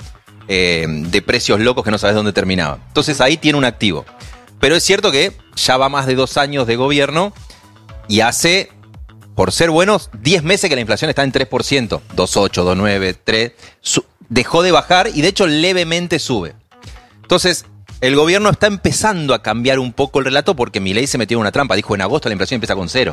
de precios locos que no sabes dónde terminaba. Entonces ahí tiene un activo. Pero es cierto que ya va más de 2 años de gobierno y hace, por ser buenos, 10 meses que la inflación está en 3%. 2,8, 2,9, 3. Dejó de bajar y de hecho levemente sube. Entonces, el gobierno está empezando a cambiar un poco el relato porque Milei se metió en una trampa. Dijo, en agosto la inflación empieza con 0.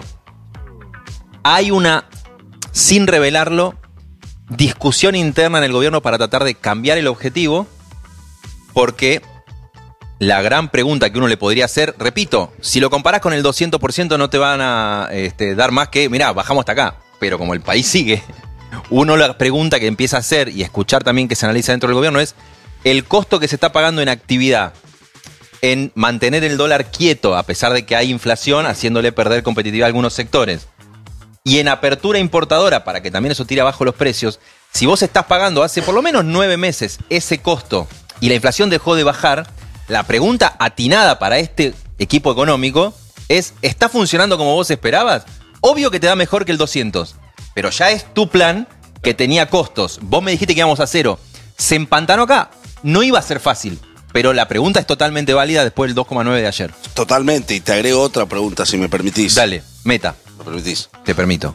Hay una, sin revelarlo, discusión interna en el gobierno para tratar de cambiar el objetivo, porque la gran pregunta que uno le podría hacer, repito, si lo comparás con el 200% no te van a dar más que, mirá, bajamos hasta acá, pero como el país sigue, uno la pregunta que empieza a hacer y escuchar también que se analiza dentro del gobierno es el costo que se está pagando en actividad, en mantener el dólar quieto a pesar de que hay inflación, haciéndole perder competitividad a algunos sectores, y en apertura importadora, para que también eso tire abajo los precios. Si vos estás pagando hace por lo menos 9 meses ese costo y la inflación dejó de bajar, la pregunta atinada para este equipo económico es, ¿está funcionando como vos esperabas? Obvio que te da mejor que el 200, pero ya es tu plan que tenía costos. Vos me dijiste que íbamos a 0. Se empantanó acá. No iba a ser fácil, pero la pregunta es totalmente válida después del 2,9 de ayer. Totalmente, y te agrego otra pregunta, si me permitís. Dale, meta. ¿Me permitís? Te permito.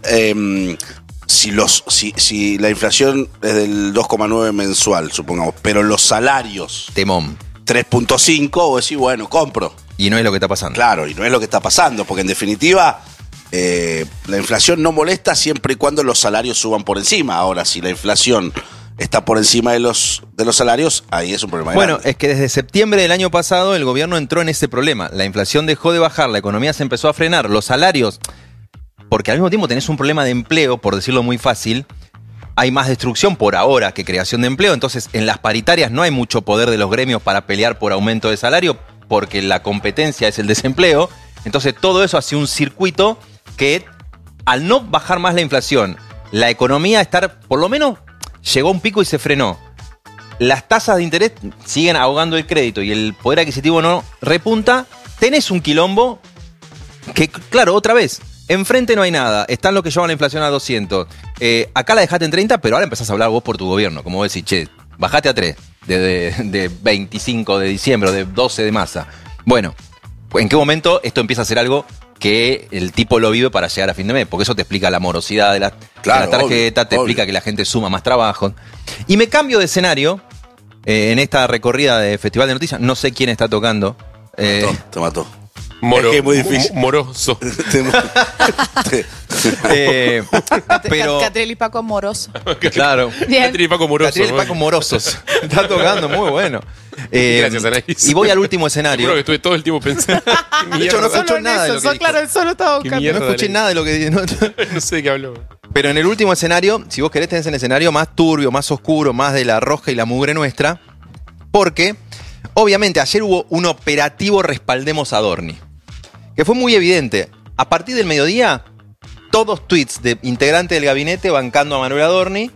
Si la inflación es del 2,9 mensual, supongamos, pero los salarios... Temón. 3,5, o decís, bueno, compro. Y no es lo que está pasando. Claro, y no es lo que está pasando, porque en definitiva la inflación no molesta siempre y cuando los salarios suban por encima. Ahora, si la inflación está por encima de los salarios, ahí es un problema Bueno, grande. es que desde septiembre del año pasado el gobierno entró en ese problema. La inflación dejó de bajar, la economía se empezó a frenar, los salarios, porque al mismo tiempo tenés un problema de empleo, por decirlo muy fácil, hay más destrucción por ahora que creación de empleo, entonces en las paritarias no hay mucho poder de los gremios para pelear por aumento de salario, porque la competencia es el desempleo, entonces todo eso hace un circuito que al no bajar más la inflación, la economía estar, por lo menos, llegó a un pico y se frenó. Las tasas de interés siguen ahogando el crédito y el poder adquisitivo no repunta. Tenés un quilombo que, claro, otra vez, enfrente no hay nada. Están los que llevan la inflación a 200. Acá la dejaste en 30, pero ahora empezás a hablar vos por tu gobierno. Como vos decís, che, bajate a 3 de 25 de diciembre o de 12 de masa. Bueno, ¿en qué momento esto empieza a ser algo que el tipo lo vive para llegar a fin de mes? Porque eso te explica la morosidad de la tarjeta, obvio, te explica que la gente suma más trabajo. Y me cambio de escenario en esta recorrida de Festival de Noticias. No sé quién está tocando. Te mató. Es que es muy difícil. Moroso. Pero Catriel y Paco Moroso. claro. Bien. Catriel y Paco Moroso. Catriel y Paco Morosos. Está tocando, muy bueno. Gracias, Anaís. Y voy al último escenario. Seguro que estuve todo el tiempo pensando. De hecho, no escucho nada de lo que dijo. Claro, el solo estaba buscando. No escuché nada de lo que dijo. No sé de qué habló. Pero en el último escenario, si vos querés, tenés el escenario más turbio, más oscuro, más de la roja y la mugre nuestra. Porque, obviamente, ayer hubo un operativo Respaldemos a Adorni. Que fue muy evidente. A partir del mediodía, todos tweets de integrantes del gabinete bancando a Manuel Adorni.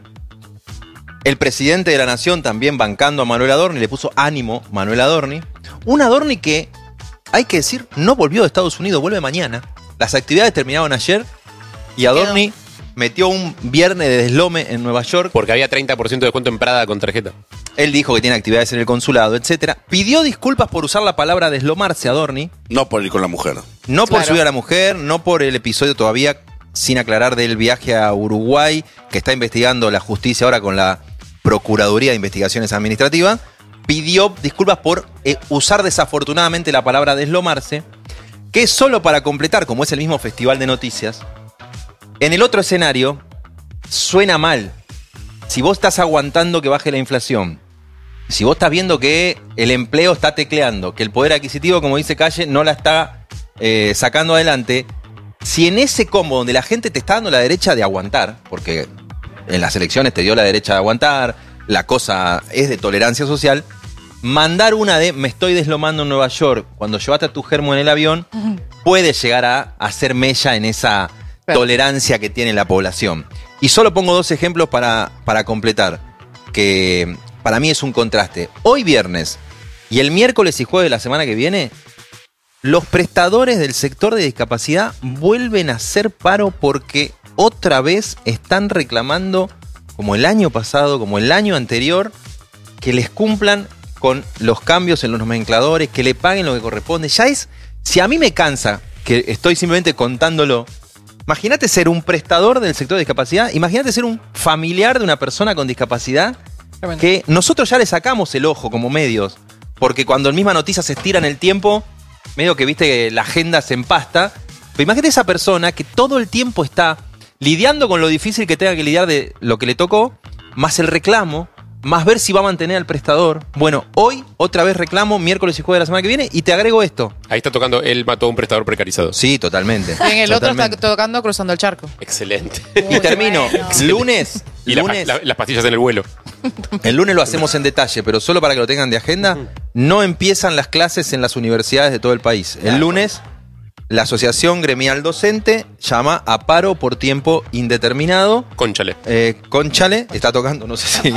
El presidente de la Nación también bancando a Manuel Adorni. Le puso ánimo Manuel Adorni. Un Adorni que, hay que decir, no volvió de Estados Unidos, vuelve mañana. Las actividades terminaron ayer y Adorni metió un viernes de deslome en Nueva York. Porque había 30% de descuento en Prada con tarjeta. Él dijo que tiene actividades en el consulado, etcétera. Pidió disculpas por usar la palabra deslomarse, Adorni. No por ir con la mujer. No por subir a la mujer, no por el episodio todavía sin aclarar del viaje a Uruguay, que está investigando la justicia ahora con la Procuraduría de Investigaciones Administrativas. Pidió disculpas por usar desafortunadamente la palabra deslomarse, que es solo para completar, como es el mismo Festival de Noticias. En el otro escenario, suena mal. Si vos estás aguantando que baje la inflación, si vos estás viendo que el empleo está tecleando, que el poder adquisitivo, como dice Calle, no la está sacando adelante, si en ese combo donde la gente te está dando la derecha de aguantar, porque en las elecciones te dio la derecha de aguantar, la cosa es de tolerancia social, mandar una de me estoy deslomando en Nueva York cuando llevaste a tu germo en el avión, puede llegar a hacer mella en esa tolerancia que tiene la población. Y solo pongo dos ejemplos para completar, que para mí es un contraste. Hoy viernes y el miércoles y jueves de la semana que viene, los prestadores del sector de discapacidad vuelven a hacer paro porque otra vez están reclamando, como el año pasado, como el año anterior, que les cumplan con los cambios en los nomencladores, que le paguen lo que corresponde. Ya es, si a mí me cansa, que estoy simplemente contándolo, imagínate ser un prestador del sector de discapacidad, imagínate ser un familiar de una persona con discapacidad, que nosotros ya le sacamos el ojo como medios, porque cuando en misma noticia se estira en el tiempo, medio que viste que la agenda se empasta, pero imagínate esa persona que todo el tiempo está lidiando con lo difícil que tenga que lidiar de lo que le tocó, más el reclamo, más ver si va a mantener al prestador. Bueno, hoy otra vez reclamo, miércoles y jueves de la semana que viene, y te agrego esto. Ahí está tocando, él mató a un prestador precarizado. Sí, totalmente. Y en el otro está tocando Cruzando el Charco. Excelente. Y termino, lunes. Y lunes, las pastillas en el vuelo. el lunes lo hacemos en detalle, pero solo para que lo tengan de agenda, no empiezan las clases en las universidades de todo el país. El lunes, la Asociación Gremial Docente llama a paro por tiempo indeterminado. Cónchale. Cónchale, está tocando, no sé si.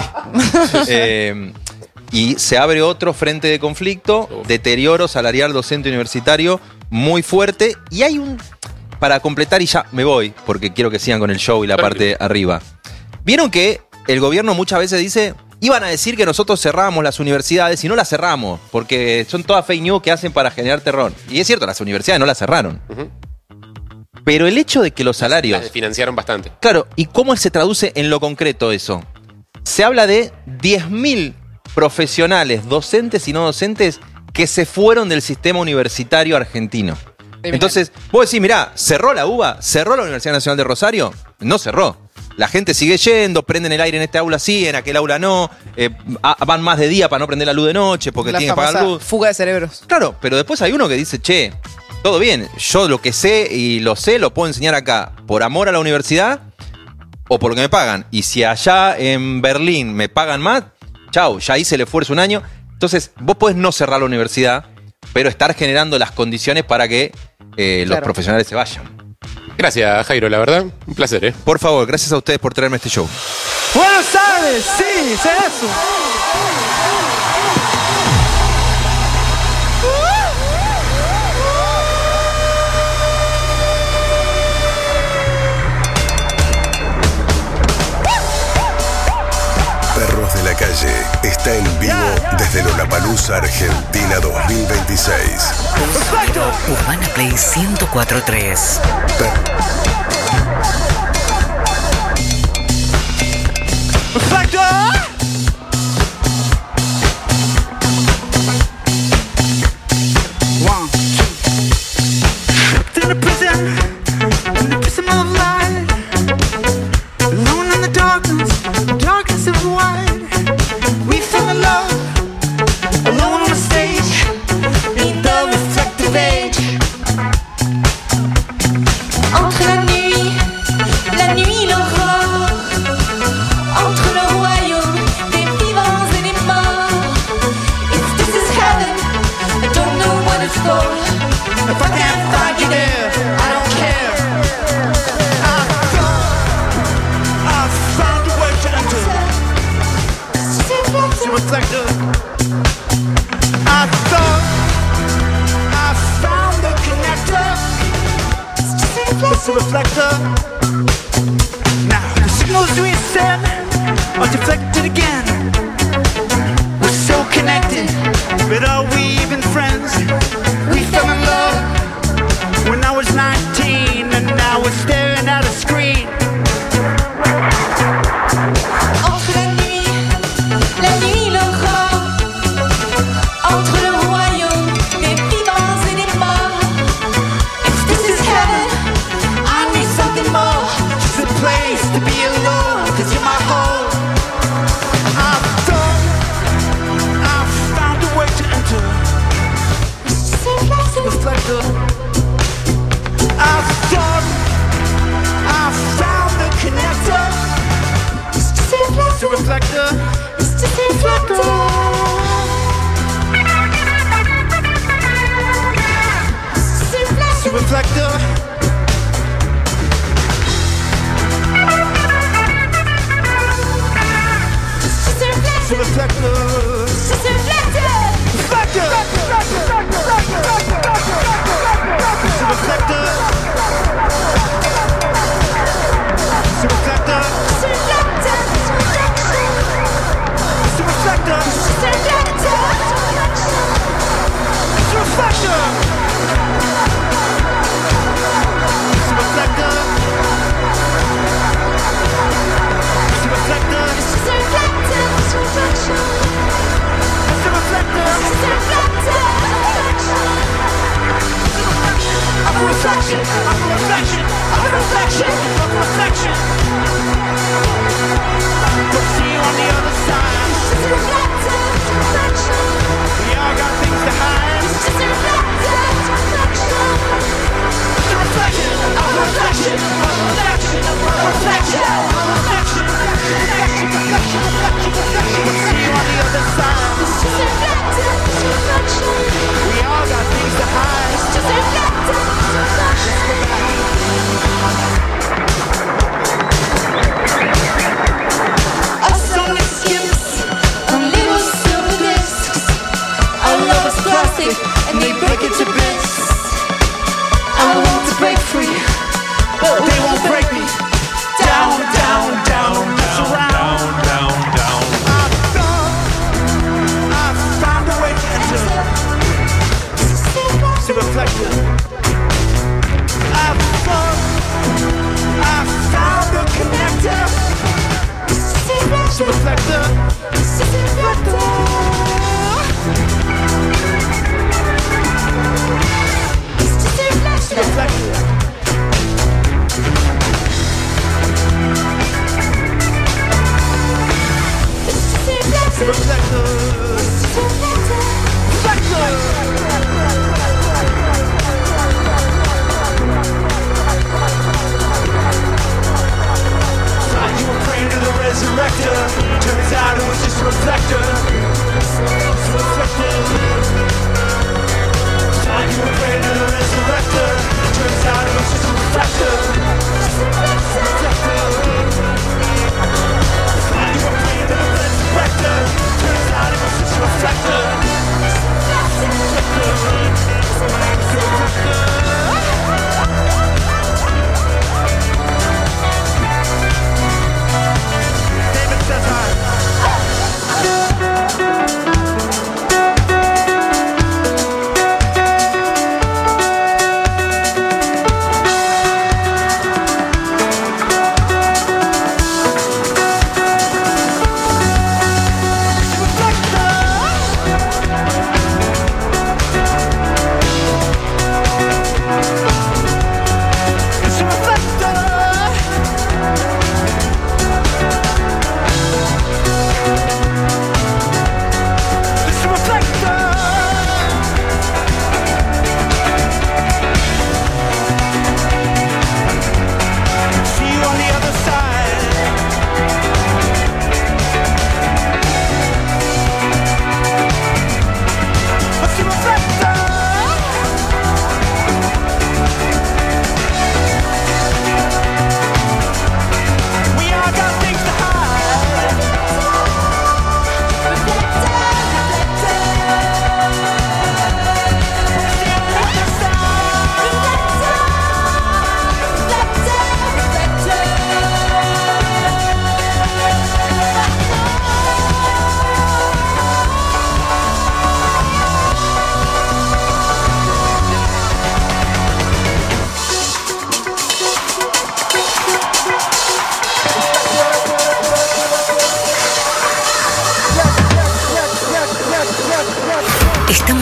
Y se abre otro frente de conflicto, deterioro salarial docente universitario muy fuerte. Y hay un, para completar y ya me voy, porque quiero que sigan con el show y la parte arriba. Vieron que el gobierno muchas veces dice, iban a decir que nosotros cerrábamos las universidades y no las cerramos, porque son todas fake news que hacen para generar terror. Y es cierto, las universidades no las cerraron. Pero el hecho de que los salarios... Las financiaron bastante. Claro, ¿y cómo se traduce en lo concreto eso? Se habla de 10.000 profesionales, docentes y no docentes, que se fueron del sistema universitario argentino. Entonces, vos decís, mirá, ¿cerró la UBA? ¿Cerró la Universidad Nacional de Rosario? No cerró. La gente sigue yendo, prenden el aire en este aula sí, en aquel aula no, van más de día para no prender la luz de noche porque La tienen que pagar famosa luz. fuga de cerebros. Claro, pero después hay uno que dice, che, todo bien, yo lo que sé y lo puedo enseñar acá por amor a la universidad o por lo que me pagan. Y si allá en Berlín me pagan más, chau, ya hice el esfuerzo un año. Entonces, vos podés no cerrar la universidad, pero estar generando las condiciones para que los profesionales se vayan. Gracias, Jairo, la verdad, un placer, ¿eh? Por favor, gracias a ustedes por traerme este show. Buenos Aires, sí, es eso. Perros de la Calle está en vivo desde Lollapalooza Argentina 2026. Urbana Play 104.3.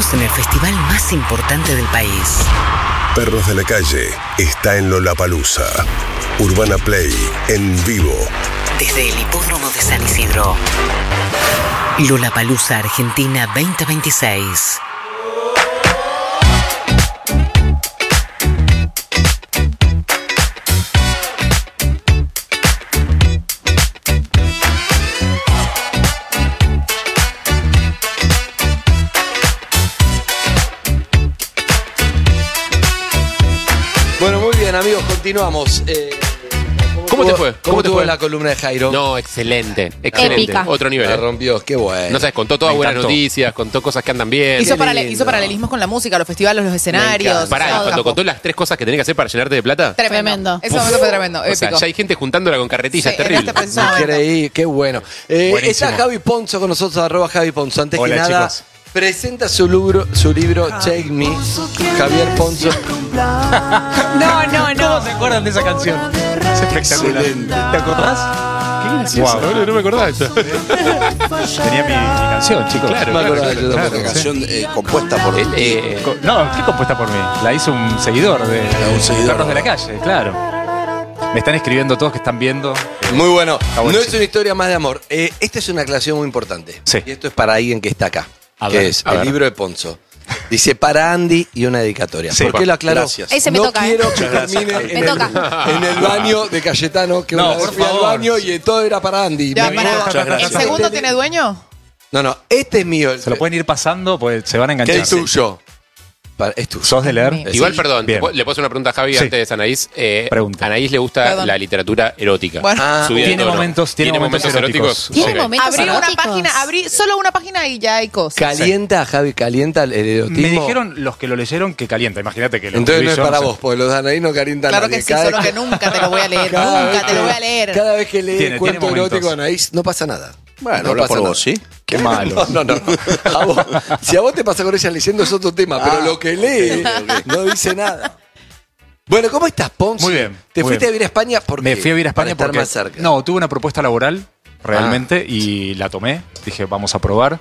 estamos en el festival más importante del país. Perros de la Calle está en Lollapalooza. Urbana Play en vivo. Desde el Hipódromo de San Isidro. Lollapalooza Argentina 2026. Bueno, muy bien, amigos, continuamos. ¿Cómo te fue? ¿Cómo te fue la columna de Jairo? No, excelente. Excelente. Épica. Otro nivel. La rompió, qué bueno. No sabes, contó todas Me buenas encantó. noticias, contó cosas que andan bien. Hizo paralelismos con la música, los festivales, los escenarios. Pará, todo. cuando contó las 3 cosas que tenés que hacer para llenarte de plata. Tremendo. Ese momento fue tremendo, O sea, épico. ya hay gente juntándola con carretillas, Sí, es terrible. en este preciso Increíble, qué bueno. Buenísimo. Está Javi Ponzo con nosotros, @Javi Ponzo. Antes Hola, que nada, chicos. presenta su libro Take Me, Javier Ponzo. No. ¿Cómo se acuerdan de esa canción? Es espectacular. ¿Te acordás? Qué gracioso, boludo, no me acordaba de esto. Tenía mi canción, chicos. Claro, Me claro, acordaba, claro, yo claro. tampoco. Una canción compuesta por No, ¿qué compuesta por mí? La hizo un seguidor de un seguidor. Perros de la Calle, claro. Me están escribiendo todos que están viendo. Muy bueno. No buenísimo. es una historia más de amor. Esta es una aclaración muy importante. Sí. Y esto es para alguien que está acá. A que ver, es a el ver. libro de Ponzo. Dice para Andy y una dedicatoria. Sí, ¿Por qué lo aclaro? gracias. Ese me no toca, quiero ¿eh? que termine Me toca. en el baño de Cayetano, que No, una vez por fui al favor. baño y todo era para Andy. Ya, Me- pará. Muchas gracias. ¿El segundo tiene dueño? No, este es mío. Se lo pueden ir pasando, pues se van a ¿Qué enganchar. es tuyo? Es tuyo. ¿Sos de leer? Mío. Igual, Sí. perdón, Bien. le puedo hacer una pregunta a Javi Sí. antes de Anaís. Pregunta. A Anaís le gusta Perdón. la literatura erótica. Bueno. Subida de Tiene tono. momentos eróticos. Tiene Ok. momentos Abrí una eróticos. página, abrí solo una página y ya hay cosas. ¿Calienta, Javi? ¿Calienta el erotismo? Me dijeron los que lo leyeron que calienta. Imagínate que lo Entonces no escribí es yo, para sé. vos, porque los de Anaí no calientan Claro nadie. que sí, solo que nunca te lo voy a leer. Cada Nunca vez te lo que- voy a leer. Cada vez que lees Tiene cuento momentos. erótico de Anaís, no pasa nada. Bueno, no habla pasa por nada. vos, ¿sí? Qué malo. No. A vos- si a vos te pasa con ella leyendo es otro tema, pero lo que lee no dice nada. Bueno, ¿cómo estás, Ponce? Muy bien, ¿Te muy fuiste bien. a vivir a España? ¿Por Me qué? fui a vivir a España Para estar porque más cerca. no, tuve una propuesta laboral realmente y la tomé. Dije, vamos a probar.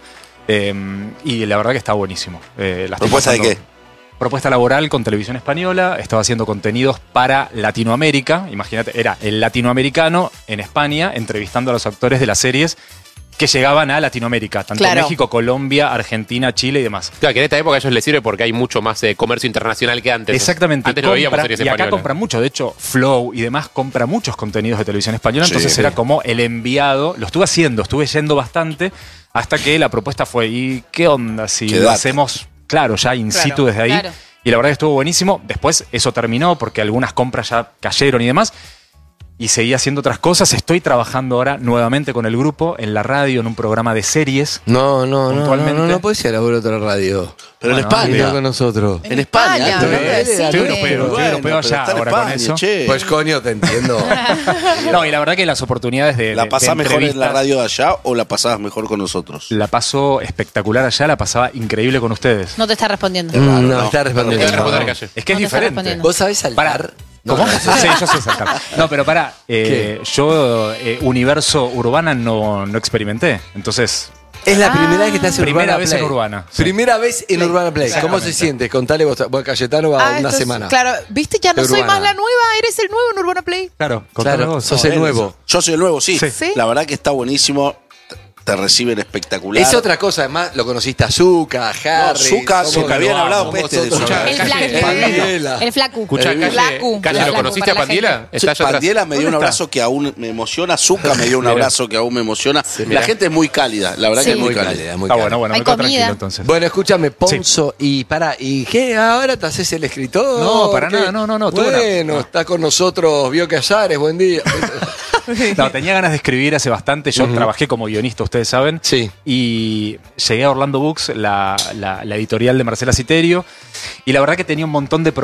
Y la verdad que está buenísimo. La estoy ¿Propuesta de pasando- qué? Propuesta laboral con Televisión Española. Estaba haciendo contenidos para Latinoamérica. Imagínate, era el latinoamericano en España entrevistando a los actores de las series que llegaban a Latinoamérica, tanto Claro. México, Colombia, Argentina, Chile y demás. Claro, que en esta época a ellos les sirve porque hay mucho más comercio internacional que antes. Exactamente. Antes no veíamos series y acá españolas. compran mucho. De hecho, Flow y demás compra muchos contenidos de televisión española. Sí, Entonces sí. era como el enviado. Lo estuve haciendo, estuve yendo bastante. Hasta que la propuesta fue: ¿y qué onda si lo Quedate. hacemos, claro, ya in Claro, situ desde ahí? claro. Y la verdad que estuvo buenísimo. Después eso terminó porque algunas compras ya cayeron y demás. Y seguí haciendo otras cosas. Estoy trabajando ahora nuevamente con el grupo en la radio, en un programa de series. No Puntualmente. puede ser laburar otra radio. Pero en Bueno, España. Vino con nosotros. En España. España, ¿eh? boludo, sí. Estoy europeo, Bueno, allá pero está en ahora con España, eso. che. Pues coño, te entiendo. No, y la verdad que las oportunidades de. ¿La de pasás mejor en la entrevistas- radio de allá o la pasabas mejor con nosotros? La paso espectacular allá, la pasaba increíble con ustedes. No te está respondiendo. No, está respondiendo. Te voy a responder, Calle. Es que es No te está diferente. respondiendo. ¿Vos sabés saltar? ¿Cómo? Sí, yo sé saltar. No, pero pará, ¿Qué? yo universo urbana no experimenté. Entonces, Es la primera vez que estás en primera Urbana vez Play. en Urbana. Sí. Primera vez en Urbana Play. ¿Cómo Exactamente. se siente? Contale vos. Vos, Cayetano va una esto es- semana. Claro, viste, ya no De soy Urbana. más la nueva, eres el nuevo en Urbana Play. Claro, contame Claro, vos. sos el nuevo. Yo soy el nuevo, sí. Sí. La verdad que está buenísimo. Te reciben espectacular. Es otra cosa, además lo conociste a Zucca, a Harry. Zucca, somos- sí, me habían hablado somos pestes de nosotros. Zucca. El flaco. Pandiela. El flaco. Escuchá, El Calle, Flacu. Calle, Flacu ¿lo conociste a para la Pandiela? Está allá atrás. Pandiela me dio un ¿Dónde abrazo que aún me emociona. Zucca me dio un Mira. abrazo que aún me emociona. La mira. gente es muy cálida, la verdad Sí. que es muy Muy cálida. cálida, muy Está cálida. bueno, Hay me quedo comida. tranquilo entonces. Bueno, escúchame, Ponzo, y para, ¿y qué? ¿Ahora te haces el escritor? No, para ¿Qué? nada, no, tuve una- Bueno, está con nosotros, vio que Ayares, buen día. No, tenía ganas de escribir hace bastante. Yo trabajé como guionista, ustedes saben. Sí. Y llegué a Orlando Books, la editorial de Marcela Citerio. Y la verdad que tenía un montón de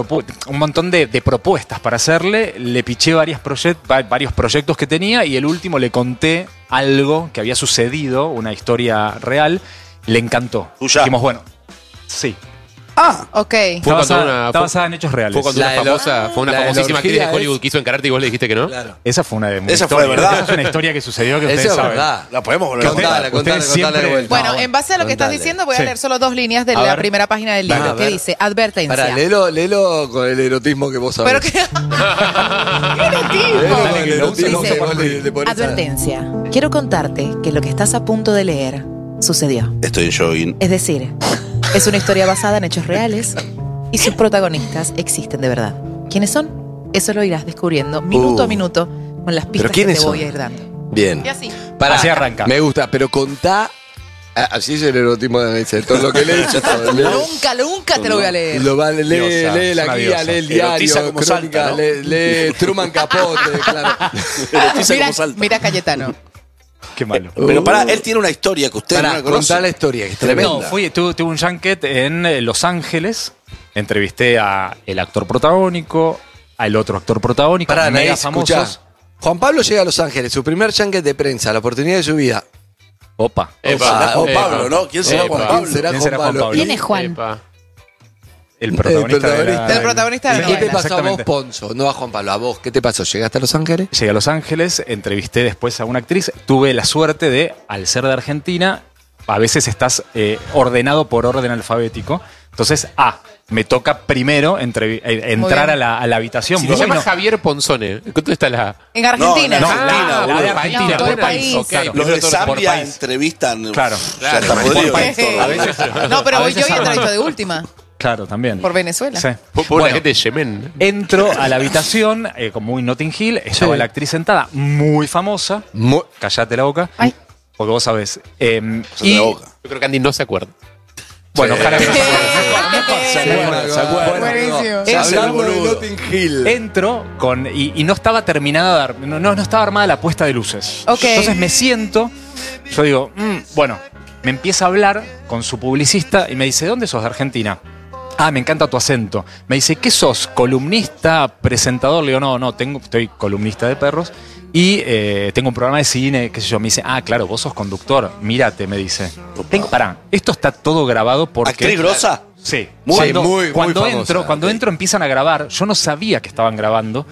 propuestas para hacerle. Le piché varios proyectos que tenía y el último le conté algo que había sucedido, una historia real. Le encantó. ¿Tuya? Dijimos, bueno, sí. Ok. Fue cuando Está basada en hechos reales. Fue cuando fue una famosísima actriz de Hollywood que hizo encararte y vos le dijiste que no. Claro. Esa fue una de Esa fue de verdad. Esa es una historia que sucedió que Eso ustedes es saben. verdad. La podemos volver a contar. Contala siempre- de vuelta. Bueno, en base a lo que estás Contale. diciendo, voy a Sí. leer solo 2 líneas de A la ver. primera página del libro, A que ver. dice advertencia. Pará, léelo con el erotismo que vos sabés. Pero que... ¡Qué erotismo! Léelo con Dale, el que lo usa, erotismo lo que usa vos por le ponés a- Advertencia. Quiero contarte que lo que estás a punto de leer sucedió. Estoy en jogging. Es decir, es una historia basada en hechos reales y sus protagonistas existen de verdad. ¿Quiénes son? Eso lo irás descubriendo minuto a minuto con las pistas que ¿quiénes te voy son? a ir dando. Bien. Y así. Pará, Así arranca. Me gusta, pero contá. Así es el erotismo de Anaís. Todo lo que lees. Nunca te lo voy a leer. Lo va, lee Diosa, lee la es una guía, diosa. lee el Erotiza diario, como crónica, salta, ¿no? lee Truman Capote, claro. Erotiza Mira, como salta. mira Cayetano. Qué malo. Pero pará, él tiene una historia que ustedes no Pará, la conocen. contá la historia, que es tremenda. No, tuve un junket en Los Ángeles. Entrevisté a el actor protagónico, al otro actor protagónico, Pará, mega Anaís, famosos. escuchá. Juan Pablo llega a Los Ángeles, su primer junket de prensa, la oportunidad de su vida. Opa. Será Juan Pablo, ¿no? ¿Quién será Epa. Juan Pablo? ¿Quién será ¿Quién Juan será Juan Pablo? Pablo? ¿Quién es Juan? Epa. El protagonista. El protagonista de la ¿Qué te novela. pasó a vos, Exactamente. Ponzo? No a Juan Pablo, a vos. ¿Qué te pasó? ¿Llegaste a Los Ángeles? Llegué a Los Ángeles, entrevisté después a una actriz. Tuve la suerte de, al ser de Argentina, a veces estás ordenado por orden alfabético. Entonces, me toca primero entrar bien. a la habitación. Si Muy se llama bueno. Javier Ponzone. ¿Cuánto está la...? En Argentina. No, la de Argentina, No, todo por el país. país. Claro. Los de Por Zambia país. entrevistan. Claro. Ya está Por podrido. país. A veces... No, pero A voy yo veces y arman. entrevisto de última. Claro, también. Por Venezuela. Sí. Pobre Bueno, gente de Yemen. entro a la habitación, como muy Notting Hill, estaba Sí. la actriz sentada, muy famosa. Callate la boca. Ay. Porque vos sabés. Y la boca. Yo creo que Andy no se acuerda. Bueno, ojalá que no se acuerde. Se acuerda. Buenísimo. Se Hace hablando el de boludo. Notting Hill. Entro y no estaba terminada, no estaba armada la puesta de luces. Ok. Entonces me siento, yo digo, bueno, me empieza a hablar con su publicista y me dice, ¿dónde sos? De Argentina. Me encanta tu acento. Me dice, ¿qué sos? ¿Columnista? ¿Presentador? Le digo, no, estoy columnista de perros y tengo un programa de cine, qué sé yo. Me dice, claro, vos sos conductor. Mírate, me dice. Pará, esto está todo grabado porque... ¿Actriz grosa? Sí. Muy Cuando famosa. entro empiezan a grabar. Yo no sabía que estaban grabando.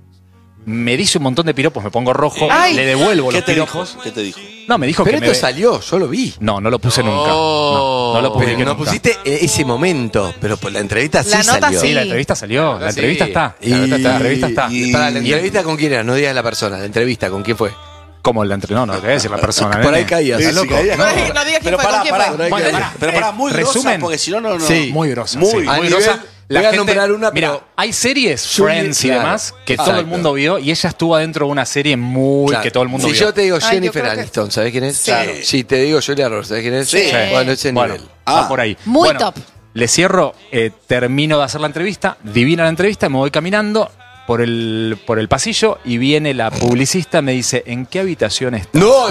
Me dice un montón de piropos, me pongo rojo, Ay. le devuelvo ¿Qué los te piropos. dijo? ¿Qué te dijo? No, me dijo Pero que esto salió, yo lo vi. No lo puse nunca. No lo publiqué Pero no nunca. pusiste ese momento, pero por la entrevista sí La nota salió. Sí, la entrevista salió. La Sí. entrevista está. Y, La entrevista está. Para la Y- entrevista con quién era, no digas la persona, la entrevista con quién fue. ¿Cómo la entrevista? No, te voy a decir la persona. Por ahí nene. caías. ¿Estás loco? No digas quién Pero fue, ¿con pará, quién pará. fue? Por ahí Bueno, caías. pará. Pero pará, muy grosa, resumen. porque si no, no. Sí. Muy grosa. Muy. sí, A muy nivel- grosa. voy a nombrar una, mira, pero- hay series, Julie, Friends y claro. demás, que todo Exacto. el mundo vio y ella estuvo adentro de una serie Claro. que todo el mundo si vio. yo te digo Ay, yo Jennifer creo que- Aniston, ¿sabés quién es? Sí. Claro. Si te digo Julia Roberts, ¿sabés quién es? Sí. Bueno, ese Bueno, nivel. va por ahí. Muy Bueno, top. Le cierro, termino de hacer la entrevista, divina la entrevista, me voy caminando por el pasillo y viene la publicista, me dice, ¿en qué habitación está? No.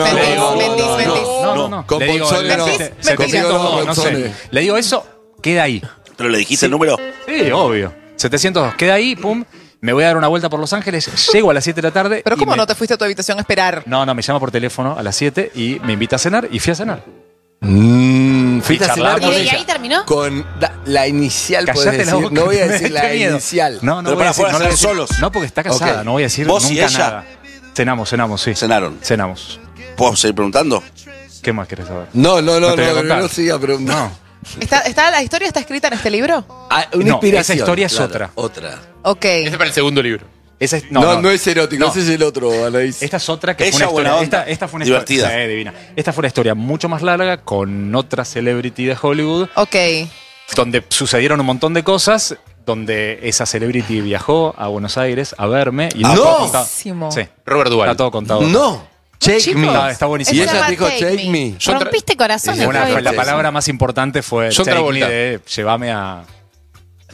No. Con Le digo, Ponzone no. 702, no sé. Ponzone. Le digo eso, queda ahí. ¿Pero le dijiste el número? Sí, obvio. 702, queda ahí, pum. Me voy a dar una vuelta por Los Ángeles, llego a las 7 de la tarde. Pero y ¿cómo me- no te fuiste a tu habitación a esperar? No, me llama por teléfono a las 7 y me invita a cenar y fui a cenar. Fuiste a cenar charlamos. con ¿Y ella. ahí terminó? Con la inicial, Cállate podés la decir. boca, No voy a me decir la da miedo. inicial. No Pero voy a para decir, afuera no le voy a cenar decir- solos. No, porque está casada, Ok. no voy a decir ¿Vos y nunca ella? nada. Cenamos, sí. ¿Cenaron? Cenamos. ¿Puedo seguir preguntando? ¿Qué más querés saber? No, te voy a contar. no siga preguntando. No. ¿La historia está escrita en este libro? Ah, una No, inspiración. esa historia es Claro, otra. Otra. Ok. Ese es para el segundo libro. Esa es, No es erótico, No. ese es el otro, Anaís. Esta es otra que Ella fue una buena historia. onda. Esta fue una Divertida. historia. Sí, divina. Esta fue una historia mucho más larga con otra celebrity de Hollywood, Ok. donde sucedieron un montón de cosas, donde esa celebrity viajó a Buenos Aires a verme. Y ¡No! está todo contado. Buenísimo. Sí, Robert Duvall. está todo contado. No. Take Chicos. me. Está buenísimo. Y Ese ella llama te dijo Take take Me. me. Rompiste corazones, Fue Javi. la palabra más importante fue John take me Travolta. de llévame a...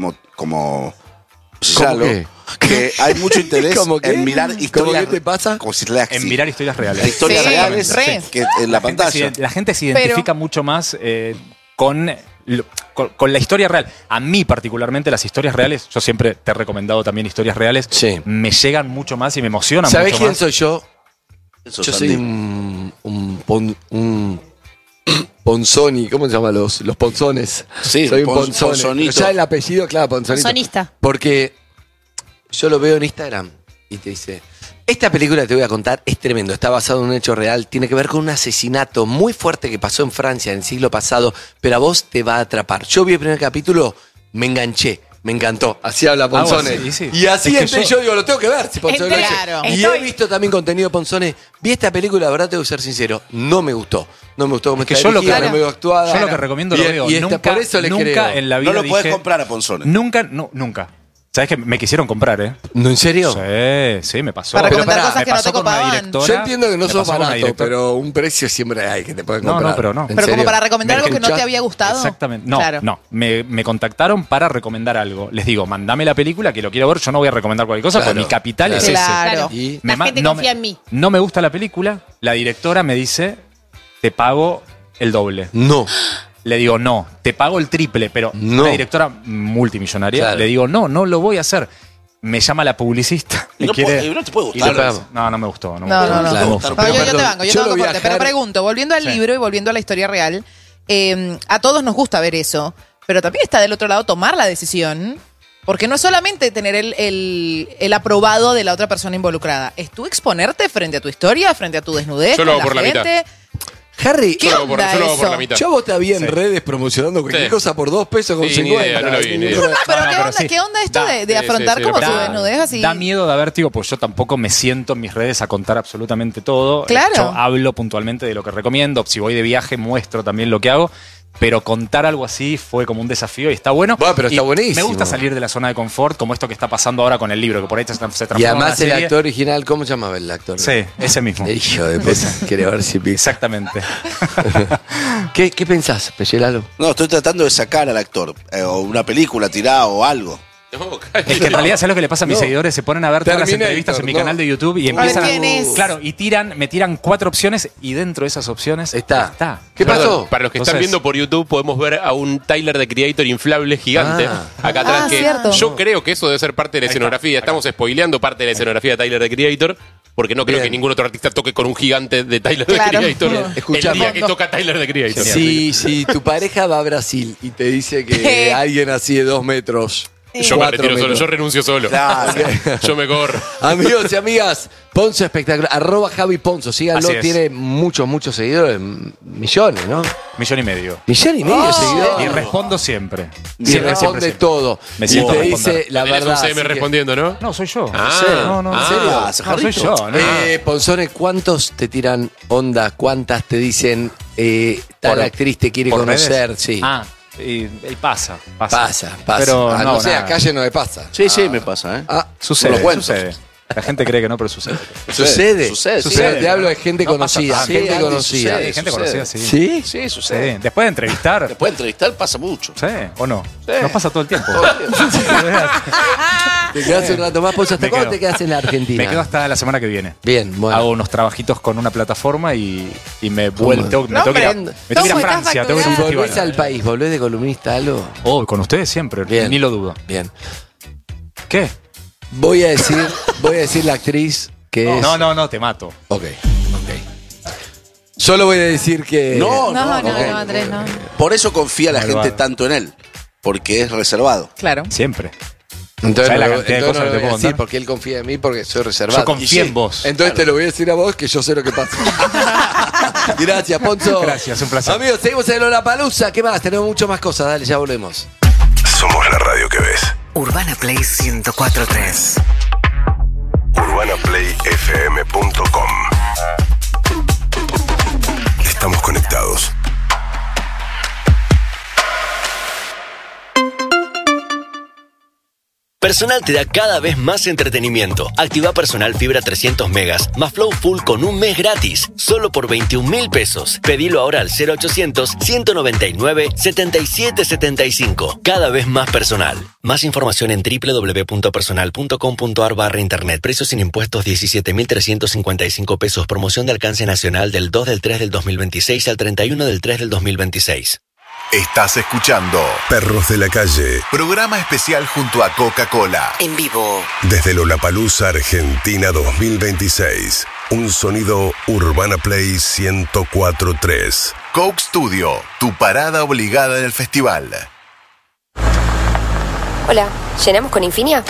como Claro, que hay mucho interés en mirar historias. ¿Qué te pasa? Como si leas En mirar historias reales. historias Sí, reales re. que en la pantalla. La gente se identifica mucho más con la historia real. A mí particularmente las historias reales, yo siempre te he recomendado también historias reales, me llegan mucho más y me emocionan mucho más. ¿Sabés quién soy yo? Eso, Yo Sandy. soy un Ponzoni, ¿cómo se llama los ponzones? Sí, soy un ponzone. ponzonito. Pero ya el apellido, claro, ponzonito. Sonista. Porque yo lo veo en Instagram y te dice, esta película que te voy a contar es tremendo, está basado en un hecho real, tiene que ver con un asesinato muy fuerte que pasó en Francia en el siglo pasado, pero a vos te va a atrapar. Yo vi el primer capítulo, me enganché. Me encantó. Así habla Ponzone. Y así entré yo digo, lo tengo que ver. Si Ponzone lo dice. Claro. Y he visto también contenido de Ponzone. Vi esta película, la verdad tengo que ser sincero, no me gustó. No me gustó cómo está yo lo dirigida, que- no me gustó actuada. Yo lo que recomiendo lo veo. Y Nunca, por eso le nunca creo. en la vida No lo puedes dije- comprar a Ponzone. Nunca. ¿Sabes que me quisieron comprar, ¿No, en serio? Sí, me pasó. Para Pero recomendar pará, cosas me que no pasó te con una copaban. directora, Yo entiendo que no me sos pasó con una barato, directora. pero un precio siempre hay que te pueden No, comprar. pero no. ¿En Pero como serio? para recomendar ¿Me algo que no te escuchás? había gustado. Exactamente. No, Claro. no. Me contactaron para recomendar algo. Les digo, mandame la película que lo quiero ver. Yo no voy a recomendar cualquier cosa, Claro, porque mi capital es claro. ese. Y La gente confía en mí. No me gusta la película. La directora me dice, te pago el doble. no. Le digo, no, te pago el triple, pero No. una directora multimillonaria. Claro. Le digo, no lo voy a hacer. Me llama la publicista. Y no, quiere, no te puede y gustar. le pago. No me gustó. No. me Claro. gustó. No, Pero yo te perdón, banco, yo yo te lo banco fuerte. viajar- Pero pregunto, volviendo al Sí. libro y volviendo a la historia real, a todos nos gusta ver eso, pero también está del otro lado tomar la decisión, porque no es solamente tener el aprobado de la otra persona involucrada, es tú exponerte frente a tu historia, frente a tu desnudez, Yo lo con hago por la gente. Harry, ¿Qué Yo lo hago por onda yo lo hago por eso? la mitad. yo vos te vi en redes promocionando cualquier Sí. cosa por 2 pesos con Sí, 50. ni idea, no lo vi, ni idea. No, pero, No, ¿qué, pero onda, sí. ¿qué onda esto Da, de sí, afrontar sí, como lo tu pasa. desnudez así? Da miedo de haber, pues yo tampoco me siento en mis redes a contar absolutamente todo. Claro. Yo hablo puntualmente de lo que recomiendo. Si voy de viaje, muestro también lo que hago. Pero contar algo así fue como un desafío y está bueno. Bueno, pero está Y buenísimo. Me gusta salir de la zona de confort, como esto que está pasando ahora con el libro, que por ahí se transforma Y en además una el serie. actor original, ¿cómo se llamaba el actor? Sí, ese mismo. Hijo de puta. Quiere ver si pisa. Exactamente. ¿Qué pensás, Pelleralo? No, estoy tratando de sacar al actor. O una película tirada o algo. Es que en realidad, ¿sabes lo que le pasa a mis No. seguidores? Se ponen a ver todas las Terminator, entrevistas en mi no. canal de YouTube y A ver empiezan quién es. Claro, y me tiran 4 opciones y dentro de esas opciones Está. ¿Qué Perdón, pasó? para los que están Entonces- viendo por YouTube, podemos ver a un Tyler the Creator inflable gigante. Acá atrás, que cierto. yo creo que eso debe ser parte de la escenografía. Estamos spoileando parte de la escenografía de Tyler the Creator, porque no creo Bien. que ningún otro artista toque con un gigante de Tyler Claro. the Creator Bien. el Escuchame. día que toca Tyler the Creator. Si tu pareja va a Brasil y te dice que alguien así de 2 metros. Yo me 4 retiro solo, metros. yo renuncio solo. Claro. Yo me corro. Amigos y amigas, Ponzo Espectacular, @Javi Ponzo, síganlo, Así es. tiene muchos seguidores, millones, ¿no? 1,5 millones. Millón y medio de seguidores. Y respondo siempre. Y responde todo. Me y siento te a dice responder. la Tenés verdad. un CM así que- respondiendo, ¿no? No, soy yo. Ah, no, ¿En serio? No, soy yo. No. Ponzone, ¿cuántos te tiran onda? ¿Cuántas te dicen tal Por- actriz te quiere por conocer? redes. Sí. Ah, y pasa. Pasa. Pero Ah, no, no sé, nada. acá lleno de pasa. Sí, sí, me pasa, ¿eh? Ah, Sucede, No lo cuento. sucede. La gente cree que no, pero sucede. sucede. Sucede, Pero te hablo de gente No pasa conocida. tanto. Gente Sí, conocida. sucede. Sí, gente conocida, sí. ¿Sí? Sí, sucede. Sí. Después de entrevistar. Después de entrevistar pasa mucho. Sí, ¿o no? Sí. Nos pasa todo el tiempo. Te quedas un rato más, Ponzo. ¿Hasta Me cuándo quedo. te quedas en la Argentina? Me quedo hasta la semana que viene. Bien, bueno. Hago unos trabajitos con una plataforma y me vuelvo. Me No, tengo que ir a, hombre, me tengo que ir a ¿cómo estás Francia. Tengo que ir a un Si volvés festival. al país, ¿volvés de columnista algo? Oh, con ustedes siempre. Bien. Ni lo dudo. Bien. ¿Qué? Voy a decir la actriz que es. No, te mato. Ok. Solo voy a decir que. No, No, no, no. Andrés, no. Por eso confía la Malvado. gente tanto en él. Porque es reservado. Claro. Siempre. Entonces, ¿Sabes la no, cantidad de entonces cosas no que lo te voy a puedo decir contar? porque él confía en mí porque soy reservado. Yo confío en vos. Entonces te lo voy a decir a vos que yo sé lo que pasa. Gracias, Ponzo. Gracias, un placer. Amigos, seguimos en Lollapalooza. ¿Qué más? Tenemos mucho más cosas. Dale, ya volvemos. Somos la radio que ves. Urbana Play 104.3. UrbanaPlayFM.com. Estamos conectados. Personal te da cada vez más entretenimiento. Activa Personal Fibra 300 megas más Flow Full con un mes gratis, solo por 21.000 pesos. Pedilo ahora al 0800-199-7775. Cada vez más personal. Más información en www.personal.com.ar/internet. Precios sin impuestos 17.355 pesos. Promoción de alcance nacional del 2 del 3 del 2026 al 31 del 3 del 2026. Estás escuchando Perros de la Calle, programa especial junto a Coca-Cola. En vivo. Desde Lollapalooza Argentina 2026. Un sonido Urbana Play 104.3. Coke Studio, tu parada obligada en el festival. Hola, ¿llenamos con Infinia?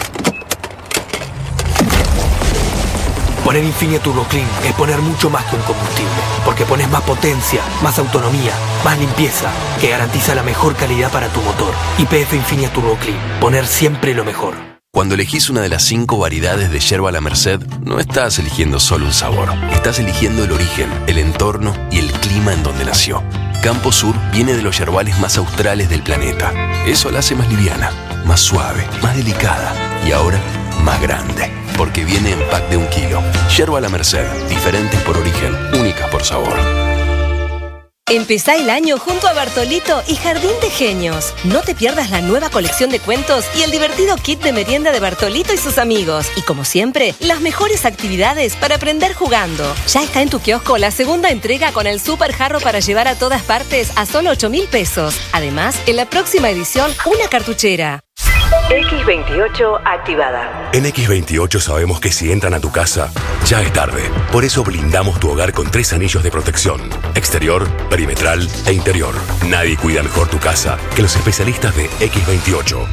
Poner Infinia Turbo Clean es poner mucho más que un combustible, porque pones más potencia, más autonomía, más limpieza, que garantiza la mejor calidad para tu motor. YPF Infinia Turbo Clean, poner siempre lo mejor. Cuando elegís una de las 5 variedades de yerba La Merced, no estás eligiendo solo un sabor. Estás eligiendo el origen, el entorno y el clima en donde nació. Campo Sur viene de los yerbales más australes del planeta. Eso la hace más liviana, más suave, más delicada y ahora más grande. Porque viene en pack de 1 kilo. Yerba La Merced, diferentes por origen, únicas por sabor. Empezá el año junto a Bartolito y Jardín de Genios. No te pierdas la nueva colección de cuentos y el divertido kit de merienda de Bartolito y sus amigos. Y como siempre, las mejores actividades para aprender jugando. Ya está en tu kiosco la segunda entrega con el super jarro para llevar a todas partes a solo 8.000 pesos. Además, en la próxima edición, una cartuchera. X28 activada. En X28 sabemos que si entran a tu casa, ya es tarde. Por eso blindamos tu hogar con 3 anillos de protección: exterior, perimetral e interior. Nadie cuida mejor tu casa que los especialistas de X28.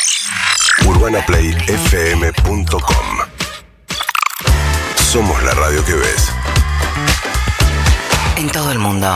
UrbanaPlayFM.com. Somos la radio que ves. En todo el mundo.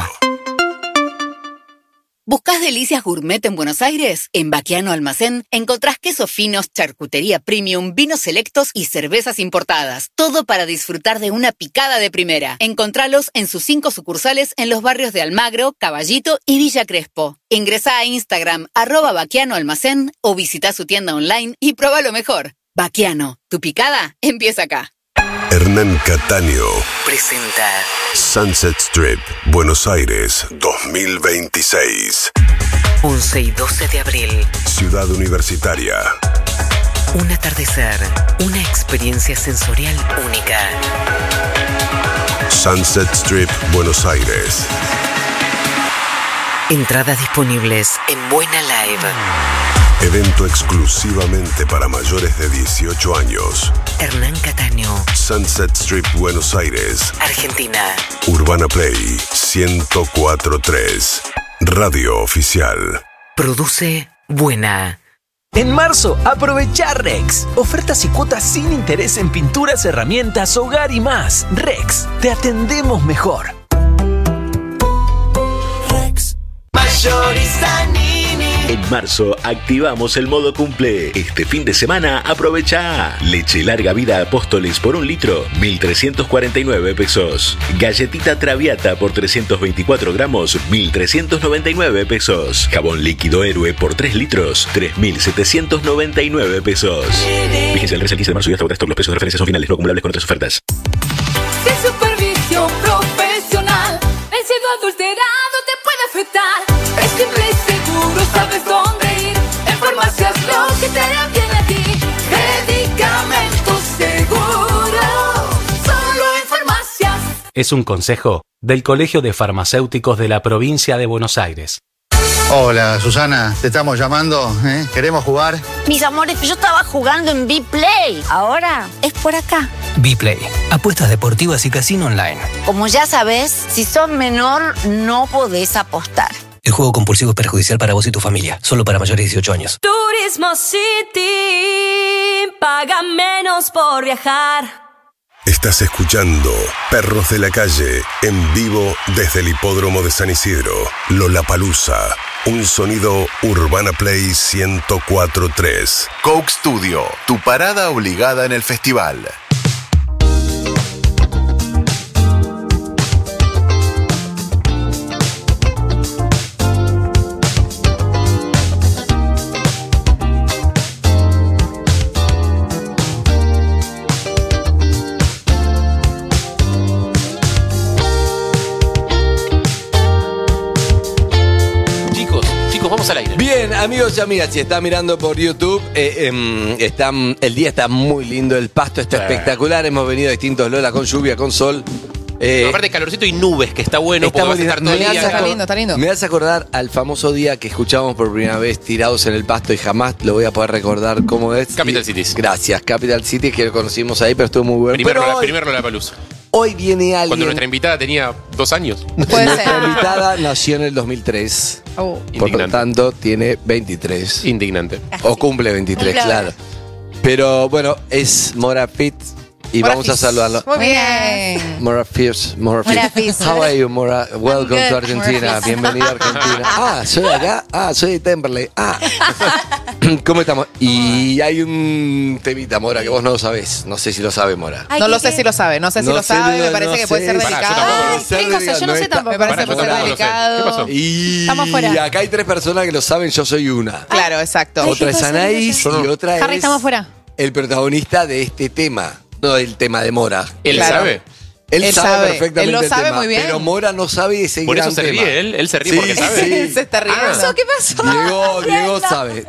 ¿Buscás delicias gourmet en Buenos Aires? En Baquiano Almacén encontrás quesos finos, charcutería premium, vinos selectos y cervezas importadas. Todo para disfrutar de una picada de primera. Encontralos en sus 5 sucursales en los barrios de Almagro, Caballito y Villa Crespo. Ingresá a Instagram @Baquiano Almacén o visita su tienda online y prueba lo mejor. Baquiano, tu picada empieza acá. Hernán Cataño presenta Sunset Strip, Buenos Aires 2026. 11 y 12 de abril. Ciudad Universitaria. Un atardecer, una experiencia sensorial única. Sunset Strip, Buenos Aires. Entradas disponibles en Buena Live. Evento exclusivamente para mayores de 18 años. Hernán Cataño. Sunset Strip, Buenos Aires, Argentina. Urbana Play 104.3. Radio oficial. Produce Buena. En marzo, aprovecha Rex. Ofertas y cuotas sin interés en pinturas, herramientas, hogar y más. Rex, te atendemos mejor. Rex. Mayorizani. En marzo activamos el modo cumple. Este fin de semana aprovecha leche larga vida Apóstoles por 1 litro, 1.349 pesos. Galletita Traviata por 324 gramos, 1.399 pesos. Jabón líquido Héroe por 3 litros, 3.799 pesos. Vigencia del 3 al 15 de marzo y hasta agotar. Los precios de referencia son finales, no acumulables con otras ofertas. Sin supervisión profesional, el cielo adulterado te puede afectar. Es simple y seguro, sabes dónde ir. En farmacias lo que te hará bien a ti. Medicamentos seguros, solo en farmacias. Es un consejo del Colegio de Farmacéuticos de la Provincia de Buenos Aires. Hola, Susana, te estamos llamando, ¿eh? ¿Queremos jugar? Mis amores, yo estaba jugando en B-Play. Ahora es por acá. B-Play, apuestas deportivas y casino online. Como ya sabes, si sos menor, no podés apostar. El juego compulsivo es perjudicial para vos y tu familia. Solo para mayores de 18 años. Turismo City, paga menos por viajar. Estás escuchando Perros de la Calle, en vivo desde el Hipódromo de San Isidro. Lollapalooza, un sonido Urbana Play 104.3. Coke Studio, tu parada obligada en el festival. vamos al aire. Bien, amigos y amigas, si está mirando por YouTube, el día está muy lindo, el pasto está espectacular. Hemos venido a distintos Lola con lluvia, con sol. Aparte calorcito y nubes, que está bueno, porque vas a estar todo el día. Está lindo. Me hace acordar al famoso día que escuchamos por primera vez tirados en el pasto y jamás lo voy a poder recordar cómo es. Capital Cities. Gracias, Capital Cities, que lo conocimos ahí, pero estuvo muy bueno. Primero Lollapalooza. Hoy viene alguien. Cuando nuestra invitada tenía 2 años. Nuestra invitada nació en el 2003. Por lo tanto, tiene 23. Indignante. O cumple 23, Cumple claro. Pero bueno, es Mora Pitt. Y Mora vamos a Fitz. saludarlo. Muy bien. Mora Fierce, Mora Mora Fierce. Fitz. How are you, Mora? Welcome good, to Argentina. Mora Fitz. Bienvenida a Argentina. Soy de acá. Soy de Temperley. ¿Cómo estamos? Y hay un temita, Mora, que vos no lo sabés. No sé si lo sabe, Mora. No lo sé si lo sabe, no sé si No lo sé, sabe, no me parece que puede sé. ser Pará, yo delicado. tampoco lo sé. ¿Qué cosa? Yo no sé tampoco. Me parece que puede ser delicado. Y Estamos fuera. acá hay 3 personas que lo saben, yo soy una. Claro, exacto. Otra es Anaís y otra Harry, es estamos fuera. el protagonista de este tema. No del tema de Mora. ¿Él sabe? Él sabe perfectamente Él lo el sabe tema, muy bien. pero Mora no sabe ese Por eso gran se tema. ríe él se ríe porque sabe. Sí. Se está riendo. ¿Qué pasó? Diego sabe.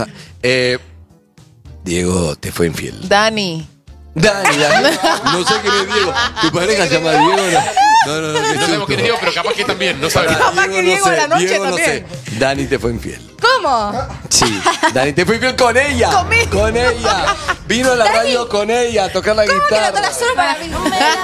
Diego te fue infiel. Dani. Dani. No sé quién es Diego. ¿Tu pareja se llama Diego? No. No sabemos quién es Diego, pero capaz que también, no sabemos. Capaz que Diego a la noche Diego no también. sé. Dani te fue infiel. ¿Cómo? Sí, Dani te fue infiel con ella. Con ella. Vino a la radio con ella a tocar la guitarra. para mí.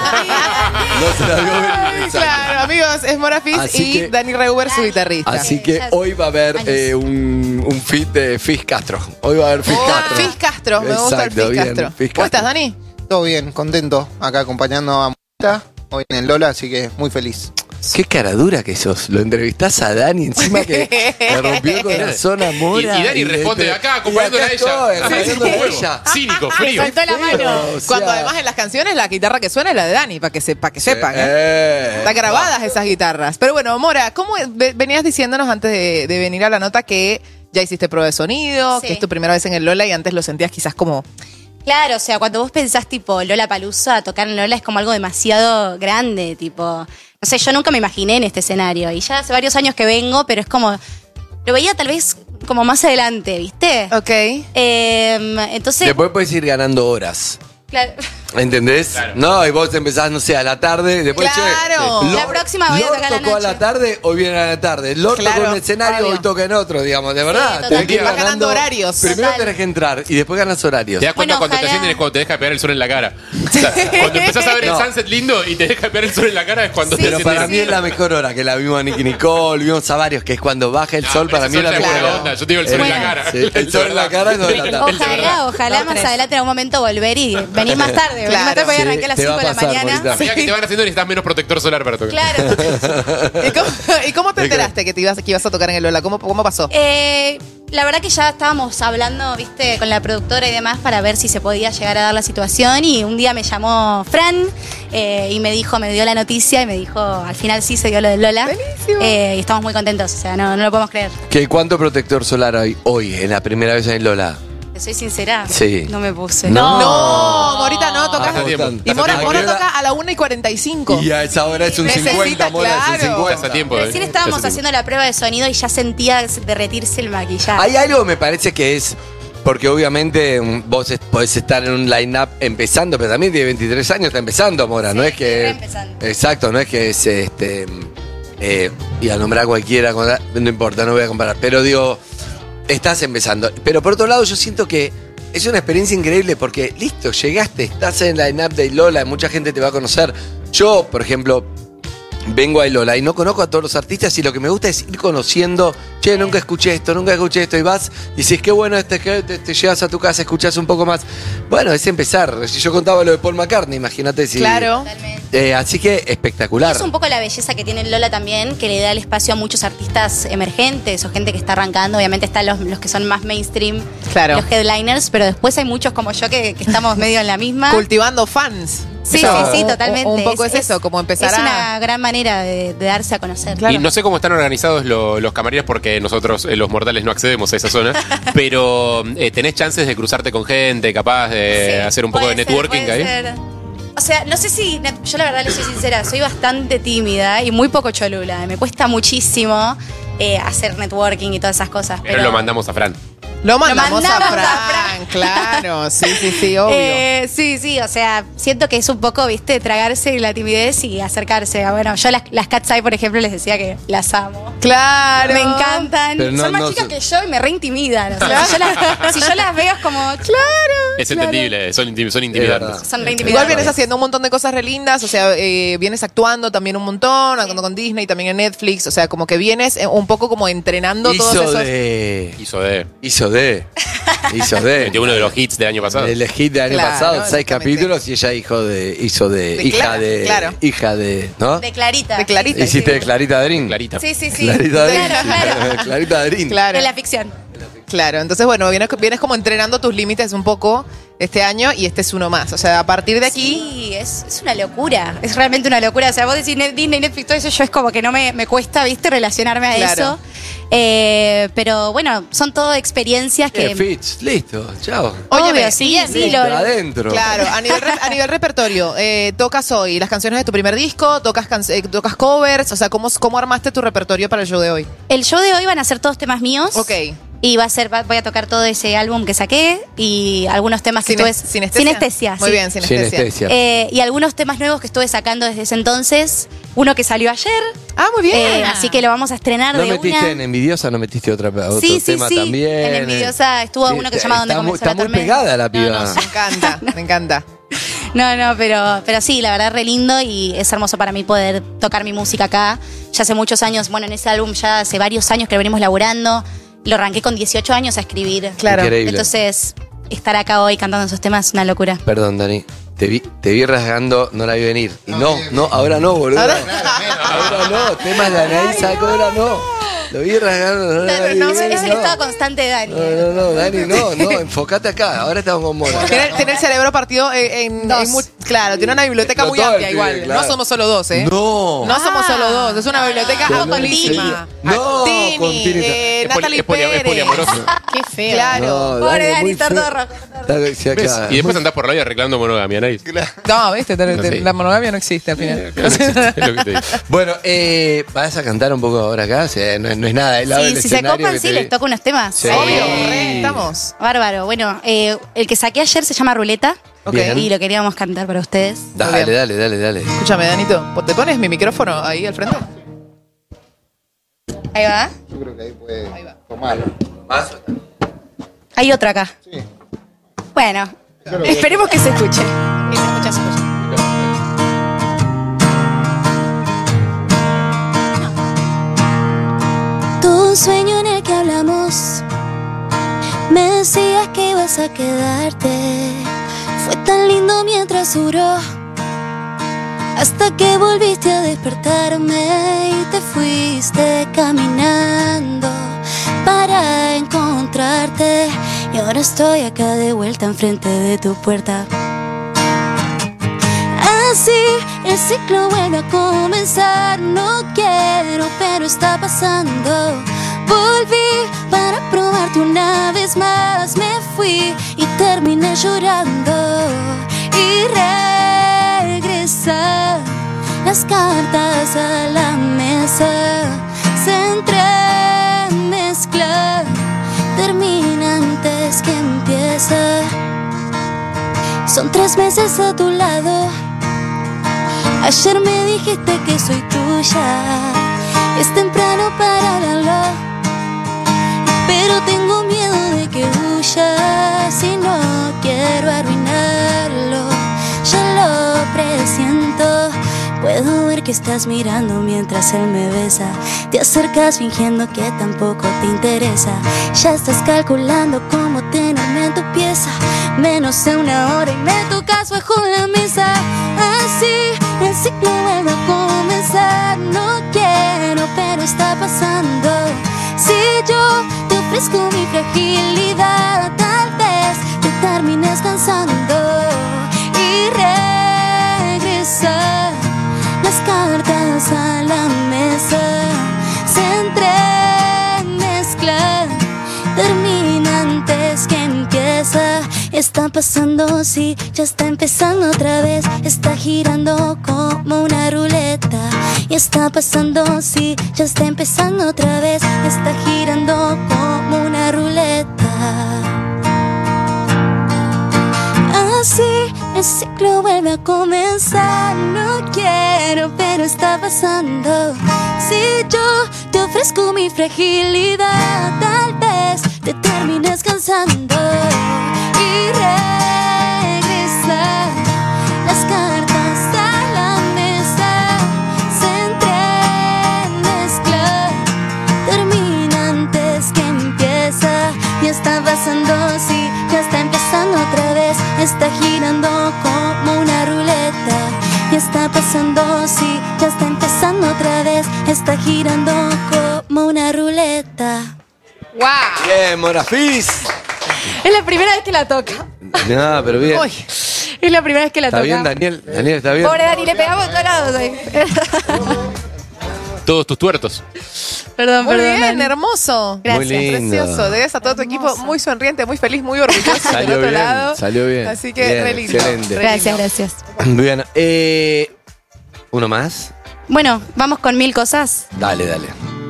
No se la vio venir. Claro, amigos, es Mora Fizz Así y que- Dani Reuber, su guitarrista. Así que hoy va a haber un feat de Fizz Castro. Hoy va a haber Fizz Castro. Fizz Castro, me gusta el Exacto, Fizz bien, Castro. Fizz ¿Cómo estás, Castro. Dani? Todo bien, contento, acá acompañando a Mora hoy en el Lola, así que muy feliz. Qué cara dura que sos. Lo entrevistás a Dani encima que le rompió el corazón a Mora. Y Dani responde acá, acompañándola a ella. acompañándola a Sí, ella. Cínico, frío. Soltó la mano. O sea, Cuando además en las canciones la guitarra que suena es la de Dani, para que sepan. Están grabadas esas guitarras. Pero bueno, Mora, ¿cómo venías diciéndonos antes de venir a la nota que ya hiciste prueba de sonido, Sí. que es tu primera vez en el Lola y antes lo sentías quizás como... Claro, o sea, cuando vos pensás tipo Lollapalooza, tocar en Lola es como algo demasiado grande, tipo, no sé, yo nunca me imaginé en este escenario y ya hace varios años que vengo, pero es como, lo veía tal vez como más adelante, ¿viste? Ok. Entonces, Después puedes ir ganando horas. claro, ¿Entendés? No, y vos empezás, no sé, a la tarde, después Claro. che, La próxima voy a Lord tocar a la tocó a la noche. tarde, hoy viene a la tarde. Lord Claro, tocó en un escenario, obvio. hoy toca en otro, digamos, de verdad. total. Tenés que ir Vas ganando horarios. Primero Total. tenés que entrar y después ganas horarios. Te das cuenta Bueno, cuando te ojalá. ascienden es cuando te deja pegar el sol en la cara. O sea, cuando empezás a ver el No. sunset lindo y te deja pegar el sol en la cara es cuando te Pero para ascienden. mí es la mejor hora, que la vimos a Nicky Nicole, vimos a varios, que es cuando baja el sol, pero para ese mí es sol la ya es mejor buena hora. onda, yo te digo el sol en la cara. Sí, el sol en la cara es de la tarde. ojalá más adelante en algún momento volver y venir más tarde, venir más tarde, voy a Sí, arrancar a las te va 5 de la a pasar, mañana. Morita. A medida que te van haciendo necesitas menos protector solar para tocar. Claro. ¿Y cómo te enteraste que ibas a tocar en el Lola? ¿Cómo pasó? La verdad que ya estábamos hablando, viste, con la productora y demás para ver si se podía llegar a dar la situación y un día me llamó Fran y me dio la noticia y me dijo, al final sí se dio lo del Lola. Buenísimo. Y estamos muy contentos, o sea, no lo podemos creer. ¿Cuánto protector solar hay hoy, en la primera vez en Lola? Te soy sincera, Sí. no me puse. No, Morita, no, tocas. Hasta tiempo. Y Mora toca a la 1:45. Y a esa hora es un Necesita, 50, Mora, es un claro. 50. Estás a tiempo. Recién estábamos haciendo la prueba de sonido y ya sentía derretirse el maquillaje. Hay algo, me parece que es. Porque obviamente vos podés estar en un line-up empezando, pero también tiene 23 años, está empezando, Mora. No es que. empezando. Exacto, no es que es y a nombrar a cualquiera, no importa, no voy a comparar. Pero digo, estás empezando. Pero por otro lado, yo siento que es una experiencia increíble porque, listo, llegaste, estás en el line-up de Lola, mucha gente te va a conocer. Yo, por ejemplo, vengo a Lola y no conozco a todos los artistas y lo que me gusta es ir conociendo, che, nunca escuché esto, y vas y decís, qué bueno que te llegas a tu casa, escuchás un poco más. Bueno, es empezar. Si yo contaba lo de Paul McCartney, imagínate si... Claro. Así que espectacular. Es un poco la belleza que tiene Lola también, que le da el espacio a muchos artistas emergentes o gente que está arrancando. Obviamente están los que son más mainstream, Claro. los headliners, pero después hay muchos como yo que estamos medio en la misma. Cultivando fans. Sí, Eso, sí, totalmente. Un poco es eso, como empezar es a... una gran manera de darse a conocer. Y no sé cómo están organizados los camareros porque nosotros, los mortales, no accedemos a esa zona, pero tenés chances de cruzarte con gente, capaz de hacer un poco de Puede networking ser, ahí. puede ser. O sea, no sé si, yo la verdad le soy sincera, soy bastante tímida y muy poco cholula, me cuesta muchísimo. hacer networking y todas esas cosas. Pero lo mandamos a Fran. Lo mandamos a Fran, claro, sí, obvio. Sí, o sea, siento que es un poco, viste, tragarse la timidez y acercarse. Bueno, yo las Cat's Eye, por ejemplo, les decía que las amo. Claro. Me encantan. Pero son más chicas que yo y me reintimidan. O sea, si yo las veo es como, claro. Es entendible, son intimidantes. Son reintimidantes. Igual vienes haciendo un montón de cosas re lindas, o sea, vienes actuando también un montón, actuando con Disney, también en Netflix, o sea, como que vienes un poco como entrenando todos esos... Hizo de. Uno de los hits del año pasado. El hit del año pasado, 6 capítulos y ella hizo de hija de, ¿no? De Clarita. De Clarita. Hiciste de Clarita Darín. Clarita. Sí. Clarita Darín. Claro. Clarita Darín. Claro. De la ficción. Claro, entonces bueno, vienes como entrenando tus límites un poco este año y este es uno más. O sea, a partir de aquí... Sí, es una locura. Es realmente una locura. O sea, vos decís Disney, Netflix, todo eso, yo es como que no me cuesta, viste, relacionarme a eso. Pero bueno, son todo experiencias que... Fitch, listo, chao. Óyeme, sí, adentro. Claro, a nivel repertorio, tocas hoy las canciones de tu primer disco, tocas covers, o sea, ¿cómo armaste tu repertorio para el show de hoy? El show de hoy van a ser todos temas míos. Ok. Y voy a tocar todo ese álbum que saqué y algunos temas que estuve... Sinestesia. Muy bien, Sinestesia. Y algunos temas nuevos que estuve sacando desde ese entonces. Uno que salió ayer. Ah, muy bien. Así que lo vamos a estrenar de una. ¿No metiste en Envidiosa? ¿No metiste otro tema también? En Envidiosa estuvo uno que se llama Donde comenzó la tormenta. Está muy pegada la piba. No, me encanta. No, pero sí, la verdad, re lindo y es hermoso para mí poder tocar mi música acá. Ya hace muchos años, bueno, en ese álbum ya hace varios años que lo venimos laburando. Lo arranqué con 18 años a escribir. Claro. Increíble. Entonces, estar acá hoy cantando esos temas es una locura. Perdón, Dani. Te vi rasgando, no la vi venir. Y ahora no, boludo. Ahora no. Temas de Anaísa, ahora no. Lo vi rasgando, no la vi venir. Es el estado constante de Dani. No, Dani, no. Enfocate acá. Ahora estamos con Mona. Tiene el cerebro partido en claro, tiene una biblioteca muy amplia igual. Claro. No somos solo dos, ¿eh? No somos solo dos. Es una biblioteca amplísima. No, Tini, Natalie Pérez. Es poliamoroso. Qué feo. Claro. Pobre Dani, está todo rojo. Y después andás por la vida reclamando monogamia, ¿no? No, viste, la monogamia no existe al final. Bueno, ¿vas a cantar un poco ahora acá? O sea, no es nada. Si se copan, sí, les toco unos temas. Sí. Obvio, estamos. Bárbaro. Bueno, el que saqué ayer se llama Ruleta. Bien. Y lo queríamos cantar para ustedes. Dale. Escúchame, Danito, ¿te pones mi micrófono ahí al frente? Ahí va. Yo creo que ahí puede tomarlo. ¿Más? Hay otra acá. Sí. Bueno, esperemos que se escuche. Y se escucha. Tu sueño en el que hablamos, me decías que ibas a quedarte. Fue tan lindo mientras duró, hasta que volviste a despertarme y te fuiste caminando para encontrarte. Y ahora estoy acá de vuelta enfrente de tu puerta. Así el ciclo vuelve a comenzar. No quiero, pero está pasando. Volví para probarte una vez más. Me fui y terminé llorando. Y regresar las cartas a la mesa. Se entremezclan, termina antes que empieza. Son 3 meses a tu lado. Ayer me dijiste que soy tuya. Es temprano para hablarlo, pero tengo miedo de que huyas y no quiero arruinarlo. Ya lo presiento. Puedo ver que estás mirando mientras él me besa. Te acercas fingiendo que tampoco te interesa. Ya estás calculando cómo tenerme en tu pieza. Menos de 1 hora y me tocas bajo la mesa. Así el ciclo vuelve a comenzar. No quiero, pero está pasando. Si yo te ofrezco mi fragilidad, tal vez te termines cansando. Y regresar las cartas a la mesa. Se entremezclan, termina antes que empieza. está pasando, sí, ya está empezando otra vez. Está girando como una ruleta. Y está pasando, sí, ya está empezando otra vez. Está girando como una ruleta. Así el ciclo vuelve a comenzar. No quiero, pero está pasando. Si yo te ofrezco mi fragilidad, tal vez te termines cansando y regresa. Las cartas a la mesa se entremezclan, termina antes que empieza. Y está pasando, sí, ya está empezando otra vez. Está girando como una ruleta. Y está pasando, sí, ya está empezando otra vez. Está girando como una ruleta. ¡Wow! Bien, Morafis. Es la primera vez que la toca. No, pero bien. Uy, es la primera vez que la ¿Está toca. bien, Daniel? Daniel, ¿está bien? Pobre Dani, le pegamos todos lados ahí. Todos tus tuertos. Perdón, Muy perdón. bien, Dani. hermoso. Gracias. Muy lindo. Precioso. Debes a todo tu equipo muy sonriente, muy feliz, muy orgulloso del Salió otro bien, lado. salió bien. Así que Bien, re lindo. excelente. Re Gracias, lindo. gracias. Bien. ¿Uno más? Bueno, vamos con 1000 cosas. Dale, dale.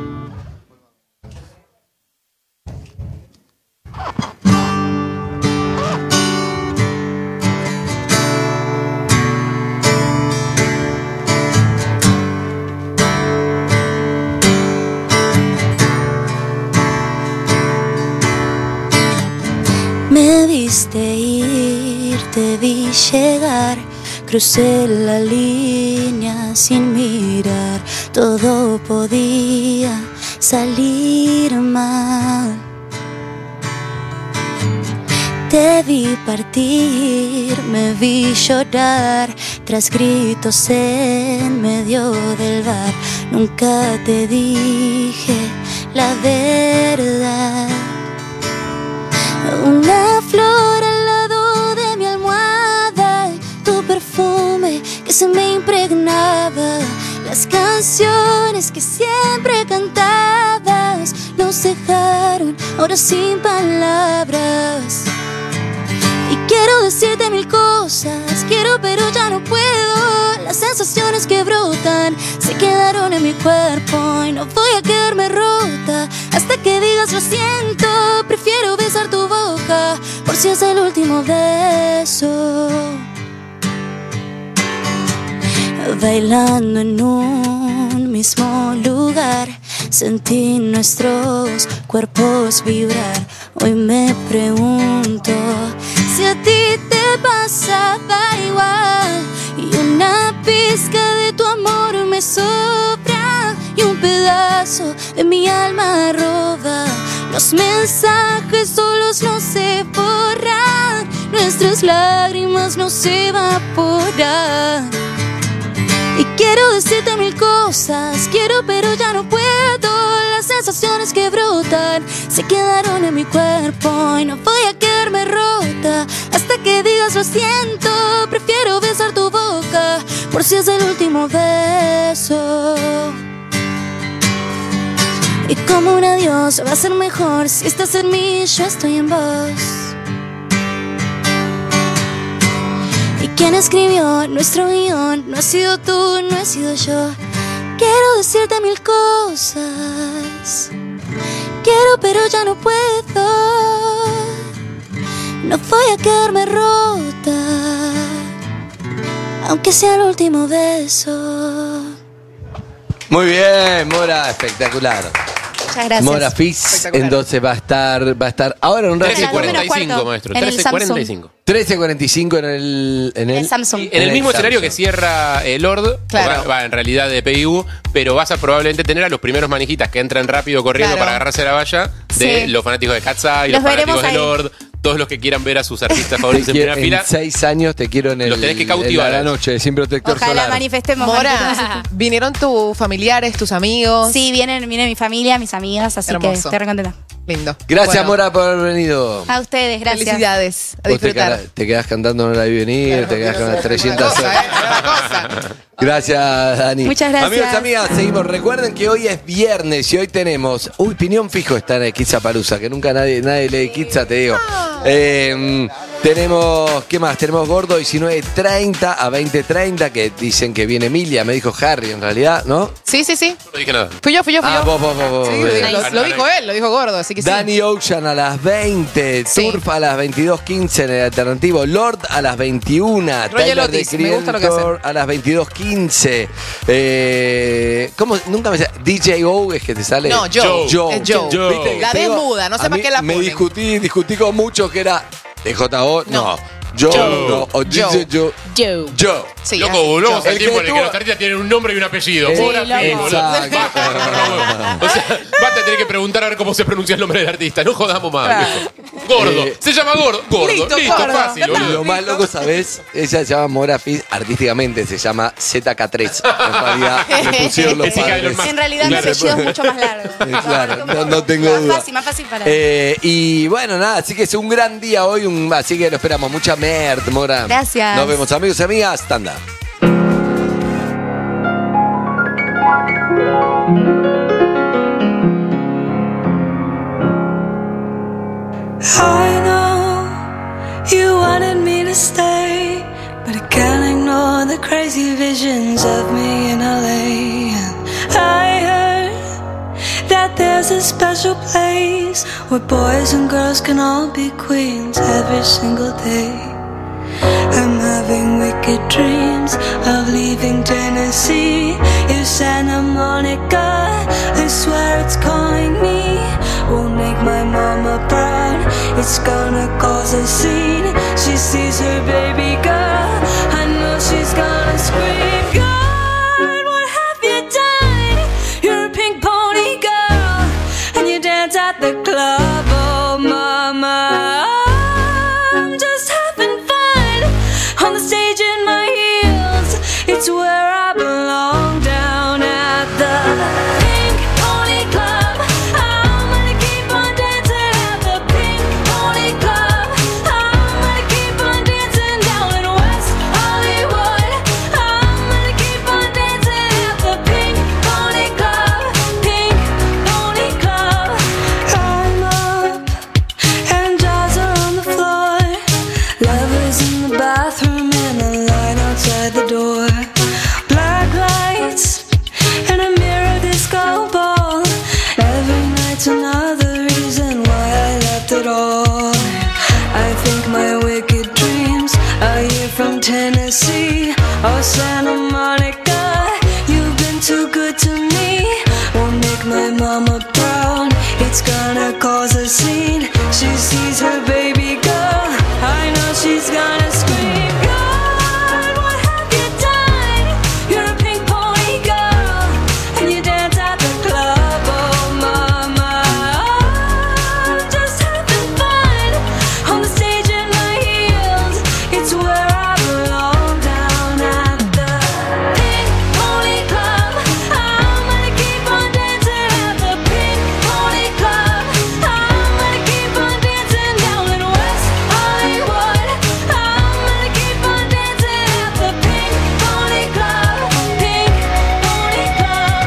Me viste ir, te vi llegar, crucé la línea sin mirar. Todo podía salir mal. Te vi partir, me vi llorar, tras gritos en medio del bar. Nunca te dije la verdad. Una flor al lado de mi almohada, tu perfume que se me impregnaba. Las canciones que siempre cantabas nos dejaron ahora sin palabras. Y quiero decirte 1000 cosas, quiero pero ya no puedo. Las sensaciones que brotan se quedaron en mi cuerpo y no voy a quedarme rota hasta que digas lo siento. Prefiero besar tu boca por si es el último beso. Bailando en un mismo lugar, sentí nuestros cuerpos vibrar. Hoy me pregunto si a ti te pasaba igual. Y una pizca de tu amor me sobra y un pedazo de mi alma roba. Los mensajes solos no se borran, nuestras lágrimas no se evaporan. Y quiero decirte 1000 cosas, quiero pero ya no puedo. Las sensaciones que brotan se quedaron en mi cuerpo y no voy a quedarme rota hasta que digas lo siento. Prefiero besar tu boca por si es el último beso. Y como un adiós va a ser mejor si estás en mí, yo estoy en vos. Y quien escribió nuestro guión no has sido tú, no he sido yo. Quiero decirte 1000 cosas, quiero pero ya no puedo. No voy a quedarme rota, aunque sea el último beso. Muy bien, Mora, espectacular. Muchas gracias. Mora Fizz, entonces va a estar ahora en un rato. 13:45, maestro. En el 13:45. 13:45 en el Samsung. En el mismo Samsung. escenario que cierra el Lord, Claro. va en realidad de PIU, pero vas a probablemente tener a los primeros manijitas que entran rápido corriendo Claro. para agarrarse a la valla de Sí. los fanáticos de Katsai, Los los fanáticos veremos de ahí. Lord, todos los que quieran ver a sus artistas favoritos en primera fila. En 6 años te quiero en el. Los tenés que cautivar. En la noche, sin protector Ojalá solar. manifestemos. Mora, ¿vinieron tus familiares, tus amigos? Sí, viene mi familia, mis amigas, así que Hermoso. estoy re contenta. Lindo. Gracias, Bueno, Mora, por haber venido. A ustedes, gracias. felicidades. A Vos disfrutar. te quedás cantando No la vi venir, te quedás con las 300 horas. Gracias, Dani. Muchas gracias. Amigos y amigas, seguimos. Recuerden que hoy es viernes y hoy tenemos. Uy, Piñón Fijo está en Kidzapalooza, que nunca nadie lee Kidza, te digo. Tenemos, ¿qué más? Tenemos Gordo 19:30 a 20:30, que dicen que viene Emilia, me dijo Harry en realidad, ¿no? Sí. No dije nada. Fui yo. Vos. Sí, lo dijo él, lo dijo Gordo, así que Danny sí. Ocean a las 20, Sí. Turf a las 22:15 en el alternativo, Lord a las 21, Roger Tyler Otis, the me gusta lo que Creator a las 22:15. ¿Cómo? Nunca me sale. DJ Es Joe. Joe. Es Joe. ¿Viste? La Te D digo, muda, no sé a para mí qué la me ponen. discutí con muchos que era DJ-O, no. Joe, no, o DJ Joe. Joe. Sí, Loco, así, volvamos Joe. al tiempo en el que tuvo- los artistas tienen un nombre y un apellido. Sí, Por loco. apellido, boludo. Exacto. Basta. O sea, basta de tener que preguntar a ver cómo se pronuncia el nombre del artista. No jodamos más. Claro. viejo. Gordo. Se llama Gordo. Listo, Listo, Gordo. fácil, Ya está. boludo. Lo más loco, ¿sabés? Ella se llama Mora Fizz, artísticamente se llama ZK3. En realidad le pusieron los Es hija de los padres. más- En realidad mi Claro. apellido es mucho más largo. Claro, no tengo duda. Más fácil para Y bueno, nada, así que es un gran día hoy, así que lo esperamos. Mucha merd, Mora. Gracias. Nos vemos, amigos y amigas. Tanda. I know you wanted me to stay, but I can't ignore the crazy visions of me in LA. And I heard that there's a special place where boys and girls can all be queens every single day. I'm having wicked dreams of leaving Tennessee. If Santa Monica, I swear it's calling me. Won't make my mama proud. It's gonna cause a scene. She sees her baby girl. I know she's gonna scream. God, what have you done? You're a pink pony girl, and you dance at the club. Oh, mama, I'm just having fun on the stage in my heels. It's where I belong, down at the Pink Pony Club. I'm gonna keep on dancing at the Pink Pony Club. I'm gonna keep on dancing down in West Hollywood. I'm gonna keep on dancing at the Pink Pony Club. Pink Pony Club. I'm up and jaws are on the floor. Lovers in the bathroom and a line outside the door. Black lights and a mirror disco ball. Every night's another reason why I left it all. I think my wicked dreams are here from Tennessee. Oh, Santa Monica, you've been too good to me. Won't make my mama proud. It's gonna cause a scene. She sees her baby girl. I know she's gonna scream. God, what have you done? You're a pink pony girl, and you dance at the club. Oh, mama, I'm just having fun on the stage in my heels. It's where I belong, down at the Pink Pony Club. I'm gonna keep on dancing at the Pink Pony Club. I'm gonna keep on dancing down in West Hollywood. I'm gonna keep on dancing at the Pink Pony Club. Pink Pony Club.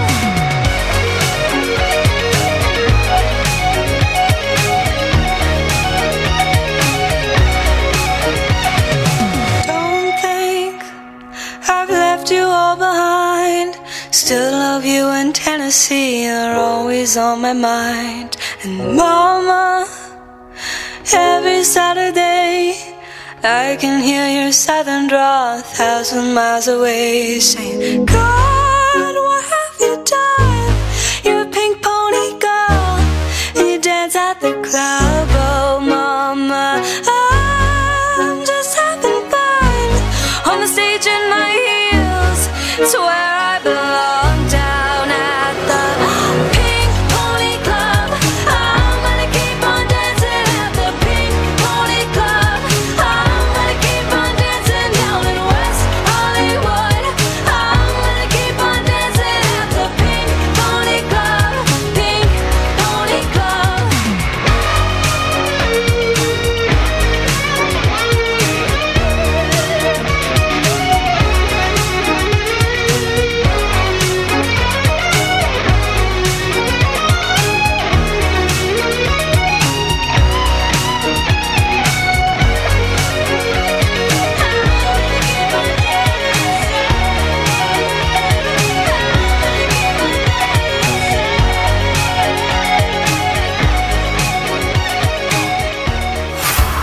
Don't think I've left you all behind. Still love you in Tennessee. You're always on my mind. And mama, every Saturday I can hear your southern drawl 1,000 miles away, saying, God, what have you done? You're a pink pony girl, and you dance at the club. Oh, mama, I'm just having fun on the stage in my heels. It's where I belong, down at the Pink Pony Club. I'm gonna keep on dancing at the Pink Pony Club. I'm gonna keep on dancing down in West Hollywood. I'm gonna keep on dancing at the Pink Pony Club. Pink Pony Club.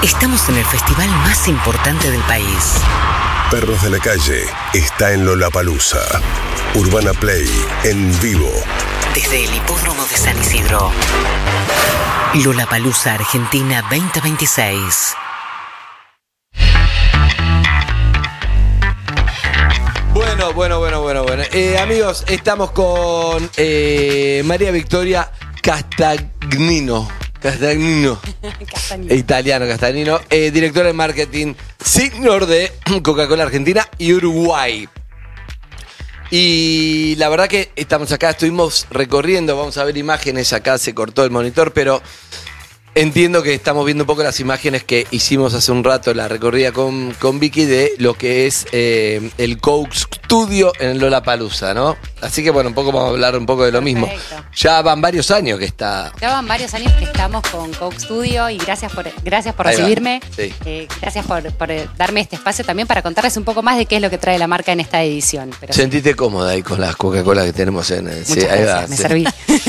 Estamos en el festival más importante del país. Perros de la Calle está en Lollapalooza. Urbana Play en vivo. Desde el Hipódromo de San Isidro. Lollapalooza Argentina 2026. Bueno. Amigos, estamos con María Victoria Castagnino. Italiano, Castagnino, directora de marketing senior de Coca-Cola Argentina y Uruguay. Y la verdad que estamos acá, estuvimos recorriendo, vamos a ver imágenes, acá se cortó el monitor, pero entiendo que estamos viendo un poco las imágenes que hicimos hace un rato, la recorrida con Vicky de lo que es el Coke Studio en Lollapalooza, ¿no? Así que bueno, un poco vamos a hablar un poco de lo mismo. Ya van varios años que está. Ya van varios años que estamos con Coke Studio y gracias por recibirme. Sí. Gracias por darme este espacio también para contarles un poco más de qué es lo que trae la marca en esta edición. Pero Sentite cómoda ahí con las Coca-Cola que tenemos en el. Muchas gracias, me serví.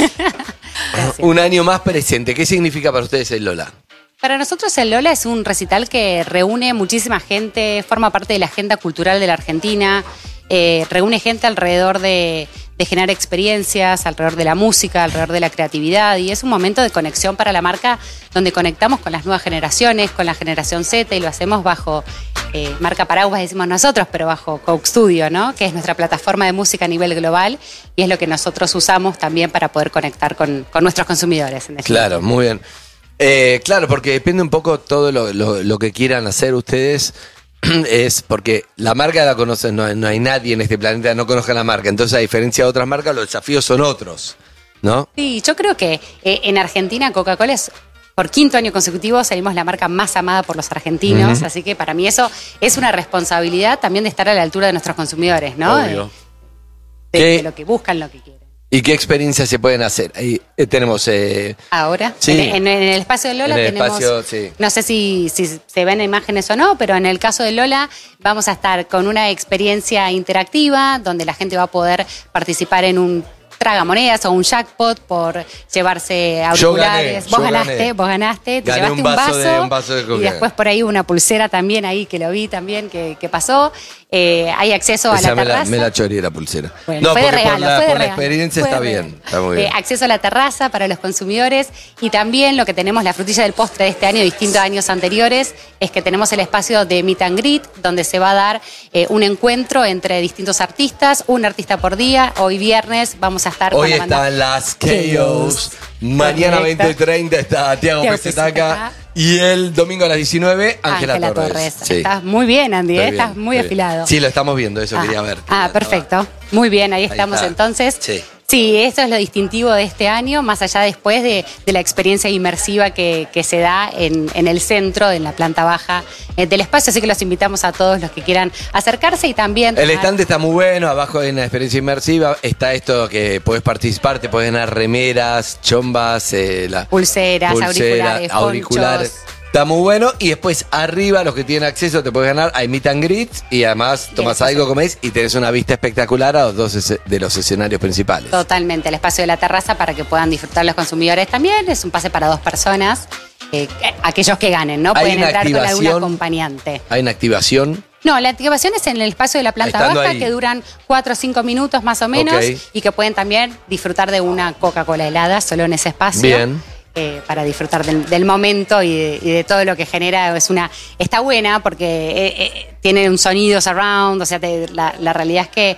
Un año más presente. ¿Qué significa para ustedes el Lola? Para nosotros el Lola es un recital que reúne muchísima gente, forma parte de la agenda cultural de la Argentina, reúne gente alrededor de generar experiencias, alrededor de la música, alrededor de la creatividad, y es un momento de conexión para la marca donde conectamos con las nuevas generaciones, con la generación Z, y lo hacemos bajo marca paraguas, decimos nosotros, pero bajo Coke Studio, ¿no? Que es nuestra plataforma de música a nivel global y es lo que nosotros usamos también para poder conectar con nuestros consumidores. Claro, muy bien. Claro, porque depende un poco todo lo que quieran hacer ustedes. Es porque la marca la conocen, no hay nadie en este planeta que no conozca la marca. Entonces, a diferencia de otras marcas, los desafíos son otros, ¿no? Sí, yo creo que en Argentina Coca-Cola es, por quinto año consecutivo, salimos la marca más amada por los argentinos. Así que para mí eso es una responsabilidad también de estar a la altura de nuestros consumidores, ¿no? Obvio. De lo que buscan, lo que quieren. ¿Y qué experiencias se pueden hacer? Ahí tenemos... Ahora, sí. en el espacio de Lola tenemos... No sé si se ven imágenes o no, pero en el caso de Lola vamos a estar con una experiencia interactiva donde la gente va a poder participar en un tragamonedas o un jackpot por llevarse auriculares. Vos ganaste, te llevaste un vaso de Coca. Y después por ahí una pulsera también ahí que lo vi también que pasó. Hay acceso a la terraza. Me la choreé la pulsera. Bueno, no, fue de porque regalo, por la experiencia está bien. Está muy bien. Acceso a la terraza para los consumidores y también lo que tenemos, la frutilla del postre de este año, distinto a años anteriores, es que tenemos el espacio de Meet and Greet, donde se va a dar un encuentro entre distintos artistas, un artista por día. Hoy viernes vamos a estar Hoy con la banda están las KOs. Mañana 20:30 está Tiago Pesetaca. Y el domingo a las 19, Ángela Torres. Sí. Estás muy bien, Andy, estás muy afilado. Sí, lo estamos viendo, eso quería ver. Perfecto. Muy bien, ahí estamos está. entonces. Sí, eso es lo distintivo de este año, más allá después de la experiencia inmersiva que se da en el centro, en la planta baja del espacio. Así que los invitamos a todos los que quieran acercarse y también... El stand está muy bueno, abajo hay una experiencia inmersiva. Está esto que podés participar, te podés ganar remeras, chombas, pulseras, auriculares. Está muy bueno. Y después arriba, los que tienen acceso, te puedes ganar. Hay meet and greet y además tomás algo, comés y tenés una vista espectacular a los dos de los escenarios principales. Totalmente, el espacio de la terraza para que puedan disfrutar los consumidores también. Es un pase para 2 personas. Aquellos que ganen, ¿no? Pueden entrar con algún acompañante. ¿Hay una activación? No, la activación es en el espacio de la planta baja, que duran 4 o 5 minutos más o menos, y que pueden también disfrutar de una Coca-Cola helada solo en ese espacio. Bien. Para disfrutar del momento y de todo lo que genera. Está buena porque tiene un sonido surround, o sea, la realidad es que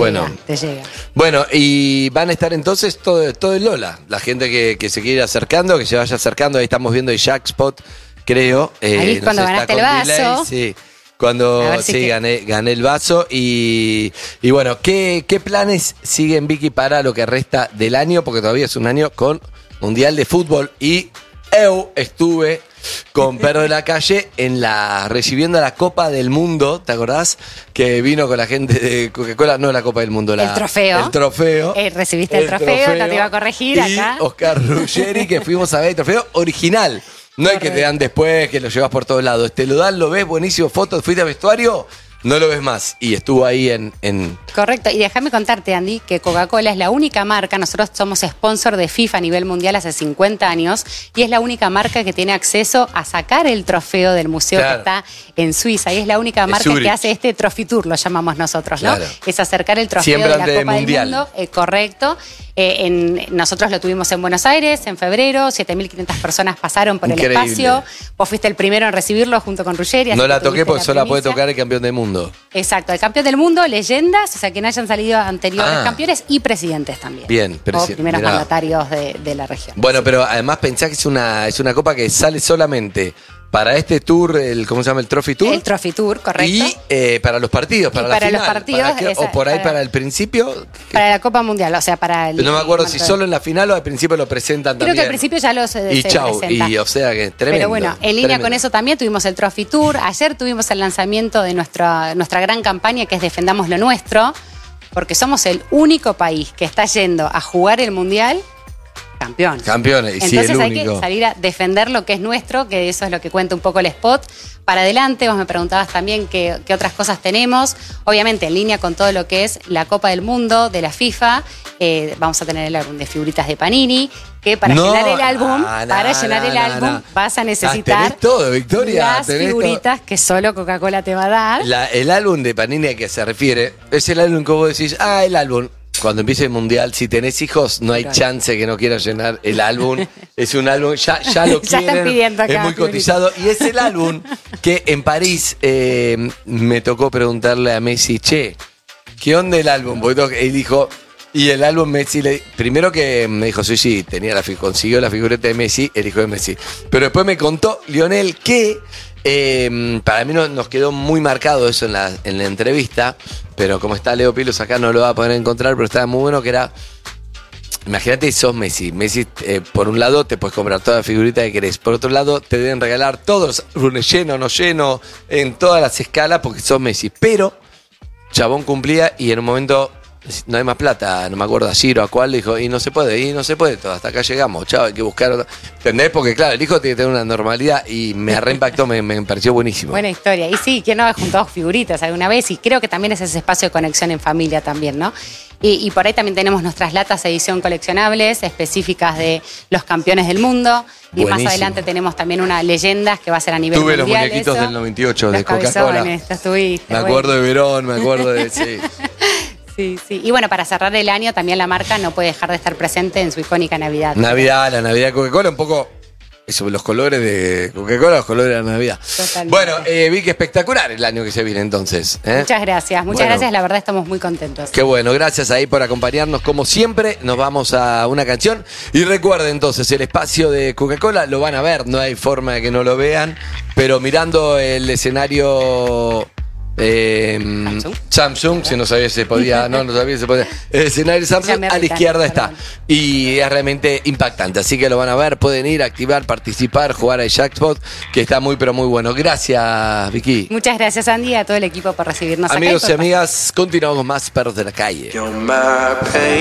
te llega. Bueno, y van a estar entonces todo el Lola, la gente que se quiere ir acercando, que se vaya acercando. Ahí estamos viendo el Jackpot, creo. Ahí es cuando ganaste el vaso. Delay, sí. Cuando gané el vaso y bueno, ¿qué planes siguen, Vicky, para lo que resta del año? Porque todavía es un año con Mundial de Fútbol y estuve con Perro de la Calle recibiendo la Copa del Mundo, ¿te acordás? Que vino con la gente de Coca-Cola, no la Copa del Mundo, el trofeo. El trofeo. Recibiste el trofeo, no te iba a corregir acá. Y Oscar Ruggeri, que fuimos a ver el trofeo original. No hay que te dan después, que lo llevas por todos lados. Te lo dan, lo ves, buenísimo, fotos, fuiste a vestuario. no lo ves más. Y estuvo ahí en Correcto, y déjame contarte, Andy, que Coca-Cola es la única marca, nosotros somos sponsor de FIFA a nivel mundial hace 50 años, y es la única marca que tiene acceso a sacar el trofeo del museo que está en Suiza, y es la única marca que hace este Trophy Tour, lo llamamos nosotros, ¿no? Es acercar el trofeo de la Copa del Mundo, correcto. Nosotros lo tuvimos en Buenos Aires en febrero, 7.500 personas pasaron por el espacio, vos fuiste el primero en recibirlo junto con Ruggeri. No la toqué porque solo la puede tocar el campeón del mundo. Exacto, el campeón del mundo, leyendas, o sea, que no hayan salido anteriores campeones y presidentes también. Bien, o primeros mandatarios de la región. Bueno, pero además pensá que es una copa que sale solamente para este tour, ¿cómo se llama? ¿El Trophy Tour? El Trophy Tour, correcto. Y para los partidos, para la final. Los partidos, o por ahí para el principio. Para la Copa Mundial, o sea, para el... No me acuerdo si solo en la final o al principio lo presentan también. Creo que al principio ya lo se presenta. Y o sea que tremendo. Pero bueno, en línea con eso también tuvimos el Trophy Tour. Ayer tuvimos el lanzamiento de nuestra gran campaña que es Defendamos lo Nuestro, porque somos el único país que está yendo a jugar el Mundial campeones. Entonces hay que salir a defender lo que es nuestro, que eso es lo que cuenta un poco el spot. Para adelante, vos me preguntabas también qué otras cosas tenemos. Obviamente, en línea con todo lo que es la Copa del Mundo de la FIFA, vamos a tener el álbum de figuritas de Panini, que para llenar el álbum, vas a necesitar tenés todo, Victoria, las figuritas que solo Coca-Cola te va a dar. El álbum de Panini a que se refiere es el álbum que vos decís, el álbum. Cuando empiece el mundial, si tenés hijos, no hay chance que no quieran llenar el álbum. Es un álbum, ya lo quieren, están pidiendo acá, es muy cotizado. Y es el álbum que en París me tocó preguntarle a Messi, che, ¿qué onda el álbum? Porque él dijo, y el álbum Messi, primero que me dijo, sí, consiguió la figureta de Messi, el hijo de Messi. Pero después me contó Lionel que para mí nos quedó muy marcado eso en la entrevista, pero como está Leo Pilos acá no lo va a poder encontrar, pero estaba muy bueno que era, imagínate, sos Messi, por un lado te puedes comprar toda la figurita que querés, por otro lado te deben regalar todos, lleno, no lleno, en todas las escalas porque sos Messi, pero chabón cumplía y en un momento no hay más plata, no me acuerdo a Giro, a cuál, dijo, y no se puede todo, hasta acá llegamos, chao, hay que buscar otra. ¿Entendés? Porque claro, el hijo tiene que tener una normalidad y me reimpactó, me pareció buenísimo. Buena historia, y sí, ¿quién no ha juntado figuritas alguna vez? Y creo que también es ese espacio de conexión en familia también, ¿no? Y por ahí también tenemos nuestras latas edición coleccionables específicas de los campeones del mundo. Y Buenísimo. Más adelante tenemos también una leyendas que va a ser a nivel mundial. Tuve los muñequitos del 98 de Coca-Cola. Me acuerdo de Verón, me acuerdo de... Sí. Sí. Y bueno, para cerrar el año también la marca no puede dejar de estar presente en su icónica Navidad. La Navidad de Coca-Cola, un poco eso, los colores de Coca-Cola, los colores de la Navidad. Totalmente. Bueno, vi que espectacular el año que se viene entonces. Muchas gracias, la verdad estamos muy contentos. Qué bueno, gracias ahí por acompañarnos como siempre. Nos vamos a una canción y recuerden entonces el espacio de Coca-Cola, lo van a ver, no hay forma de que no lo vean, pero mirando el escenario... Samsung, si no sabía si se podía, no sabía si se podía. El escenario Samsung a la izquierda está. Y es realmente impactante. Así que lo van a ver, pueden ir, activar, participar, jugar al Jackpot, que está muy pero muy bueno. Gracias, Vicky. Muchas gracias, Andy, a todo el equipo por recibirnos acá. Amigos y amigas, continuamos con más Perros de la Calle. You're my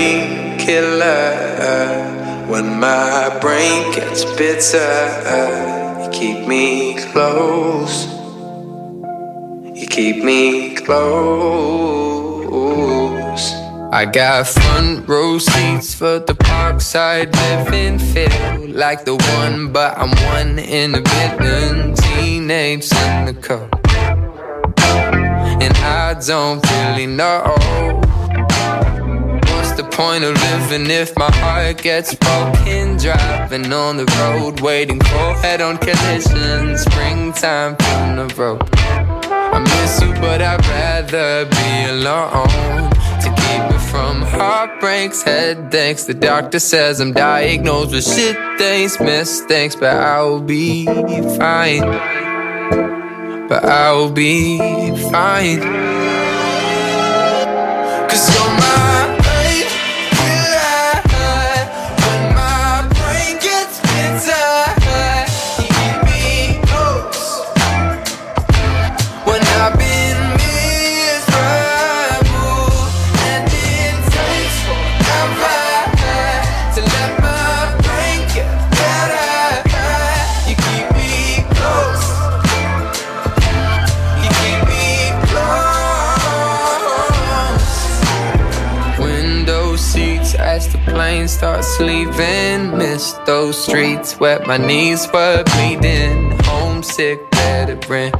painkiller. When my brain gets bitter, you keep me close. You keep me close. I got front row seats for the parkside living. Feel like the one, but I'm one in a billion. Teenage cynical, and I don't really know what's the point of living if my heart gets broken. Driving on the road, waiting for head-on collision. Springtime from the road. I miss you, but I'd rather be alone. To keep me from heartbreaks, headaches. The doctor says I'm diagnosed with shit things, mistakes. But I'll be fine. But I'll be fine. 'Cause you're my painkiller. When my brain gets bitter, you keep me close. When I've been miserable, and it takes forever to let my brain get better, you keep me close. You keep me close. thoughts leaving. Missed those streets where my knees were bleeding. Homesick, veteran.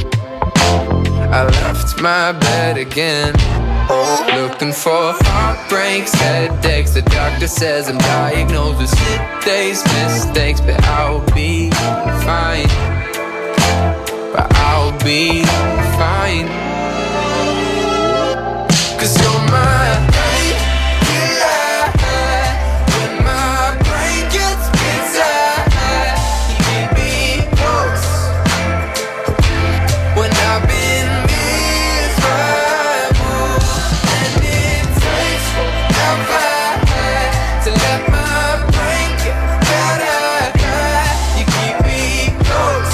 I left my bed again. Looking for heartbreaks, headaches. The doctor says I'm diagnosed with sick days, mistakes. But I'll be fine. But I'll be fine. 'Cause you're my painkiller. When my brain gets busy, you keep me close. When I've been miserable, and it takes forever to let my brain get better, you keep me close.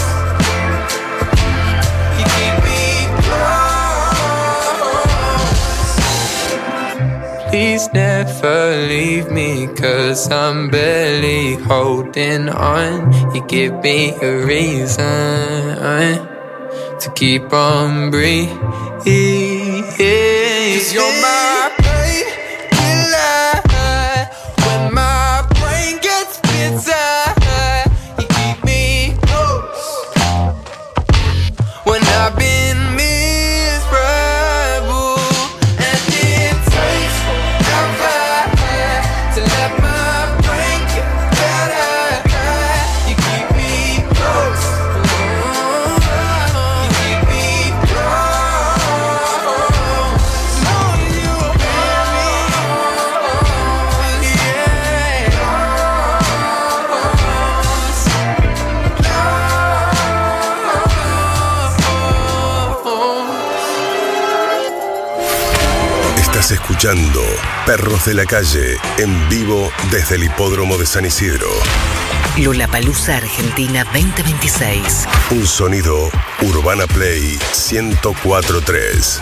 You keep me close. Please never leave me, 'cause I'm barely holding on. You give me a reason to keep on breathing. 'Cause you're my painkiller. When my brain gets busy, you keep me close. When I've been miserable, and it takes forever to let my brain get better, you keep me close. You keep me close. Know you hear me, Estás escuchando Perros de la Calle en vivo desde el Hipódromo de San Isidro. Lollapalooza Argentina 2026. Un sonido Urbana Play 104.3.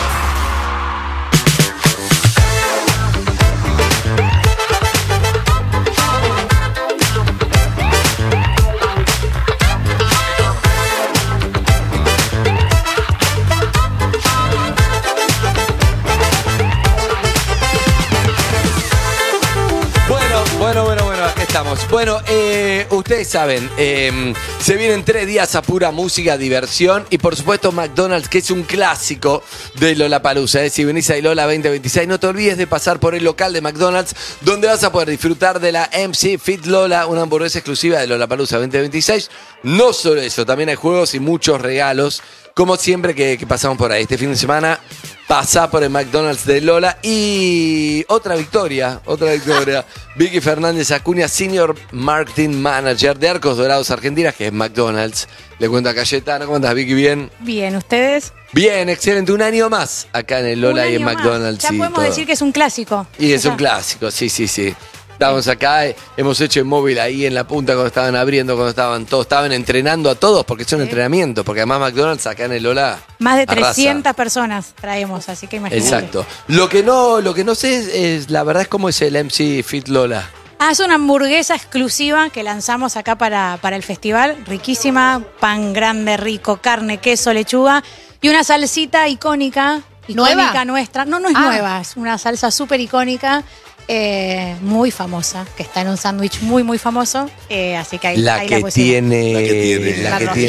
Bueno, aquí estamos. Bueno, ustedes saben, se vienen 3 días a pura música, diversión y por supuesto McDonald's, que es un clásico de Lollapalooza. Si venís a Lola 2026, no te olvides de pasar por el local de McDonald's, donde vas a poder disfrutar de la MC Fit Lola, una hamburguesa exclusiva de Lollapalooza 2026. No solo eso, también hay juegos y muchos regalos, como siempre que pasamos por ahí. Este fin de semana pasá por el McDonald's de Lola y otra victoria. Vicky Fernández Acuña, Senior Marketing Manager de Arcos Dorados Argentina, que es McDonald's. Le cuento a Cayetano. ¿Cómo estás, Vicky? ¿Bien? Bien, ¿ustedes? Bien, excelente. Un año más acá en el Lola y en McDonald's. Ya podemos decir que es un clásico. Y es un clásico, sí. Estamos acá, hemos hecho el móvil ahí en la punta cuando estaban abriendo, cuando estaban entrenando a todos, porque es un entrenamiento, porque además McDonald's acá en el Lola más de 300 arrasa. personas traemos, así que imagínate. Exacto. Lo que no sé es la verdad es cómo es el MC Fit Lola. Es una hamburguesa exclusiva que lanzamos acá para el festival, riquísima, pan grande, rico, carne, queso, lechuga y una salsita icónica ¿Nueva? nuestra. No es nueva, es una salsa súper icónica. Muy famosa, que está en un sándwich muy famoso, así que ahí la la que pusimos. tiene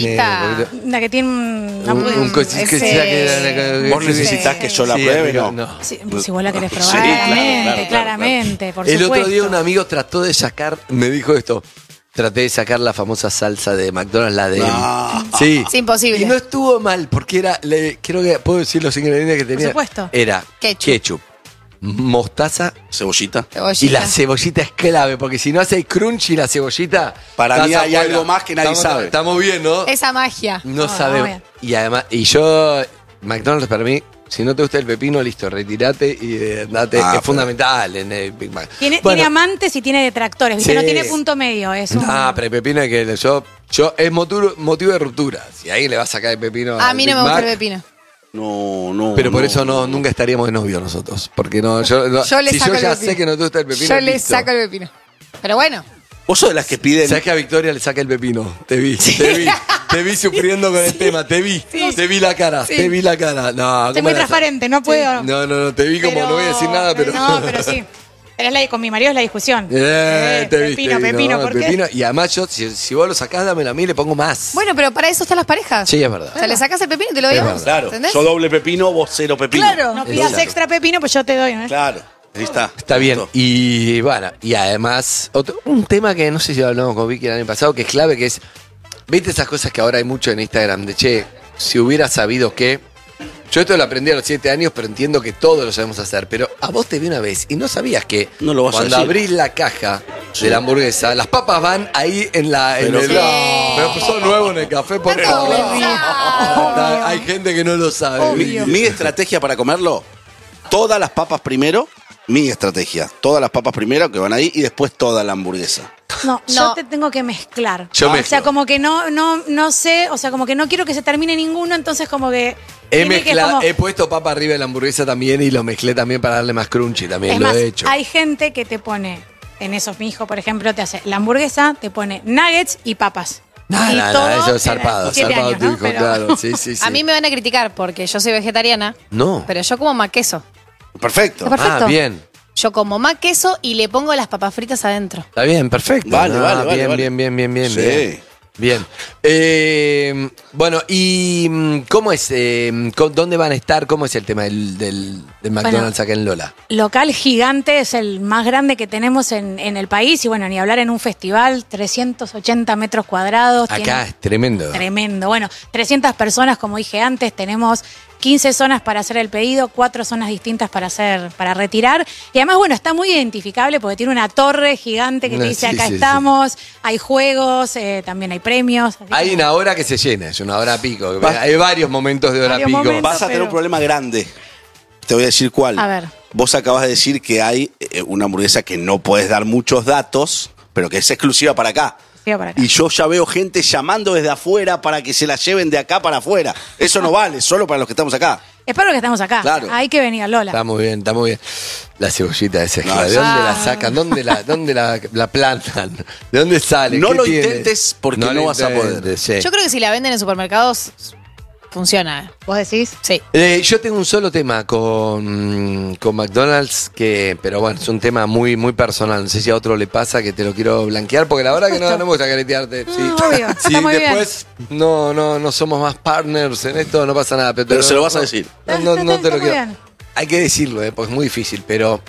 La que tiene un cosito que vos necesitas que yo la pruebe, ¿no? Sí, si vos la querés probar, Sí, claramente, por el supuesto. otro día un amigo trató de sacar, me dijo esto, traté de sacar la famosa salsa de McDonald's, la de... Sí. Es imposible. Y no estuvo mal, porque era, creo que puedo decir los ingredientes que tenía. Por supuesto. Era ketchup, mostaza, cebollita. Y la cebollita es clave, porque si no hace crunch y la cebollita... Para mí hay afuera. algo más que nadie sabe. Estamos bien, ¿no? Esa magia. No sabemos. Y además, McDonald's para mí, si no te gusta el pepino, listo, retirate y andate. Es fundamental en el Big Mac. Tiene amantes y tiene detractores, ¿viste? Sí. No tiene punto medio. Pero el pepino es que yo es motivo de ruptura. Si alguien le va a sacar el pepino A mí no me gusta el pepino. No. Pero por eso nunca estaríamos de novio nosotros. Porque yo le si saco yo el ya pepino. sé que no te gusta el pepino. Yo le listo. saco el pepino. Pero bueno. Vos sos de las que piden. ¿Sabes que a Victoria le saca el pepino? Te vi sufriendo con el tema. Te vi la cara. Sí. Te vi la cara. No, Soy muy transparente, no puedo. No, te vi como, no voy a decir nada, pero. No, pero sí. Con mi marido es la discusión. Te pepino, viste, pepino, ¿no? ¿por qué? Pepino. Y además yo, si vos lo sacás, dámelo a mí, le pongo más. Bueno, pero para eso están las parejas. Sí, es verdad. O sea, le sacas el pepino y te lo doy a vos. Claro, ¿Entendés? yo doble pepino, vos cero pepino. Claro. No pidas Exacto. extra pepino, pues yo te doy, ¿no? Claro, ahí está. Está bien. Y bueno, y además, un tema que no sé si lo hablamos con Vicky el año pasado, que es clave, que es, ¿viste esas cosas que ahora hay mucho en Instagram? De, che, si hubiera sabido que... Yo esto lo aprendí a los 7 años, pero entiendo que todos lo sabemos hacer. Pero a vos te vi una vez y no sabías que No lo vas a cuando decir. abrís la caja de la hamburguesa, las papas van ahí en la... Pero en el, sí. Pero pues son nuevos en el café, por favor. Hay gente que no lo sabe. Mi estrategia para comerlo, todas las papas primero, mi estrategia. Todas las papas primero que van ahí y después toda la hamburguesa. No, yo te tengo que mezclar. Yo O mezclo. sea, como que no sé, o sea, como que no quiero que se termine ninguno, entonces como que... He tiene que mezclado, como- he puesto papa arriba de la hamburguesa también y lo mezclé también para darle más crunchy también, Es lo más, he hecho. hay gente que te pone, en esos, mi hijo, por ejemplo, te hace la hamburguesa, te pone nuggets y papas. No, Y no, todo eso es en zarpado, 7 zarpado años, tu ¿no? hijo, Pero- claro, sí, sí, sí. A mí me van a criticar porque yo soy vegetariana, No. pero yo como más queso. Perfecto. Está perfecto. Ah, bien. Yo como más queso y le pongo las papas fritas adentro. Está bien, perfecto. Vale, Ah, vale, bien, vale. bien. Sí. Bien. Bueno, ¿y cómo es? ¿Dónde van a estar? ¿Cómo es el tema del McDonald's acá en Lola? Local gigante, es el más grande que tenemos en el país y bueno, ni hablar en un festival, 380 metros cuadrados. Acá tiene- es tremendo. Tremendo. Bueno, 300 personas, como dije antes, tenemos 15 zonas para hacer el pedido, 4 zonas distintas para retirar. Y además, bueno, está muy identificable porque tiene una torre gigante que te dice Sí, acá sí, estamos, hay juegos, también hay premios. así Hay que- una hora que se llena, es una hora pico. Va- Hay varios momentos de hora Varios pico. momentos. Vas a tener un problema grande. Te voy a decir cuál. A ver. Vos acabas de decir que hay una hamburguesa que no puedes dar muchos datos, pero que es exclusiva para acá. Sigo para acá. Y yo ya veo gente llamando desde afuera para que se la lleven de acá para afuera. Eso no vale, solo para los que estamos acá. Es para lo que estamos acá. Claro. Hay que venir a Lola. Está muy bien, está muy bien. La cebollita esa, No, ¿de dónde la sacan? ¿Dónde la plantan? ¿De dónde sale? No ¿Qué lo tiene? intentes porque no lo vas a poder. intentes, sí. Yo creo que si la venden en supermercados, funciona. ¿Vos decís? Sí. Yo tengo un solo tema con McDonald's, pero bueno, es un tema muy, muy personal. No sé si a otro le pasa que te lo quiero blanquear, porque la verdad que no me gusta caretearte. Sí. obvio, Si está muy después no somos más partners en esto, no pasa nada. Pero se lo vas a decir. No te lo Está muy quiero. bien. Hay que decirlo, porque es muy difícil, pero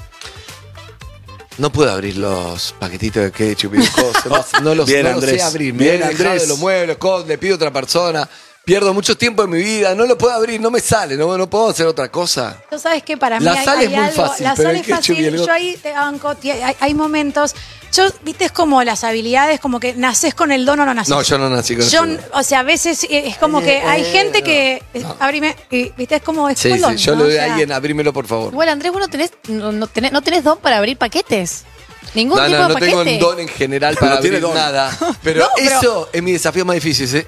no puedo abrir los paquetitos de ketchup y de cosas. No los Bien, no los Andrés. sé abrir. Me Bien, he dejado Andrés. de los muebles, le pido a otra persona. Pierdo mucho tiempo en mi vida, no lo puedo abrir, no me sale, no puedo hacer otra cosa. Tú sabes que para mí La hay, sal hay es muy algo, fácil, la pero sal el es ketchup y fácil, el yo ahí te banco, hay momentos, viste, es como las habilidades, como que naces con el don o no naces. No, yo no nací con Yo, eso. o sea, a veces es como que hay gente que, abrime, y viste, es como, es Sí, como sí, don, yo ¿no? le O doy a sea, alguien, abrímelo por favor. Igual, Andrés, vos no tenés don para abrir paquetes. Ningún tipo de No paquete. tengo un don en general para No tiene abrir don. nada. Pero No, pero- eso es mi desafío más difícil.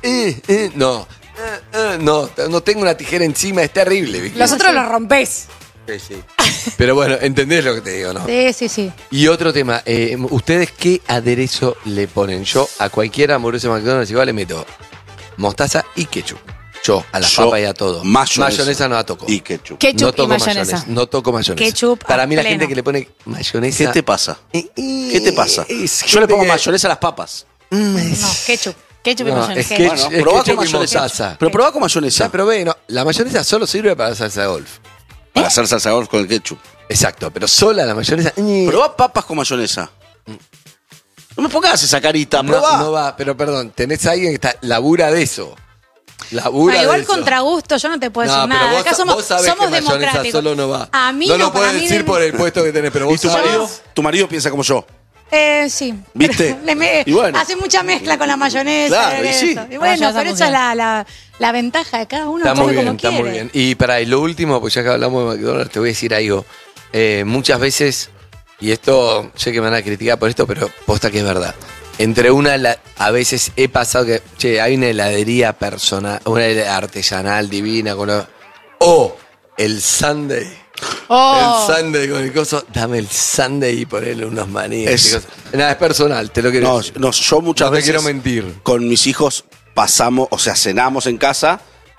No tengo una tijera encima, es terrible. Vicky. Los otros los rompés. Sí, sí. Pero bueno, entendés lo que te digo, ¿no? Sí. Y otro tema, ¿ustedes qué aderezo le ponen? Yo a cualquier hamburguesa de McDonald's igual le meto mostaza y ketchup. Yo, a la Yo, papa y a todo. mayonesa no la toco. Y ketchup. Ketchup no toco y mayonesa. No toco mayonesa. Ketchup Para a mí la pleno. gente que le pone mayonesa... ¿Qué te pasa? ¿Qué te pasa? es Yo le pongo gente que- mayonesa a las papas. No, ketchup. Ketchup y No, mayonesa. es que- Bueno, es probá ketchup con y mayonesa. mostaza. Pero probá con Ya mayonesa. probé, no. La mayonesa solo sirve para salsa de golf. Para hacer salsa golf con el ketchup. Exacto, pero sola la mayonesa... Probá papas con mayonesa. No me pongas esa carita, probá. No va, pero perdón, tenés a alguien que labura de eso. Labura Ah, igual de eso. contra gusto, yo no te puedo No, decir pero nada. vos, Acá somos, vos sabés somos que mayonesa democráticos. solo no va. A mí no lo para puedes mí decir por el puesto que tenés, pero ¿Y vos tu sabés. marido? Tu marido piensa como yo. Sí. ¿Viste? Y bueno. Hace mucha mezcla con la mayonesa. Claro, y eso. sí. Y bueno, Mayonesa pero esa es la ventaja de cada uno. Está come muy bien, como está quiere. muy bien. Y y lo último, pues ya que hablamos de McDonald's, te voy a decir algo. Muchas veces, y esto sé que me van a criticar por esto, pero posta que es verdad. Entre a veces he pasado que, che, hay una heladería personal, una artesanal divina, o el sundae. Oh. El sundae con el coso, dame el sundae y ponerle unos maníes. Es- y cosas. Nada, es personal, te lo quiero No, decir. no, yo muchas No te veces quiero mentir. con mis hijos pasamos, o sea, cenamos en casa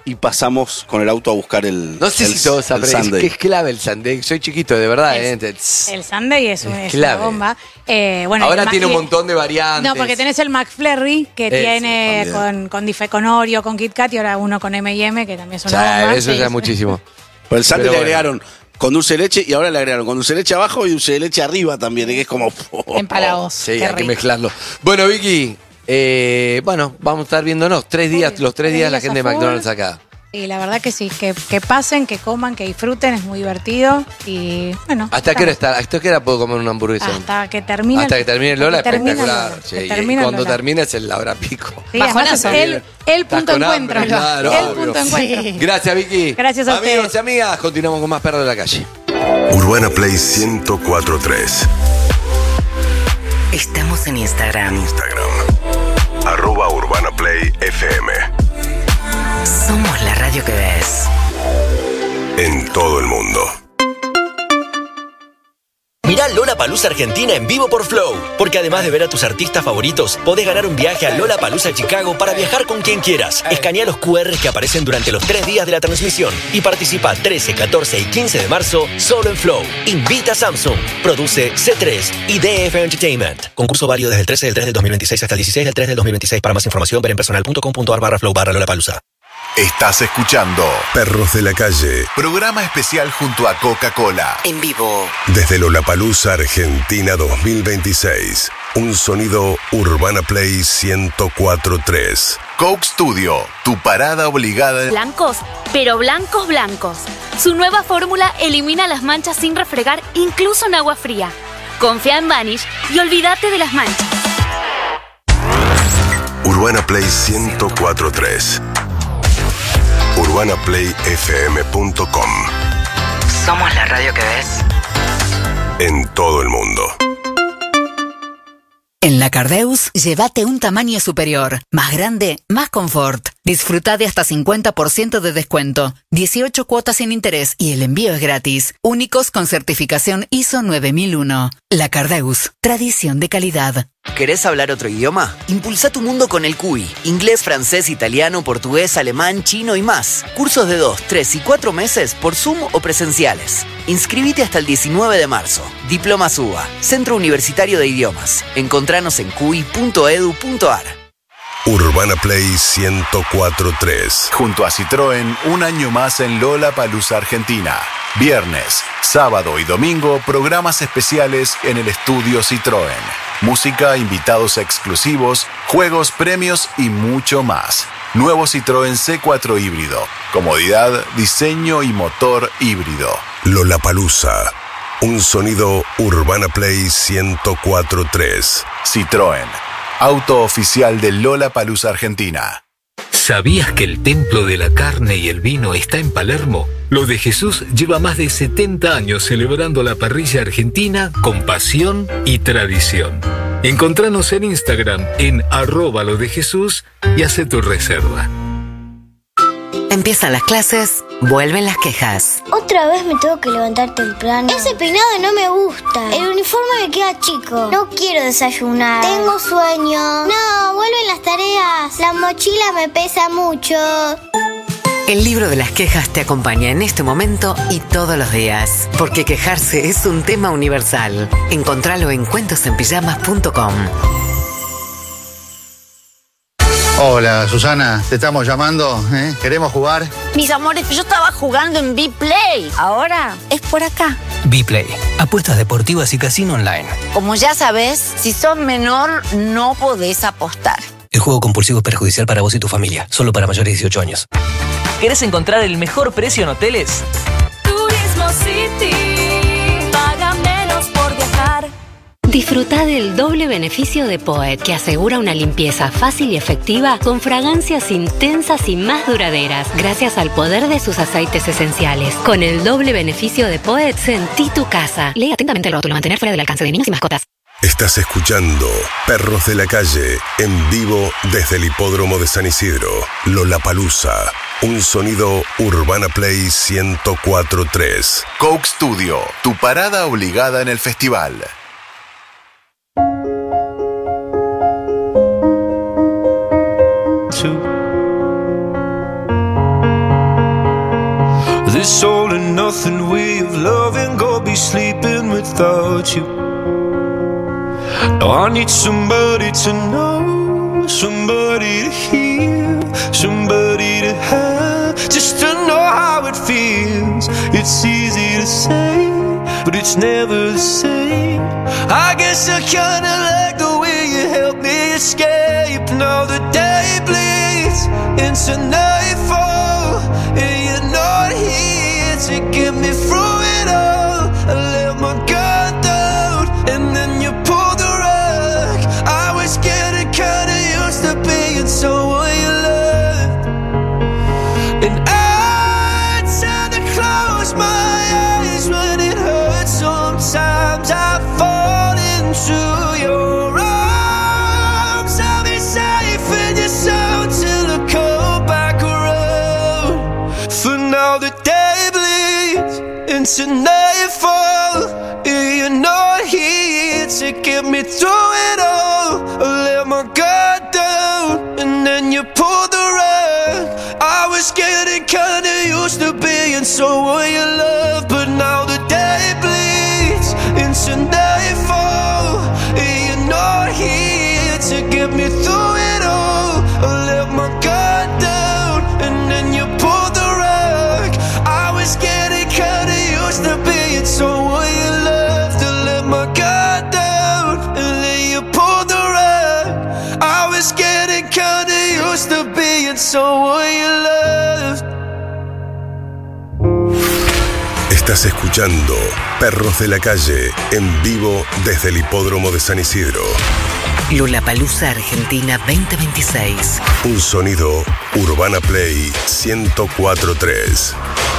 y pasamos con el auto a buscar el No sé si todos saben, sundae. que es clave el sundae. Soy chiquito, de verdad. El sundae es una clave. bomba. Bueno, Ahora y tiene un montón de variantes. No, porque tenés el McFlurry, que tiene con Oreo, con Kit Kat, y ahora uno con M&M, que también es una bomba. Eso ya es muchísimo. Pero el sundae Pero le bueno. agregaron con dulce de leche y ahora le agregaron con dulce de leche abajo y dulce de leche arriba también, que es como... Empalagoso. Sí, hay que mezclarlo. Bueno, Vicky, vamos a estar viéndonos los 3 días la gente de a full. McDonald's acá. Y la verdad que sí, que pasen, que coman, que disfruten, es muy divertido. Y bueno. ¿Hasta qué hora está? ¿Hasta qué hora puedo comer una hamburguesa? Hasta que termine. Hasta que termine Lola, espectacular. Lola, Sí, que y termine cuando Lola. termine es la hora pico. Sí, además es el punto de con encuentro. hambre, claro, el obvio. punto de encuentro. Gracias, Vicky. Gracias a Amigos ustedes. y amigas, continuamos con más Perros de la Calle. Urbana Play 104.3. Estamos en Instagram. @UrbanaPlayFM. Somos la radio que ves. En todo el mundo. Mirá Lollapalooza Argentina en vivo por Flow, porque además de ver a tus artistas favoritos, podés ganar un viaje a Lollapalooza Chicago para viajar con quien quieras. Escanea los QRs que aparecen durante los 3 días de la transmisión y participa 13, 14 y 15 de marzo solo en Flow. Invita a Samsung. Produce C3 y DF Entertainment. Concurso válido desde el 13 del 3 del 2026 hasta el 16 del 3 del 2026. Para más información, ver en personal.com.ar/flow/Lollapalooza. Estás escuchando Perros de la Calle. programa especial junto a Coca-Cola. En vivo. Desde Lollapalooza Argentina 2026. Un sonido Urbana Play 104.3. Coke Studio, tu parada obligada. Blancos, pero blancos blancos. Su nueva fórmula elimina las manchas sin refregar, incluso en agua fría. Confía en Vanish y olvídate de las manchas. Urbana Play 104.3. UrbanaPlayFM.com. Somos la radio que ves. En todo el mundo. En la Cardeus, llévate un tamaño superior. Más grande, más confort. Disfruta de hasta 50% de descuento. 18 cuotas sin interés y el envío es gratis. Únicos con certificación ISO 9001. La Cardeus, tradición de calidad. ¿Querés hablar otro idioma? Impulsa tu mundo con el CUI. Inglés, francés, italiano, portugués, alemán, chino y más. Cursos de 2, 3 y 4 meses por Zoom o presenciales. Inscribite hasta el 19 de marzo. Diplomas UBA, Centro Universitario de Idiomas. Encontranos en cui.edu.ar. Urbana Play 104.3. Junto a Citroën, un año más en Lollapalooza Argentina. Viernes, sábado y domingo, programas especiales en el estudio Citroën. Música, invitados exclusivos, juegos, premios y mucho más. Nuevo Citroën C4 híbrido. Comodidad, diseño y motor híbrido. Lollapalooza. Un sonido Urbana Play 104.3. Citroën. Auto oficial de Lollapalooza Argentina. ¿Sabías que el templo de la carne y el vino está en Palermo? Lo de Jesús lleva más de 70 años celebrando la parrilla argentina con pasión y tradición. Encontranos en Instagram en @lodejesús y hace tu reserva. Empiezan las clases, vuelven las quejas. Otra vez me tengo que levantar temprano. Ese peinado no me gusta. El uniforme me queda chico. No quiero desayunar. Tengo sueño. No, vuelven las tareas. La mochila me pesa mucho. El libro de las quejas te acompaña en este momento y todos los días. Porque quejarse es un tema universal. Encontralo en cuentosenpijamas.com. Hola, Susana, te estamos llamando, ¿eh? ¿Queremos jugar? Mis amores, yo estaba jugando en B-Play. Ahora es por acá. B-Play, apuestas deportivas y casino online. Como ya sabes, si sos menor, no podés apostar. El juego compulsivo es perjudicial para vos y tu familia. Solo para mayores de 18 años. ¿Querés encontrar el mejor precio en hoteles? Turismo City. Paga menos por viajar. Disfruta del doble beneficio de Poet, que asegura una limpieza fácil y efectiva con fragancias intensas y más duraderas, gracias al poder de sus aceites esenciales. Con el doble beneficio de Poet, sentí tu casa. Lee atentamente el rótulo, mantener fuera del alcance de niños y mascotas. Estás escuchando Perros de la Calle en vivo desde el hipódromo de San Isidro. Lollapalooza. Un sonido Urbana Play 104.3. Coke Studio, tu parada obligada en el festival. This all and nothing way of loving, go be sleeping without you. Now I need somebody to know, somebody to hear, somebody to have, just to know how it feels. It's easy to say, but it's never the same. I guess I kinda like the way you help me escape. Now the day bleeds into nightfall, and you're not here to get me through it all. I let my guard down, and then you pulled the rug. I was getting kinda used to being someone you loved, and I tend to close my eyes when it hurts. Sometimes I fall into your arms. I'll be safe in your soul till I come back around. For now the day bleeds into nightfall, and you're not here to get me through it all. I let my guard down, and then you pulled the rug. I was getting kinda used to being someone you love, but now the day bleeds into nightfall, and you're not here to get me through it all. I let my guard down, and then you pulled the rug. I was getting kinda used to being someone you loved. I let my guard down, and then you pulled the rug. I was getting kinda used to being someone you loved. Estás escuchando Perros de la Calle en vivo desde el Hipódromo de San Isidro. Lollapalooza Argentina 2026. Un sonido Urbana Play 104.3.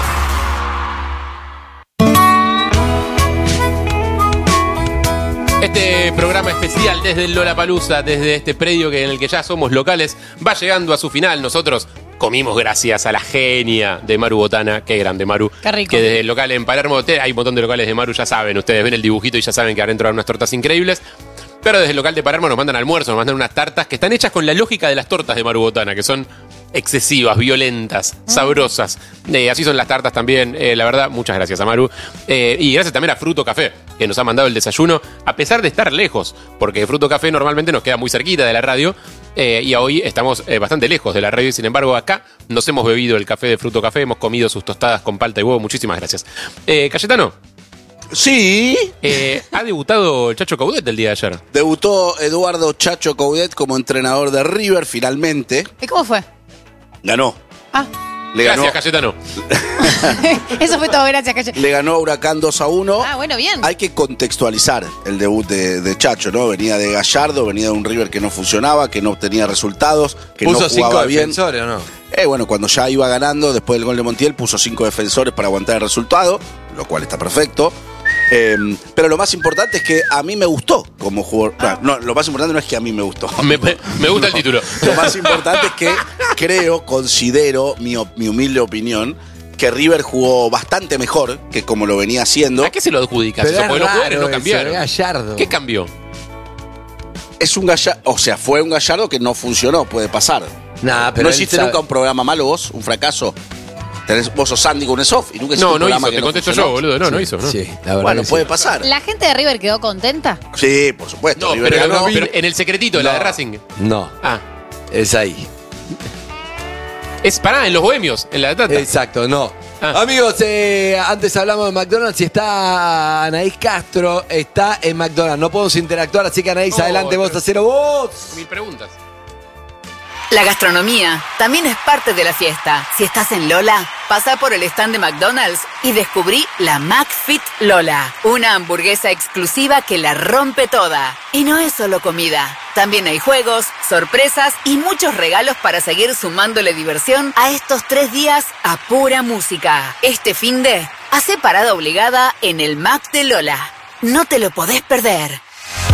Este programa especial desde el Lollapalooza, desde este predio en el que ya somos locales, va llegando a su final. Nosotros comimos gracias a la genia de Maru Botana. Qué grande, Maru. Qué rico. Que desde el local en Palermo, hay un montón de locales de Maru, ya saben. Ustedes ven el dibujito y ya saben que adentro hay unas tortas increíbles. Pero desde el local de Palermo nos mandan almuerzo, nos mandan unas tartas que están hechas con la lógica de las tortas de Maru Botana, que son excesivas, violentas, sabrosas. Así son las tartas también. La verdad, muchas gracias a Maru. Y gracias también a Fruto Café, que nos ha mandado el desayuno, a pesar de estar lejos, porque Fruto Café normalmente nos queda muy cerquita de la radio, y hoy estamos bastante lejos de la radio, y sin embargo acá nos hemos bebido el café de Fruto Café, hemos comido sus tostadas con palta y huevo. Muchísimas gracias. Cayetano. Sí. Ha debutado el Chacho Coudet el día de ayer. Debutó Eduardo Chacho Coudet como entrenador de River finalmente. ¿Y cómo fue? Ganó. Ah. Gracias, Cayetano. Eso fue todo, gracias, Cayetano. Le ganó a Huracán 2-1. Ah, bueno, bien. Hay que contextualizar el debut de Chacho, ¿no? Venía de Gallardo, venía de un River que no funcionaba, que no obtenía resultados, que no ¿Puso jugaba 5 bien. defensores o no? Bueno, cuando ya iba ganando, después del gol de Montiel, puso 5 defensores para aguantar el resultado, lo cual está perfecto. Pero lo más importante es que a mí me gustó como jugador. No, lo más importante no es que a mí me gustó. Me gusta el título. Lo más importante es que considero, mi humilde opinión, que River jugó bastante mejor que como lo venía haciendo. ¿A qué se lo adjudicas? Pero eso? Porque los jugadores no eso, cambiaron. Gallardo. ¿Qué cambió? Es un Gallardo, o sea, fue un Gallardo que no funcionó, puede pasar. Nah, pero ¿No él hiciste sabe. nunca un programa malo vos? ¿Un fracaso? Vos sos Sandy con Esof y nunca hiciste un No programa hizo, que te no contesto funcionó. yo, boludo. No hizo, ¿no? Sí, la verdad. Bueno, que puede sí. pasar. ¿La gente de River quedó contenta? Sí, por supuesto. No, River pero, ganó. pero en el secretito de la de Racing. No, Ah, es ahí. es pará, en los bohemios, en la de Tata. Exacto, no. Ah. Amigos, antes hablamos de McDonald's y está Anaís Castro, está en McDonald's. No podemos interactuar, así que Anaís, Oh, adelante vos, pero- hacelo vos. 1000 preguntas. La gastronomía también es parte de la fiesta. Si estás en Lola, pasa por el stand de McDonald's y descubrí la McFit Lola, una hamburguesa exclusiva que la rompe toda. Y no es solo comida, también hay juegos, sorpresas y muchos regalos para seguir sumándole diversión a estos 3 días a pura música. Este finde, hace parada obligada en el Mac de Lola. No te lo podés perder.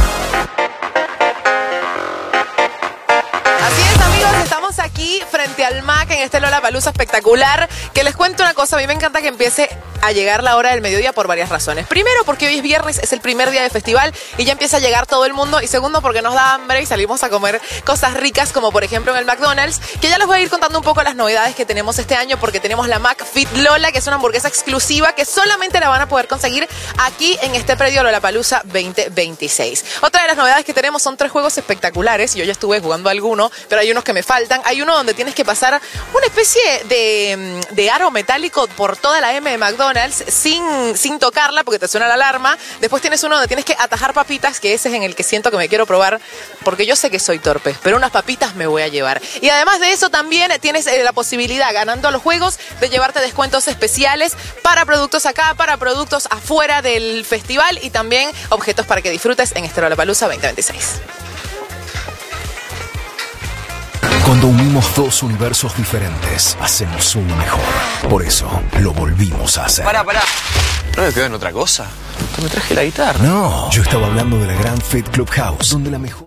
Así es, amigos, estamos aquí frente al MAC en este Lollapalooza espectacular. Que les cuento una cosa, a mí me encanta que empiece a llegar la hora del mediodía por varias razones. Primero, porque hoy es viernes, es el primer día de festival y ya empieza a llegar todo el mundo. Y segundo, porque nos da hambre y salimos a comer cosas ricas, como por ejemplo en el McDonald's, que ya les voy a ir contando un poco las novedades que tenemos este año, porque tenemos la McFit Lola, que es una hamburguesa exclusiva que solamente la van a poder conseguir aquí en este predio Lollapalooza 2026. Otra de las novedades que tenemos son 3 juegos espectaculares. Yo ya estuve jugando alguno, pero hay unos que me faltan. Hay uno donde tienes que pasar una especie de aro metálico por toda la M de McDonald's sin tocarla, porque te suena la alarma. Después tienes uno donde tienes que atajar papitas, que ese es en el que siento que me quiero probar, porque yo sé que soy torpe, pero unas papitas me voy a llevar. Y además de eso también tienes la posibilidad, ganando los juegos, de llevarte descuentos especiales para productos acá, para productos afuera del festival y también objetos para que disfrutes en este Lollapalooza 2026. Cuando unimos 2 universos diferentes, hacemos uno mejor. Por eso, lo volvimos a hacer. Pará. ¿No me quedo en otra cosa? Que me traje la guitarra. No, yo estaba hablando de la gran Fit Clubhouse, donde la mejor...